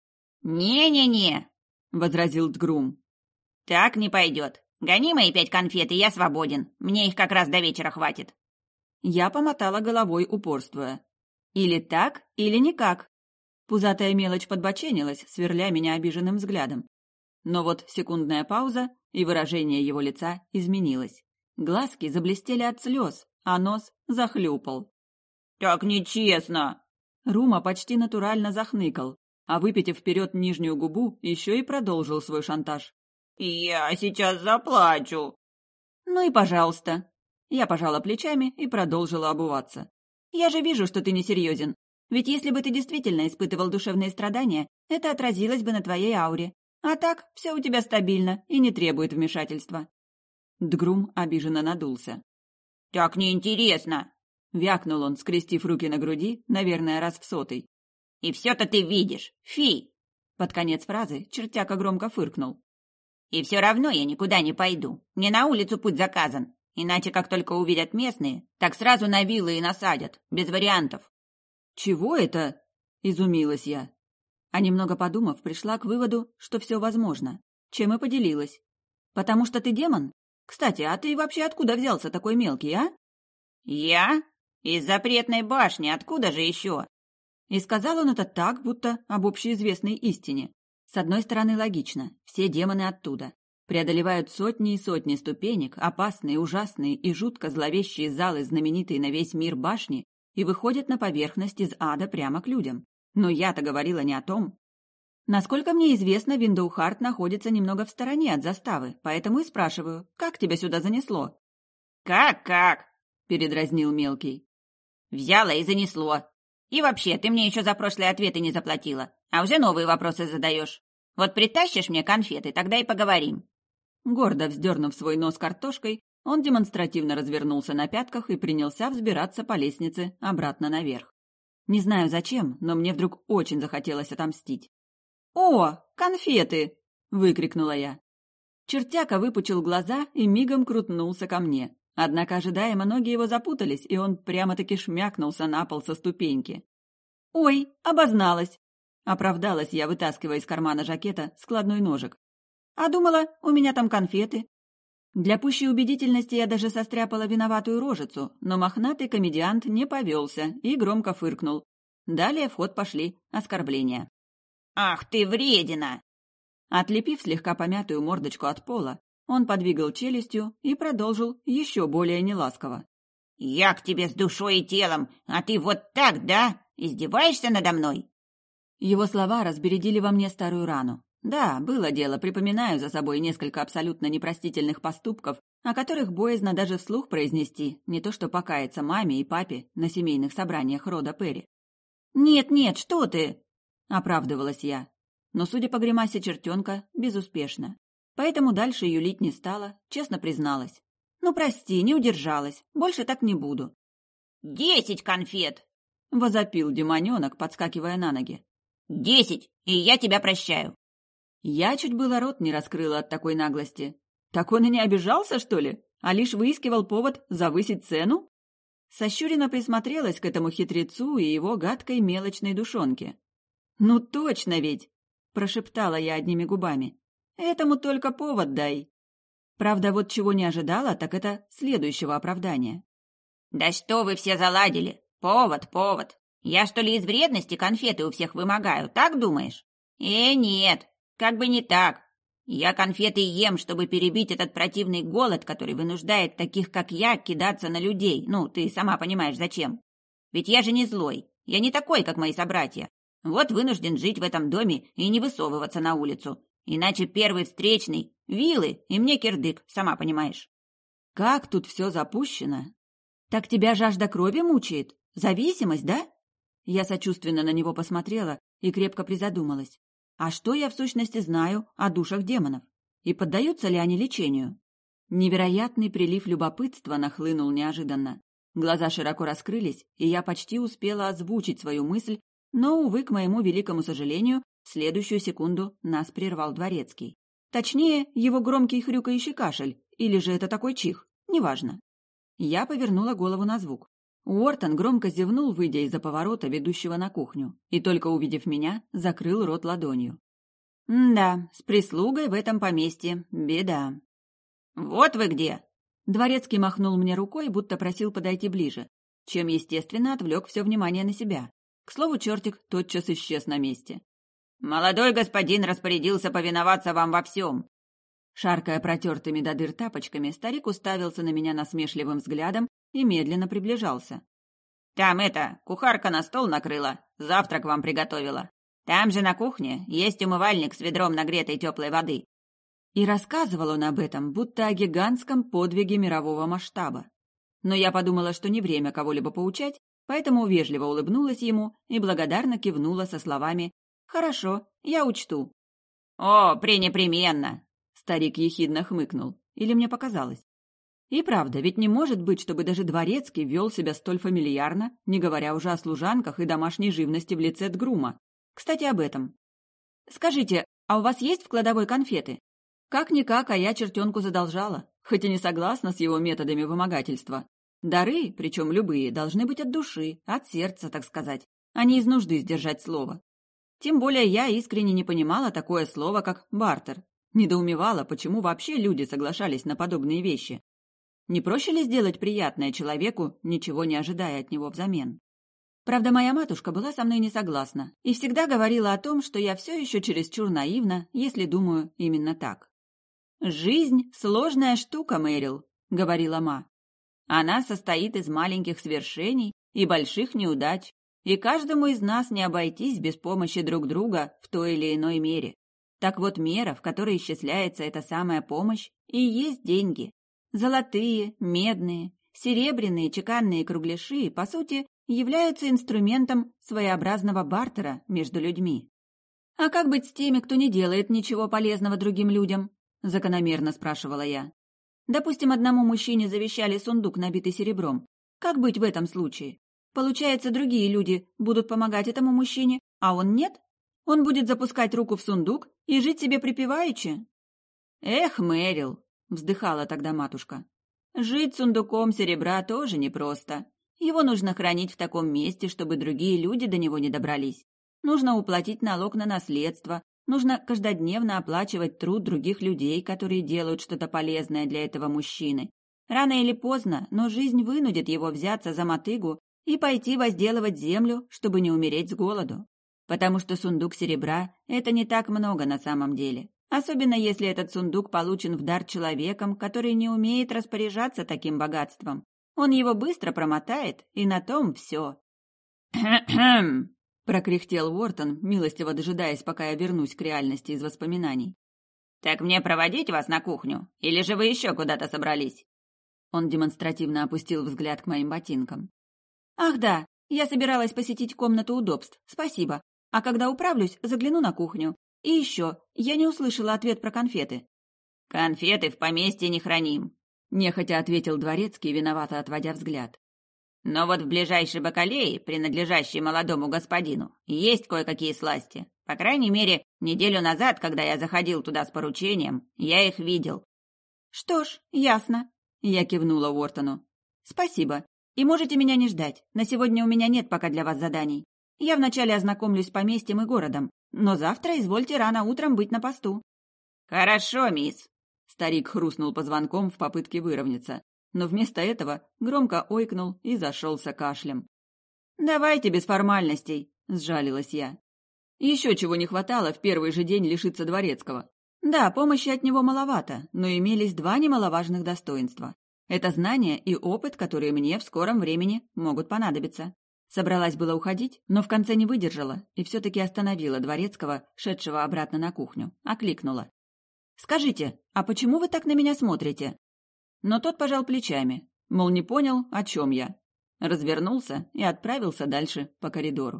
«Не-не-не», — возразил Тгрум. «Так не пойдет. Гони мои 5 конфет, и я свободен. Мне их как раз до вечера хватит». Я помотала головой, упорствуя. «Или так, или никак». Пузатая мелочь подбоченилась, сверля меня обиженным взглядом. Но вот секундная пауза, и выражение его лица изменилось. Глазки заблестели от слез, а нос захлюпал. «Так нечестно!» Рума почти натурально захныкал, а выпитив вперед нижнюю губу, еще и продолжил свой шантаж. «Я сейчас заплачу!» «Ну и пожалуйста!» Я пожала плечами и продолжила обуваться. «Я же вижу, что ты несерьезен. Ведь если бы ты действительно испытывал душевные страдания, это отразилось бы на твоей ауре. А так, все у тебя стабильно и не требует вмешательства». Дгрум обиженно надулся. «Так неинтересно!» — вякнул он, скрестив руки на груди, наверное, раз в 100-й. «И все-то ты видишь, фи!» Под конец фразы чертяка громко фыркнул. «И все равно я никуда не пойду. Мне на улицу путь заказан. Иначе, как только увидят местные, так сразу на виллы и насадят. Без вариантов». «Чего это?» — изумилась я. А немного подумав, пришла к выводу, что все возможно. Чем и поделилась. «Потому что ты демон? Кстати, а ты вообще откуда взялся такой мелкий, а?» «Я? Из запретной башни, откуда же еще?» И сказал он это так, будто об общеизвестной истине. С одной стороны, логично. Все демоны оттуда. Преодолевают сотни и сотни ступенек, опасные, ужасные и жутко зловещие залы, знаменитые на весь мир башни, и выходят на поверхность из ада прямо к людям. Но я-то говорила не о том. Насколько мне известно, Виндоухарт находится немного в стороне от заставы, поэтому и спрашиваю, как тебя сюда занесло? «Как?» — передразнил мелкий. «Взяло и занесло. И вообще, ты мне еще за прошлые ответы не заплатила, а уже новые вопросы задаешь. Вот притащишь мне конфеты, тогда и поговорим». Гордо вздернув свой нос картошкой, он демонстративно развернулся на пятках и принялся взбираться по лестнице обратно наверх. Не знаю зачем, но мне вдруг очень захотелось отомстить. «О, конфеты!» — выкрикнула я. Чертяка выпучил глаза и мигом крутнулся ко мне. Однако ожидаемо ноги его запутались, и он прямо-таки шмякнулся на пол со ступеньки. «Ой, обозналась!» — оправдалась я, вытаскивая из кармана жакета складной ножик. «А думала, у меня там конфеты». Для пущей убедительности я даже состряпала виноватую рожицу, но мохнатый комедиант не повелся и громко фыркнул. Далее в ход пошли оскорбления. «Ах ты вредина!» Отлепив слегка помятую мордочку от пола, он подвигал челюстью и продолжил еще более неласково. «Я к тебе с душой и телом, а ты вот так, да? Издеваешься надо мной?» Его слова разбередили во мне старую рану. Да, было дело, припоминаю за собой несколько абсолютно непростительных поступков, о которых боязно даже вслух произнести, не то что покаяться маме и папе на семейных собраниях рода Перри. «Нет, что ты!» — оправдывалась я. Но, судя по гримасе чертенка, безуспешно. Поэтому дальше юлить не стала, честно призналась. «Ну, прости, не удержалась, больше так не буду». 10 конфет!» — возопил демоненок, подскакивая на ноги. 10, и я тебя прощаю. Я чуть было рот не раскрыла от такой наглости. Так он и не обижался, что ли? А лишь выискивал повод завысить цену? Сощуренно присмотрелась к этому хитрецу и его гадкой мелочной душонке. «Ну точно ведь!» – прошептала я одними губами. «Этому только повод дай». Правда, вот чего не ожидала, так это следующего оправдания. «Да что вы все заладили? Повод. Я что ли из вредности конфеты у всех вымогаю, так думаешь? Нет, как бы не так. Я конфеты ем, чтобы перебить этот противный голод, который вынуждает таких, как я, кидаться на людей. Ну, ты сама понимаешь, зачем. Ведь я же не злой, я не такой, как мои собратья. Вот вынужден жить в этом доме и не высовываться на улицу. Иначе первый встречный — вилы, и мне кирдык, сама понимаешь». Как тут все запущено? Так тебя жажда крови мучает? Зависимость, да? Я сочувственно на него посмотрела и крепко призадумалась. А что я в сущности знаю о душах демонов? И поддаются ли они лечению? Невероятный прилив любопытства нахлынул неожиданно. Глаза широко раскрылись, и я почти успела озвучить свою мысль, но, увы, к моему великому сожалению, в следующую секунду нас прервал дворецкий. Точнее, его громкий хрюкающий кашель, или же это такой чих, неважно. Я повернула голову на звук. Уортон громко зевнул, выйдя из-за поворота, ведущего на кухню, и, только увидев меня, закрыл рот ладонью. Да, с прислугой в этом поместье беда. «Вот вы где!» Дворецкий махнул мне рукой, будто просил подойти ближе, чем, естественно, отвлек все внимание на себя. К слову, чертик тотчас исчез на месте. «Молодой господин распорядился повиноваться вам во всем». Шаркая протертыми до дыр тапочками, старик уставился на меня насмешливым взглядом и медленно приближался. «Там кухарка на стол накрыла, завтрак вам приготовила. Там же на кухне есть умывальник с ведром нагретой теплой воды». И рассказывал он об этом, будто о гигантском подвиге мирового масштаба. Но я подумала, что не время кого-либо поучать, поэтому вежливо улыбнулась ему и благодарно кивнула со словами «Хорошо, я учту». «О, пренепременно!» Старик ехидно хмыкнул. Или мне показалось? И правда, ведь не может быть, чтобы даже дворецкий вел себя столь фамильярно, не говоря уже о служанках и домашней живности в лице Тгрума. Кстати, об этом. Скажите, а у вас есть в кладовой конфеты? Как-никак, а я чертенку задолжала, хоть и не согласна с его методами вымогательства. Дары, причем любые, должны быть от души, от сердца, так сказать, а не из нужды сдержать слово. Тем более я искренне не понимала такое слово, как бартер. Недоумевала, почему вообще люди соглашались на подобные вещи. Не проще ли сделать приятное человеку, ничего не ожидая от него взамен? Правда, моя матушка была со мной не согласна и всегда говорила о том, что я все еще чересчур наивна, если думаю именно так. «Жизнь – сложная штука, Мэрил», – говорила ма. «Она состоит из маленьких свершений и больших неудач, и каждому из нас не обойтись без помощи друг друга в той или иной мере. Так вот, мера, в которой исчисляется эта самая помощь, и есть деньги. Золотые, медные, серебряные чеканные кругляши, по сути, являются инструментом своеобразного бартера между людьми. А как быть с теми, кто не делает ничего полезного другим людям? Закономерно спрашивала я. Допустим, одному мужчине завещали сундук, набитый серебром. Как быть в этом случае? Получается, другие люди будут помогать этому мужчине, а он нет? Он будет запускать руку в сундук и жить себе припеваючи? Эх, Мэрил, вздыхала тогда матушка. Жить сундуком серебра тоже непросто. Его нужно хранить в таком месте, чтобы другие люди до него не добрались. Нужно уплатить налог на наследство, нужно каждодневно оплачивать труд других людей, которые делают что-то полезное для этого мужчины. Рано или поздно, но жизнь вынудит его взяться за мотыгу и пойти возделывать землю, чтобы не умереть с голоду. Потому что сундук серебра – это не так много на самом деле. Особенно если этот сундук получен в дар человеком, который не умеет распоряжаться таким богатством. Он его быстро промотает, и на том все. «Кхм-кхм!» – прокряхтел Уортон, милостиво дожидаясь, пока я вернусь к реальности из воспоминаний. «Так мне проводить вас на кухню? Или же вы еще куда-то собрались?» Он демонстративно опустил взгляд к моим ботинкам. «Ах да, я собиралась посетить комнату удобств, спасибо. А когда управлюсь, загляну на кухню. И еще, я не услышала ответ про конфеты». «Конфеты в поместье не храним», — нехотя ответил дворецкий, виновато отводя взгляд. «Но вот в ближайшей бакалее, принадлежащей молодому господину, есть кое-какие сласти. По крайней мере, неделю назад, когда я заходил туда с поручением, я их видел». «Что ж, ясно», — я кивнула Уортону. «Спасибо. И можете меня не ждать. На сегодня у меня нет пока для вас заданий. Я вначале ознакомлюсь с поместьем и городом, но завтра извольте рано утром быть на посту». «Хорошо, мисс». Старик хрустнул позвонком в попытке выровняться, но вместо этого громко ойкнул и зашелся кашлем. «Давайте без формальностей», — сжалилась я. Еще чего не хватало в первый же день лишиться дворецкого. Да, помощи от него маловато, но имелись два немаловажных достоинства. Это знания и опыт, которые мне в скором времени могут понадобиться. Собралась было уходить, но в конце не выдержала и все-таки остановила дворецкого, шедшего обратно на кухню, окликнула. «Скажите, а почему вы так на меня смотрите?» Но тот пожал плечами, мол, не понял, о чем я. Развернулся и отправился дальше по коридору.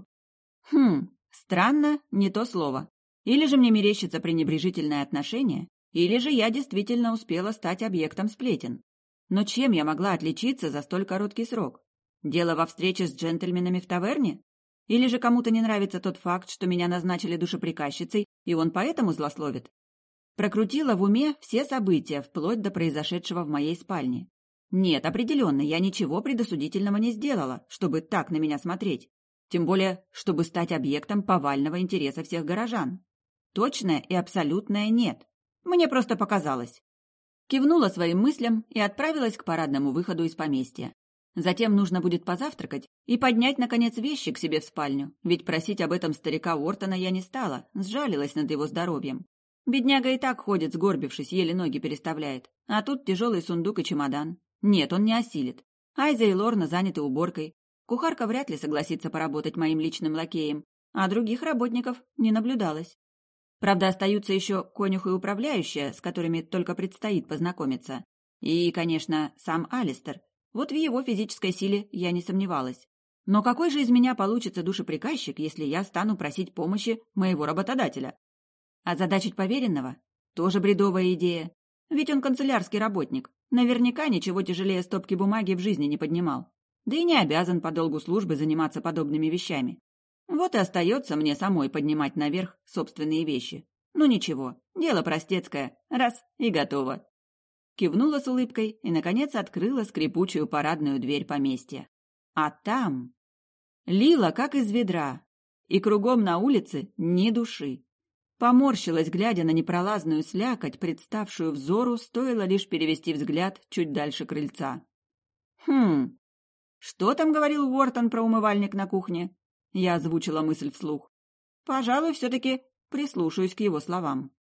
Странно, не то слово. Или же мне мерещится пренебрежительное отношение, или же я действительно успела стать объектом сплетен. Но чем я могла отличиться за столь короткий срок? Дело во встрече с джентльменами в таверне? Или же кому-то не нравится тот факт, что меня назначили душеприказчицей, и он поэтому злословит? Прокрутила в уме все события, вплоть до произошедшего в моей спальне. Нет, определенно, я ничего предосудительного не сделала, чтобы так на меня смотреть. Тем более, чтобы стать объектом повального интереса всех горожан. Точное и абсолютное нет. Мне просто показалось. Кивнула своим мыслям и отправилась к парадному выходу из поместья. Затем нужно будет позавтракать и поднять, наконец, вещи к себе в спальню, ведь просить об этом старика Уортона я не стала, сжалилась над его здоровьем. Бедняга и так ходит, сгорбившись, еле ноги переставляет, а тут тяжелый сундук и чемодан. Нет, он не осилит. Айза и Лорна заняты уборкой. Кухарка вряд ли согласится поработать моим личным лакеем, а других работников не наблюдалось. Правда, остаются еще конюх и управляющая, с которыми только предстоит познакомиться. И, конечно, сам Алистер. Вот в его физической силе я не сомневалась. Но какой же из меня получится душеприказчик, если я стану просить помощи моего работодателя? Озадачить поверенного? Тоже бредовая идея. Ведь он канцелярский работник. Наверняка ничего тяжелее стопки бумаги в жизни не поднимал. Да и не обязан по долгу службы заниматься подобными вещами. Вот и остается мне самой поднимать наверх собственные вещи. Ну ничего, дело простецкое. Раз — и готово. Кивнула с улыбкой и, наконец, открыла скрипучую парадную дверь поместья. А там лила, как из ведра, и кругом на улице ни души. Поморщилась, глядя на непролазную слякоть, представшую взору, стоило лишь перевести взгляд чуть дальше крыльца. Что там говорил Уортон про умывальник на кухне? Я озвучила мысль вслух. Пожалуй, все-таки прислушаюсь к его словам.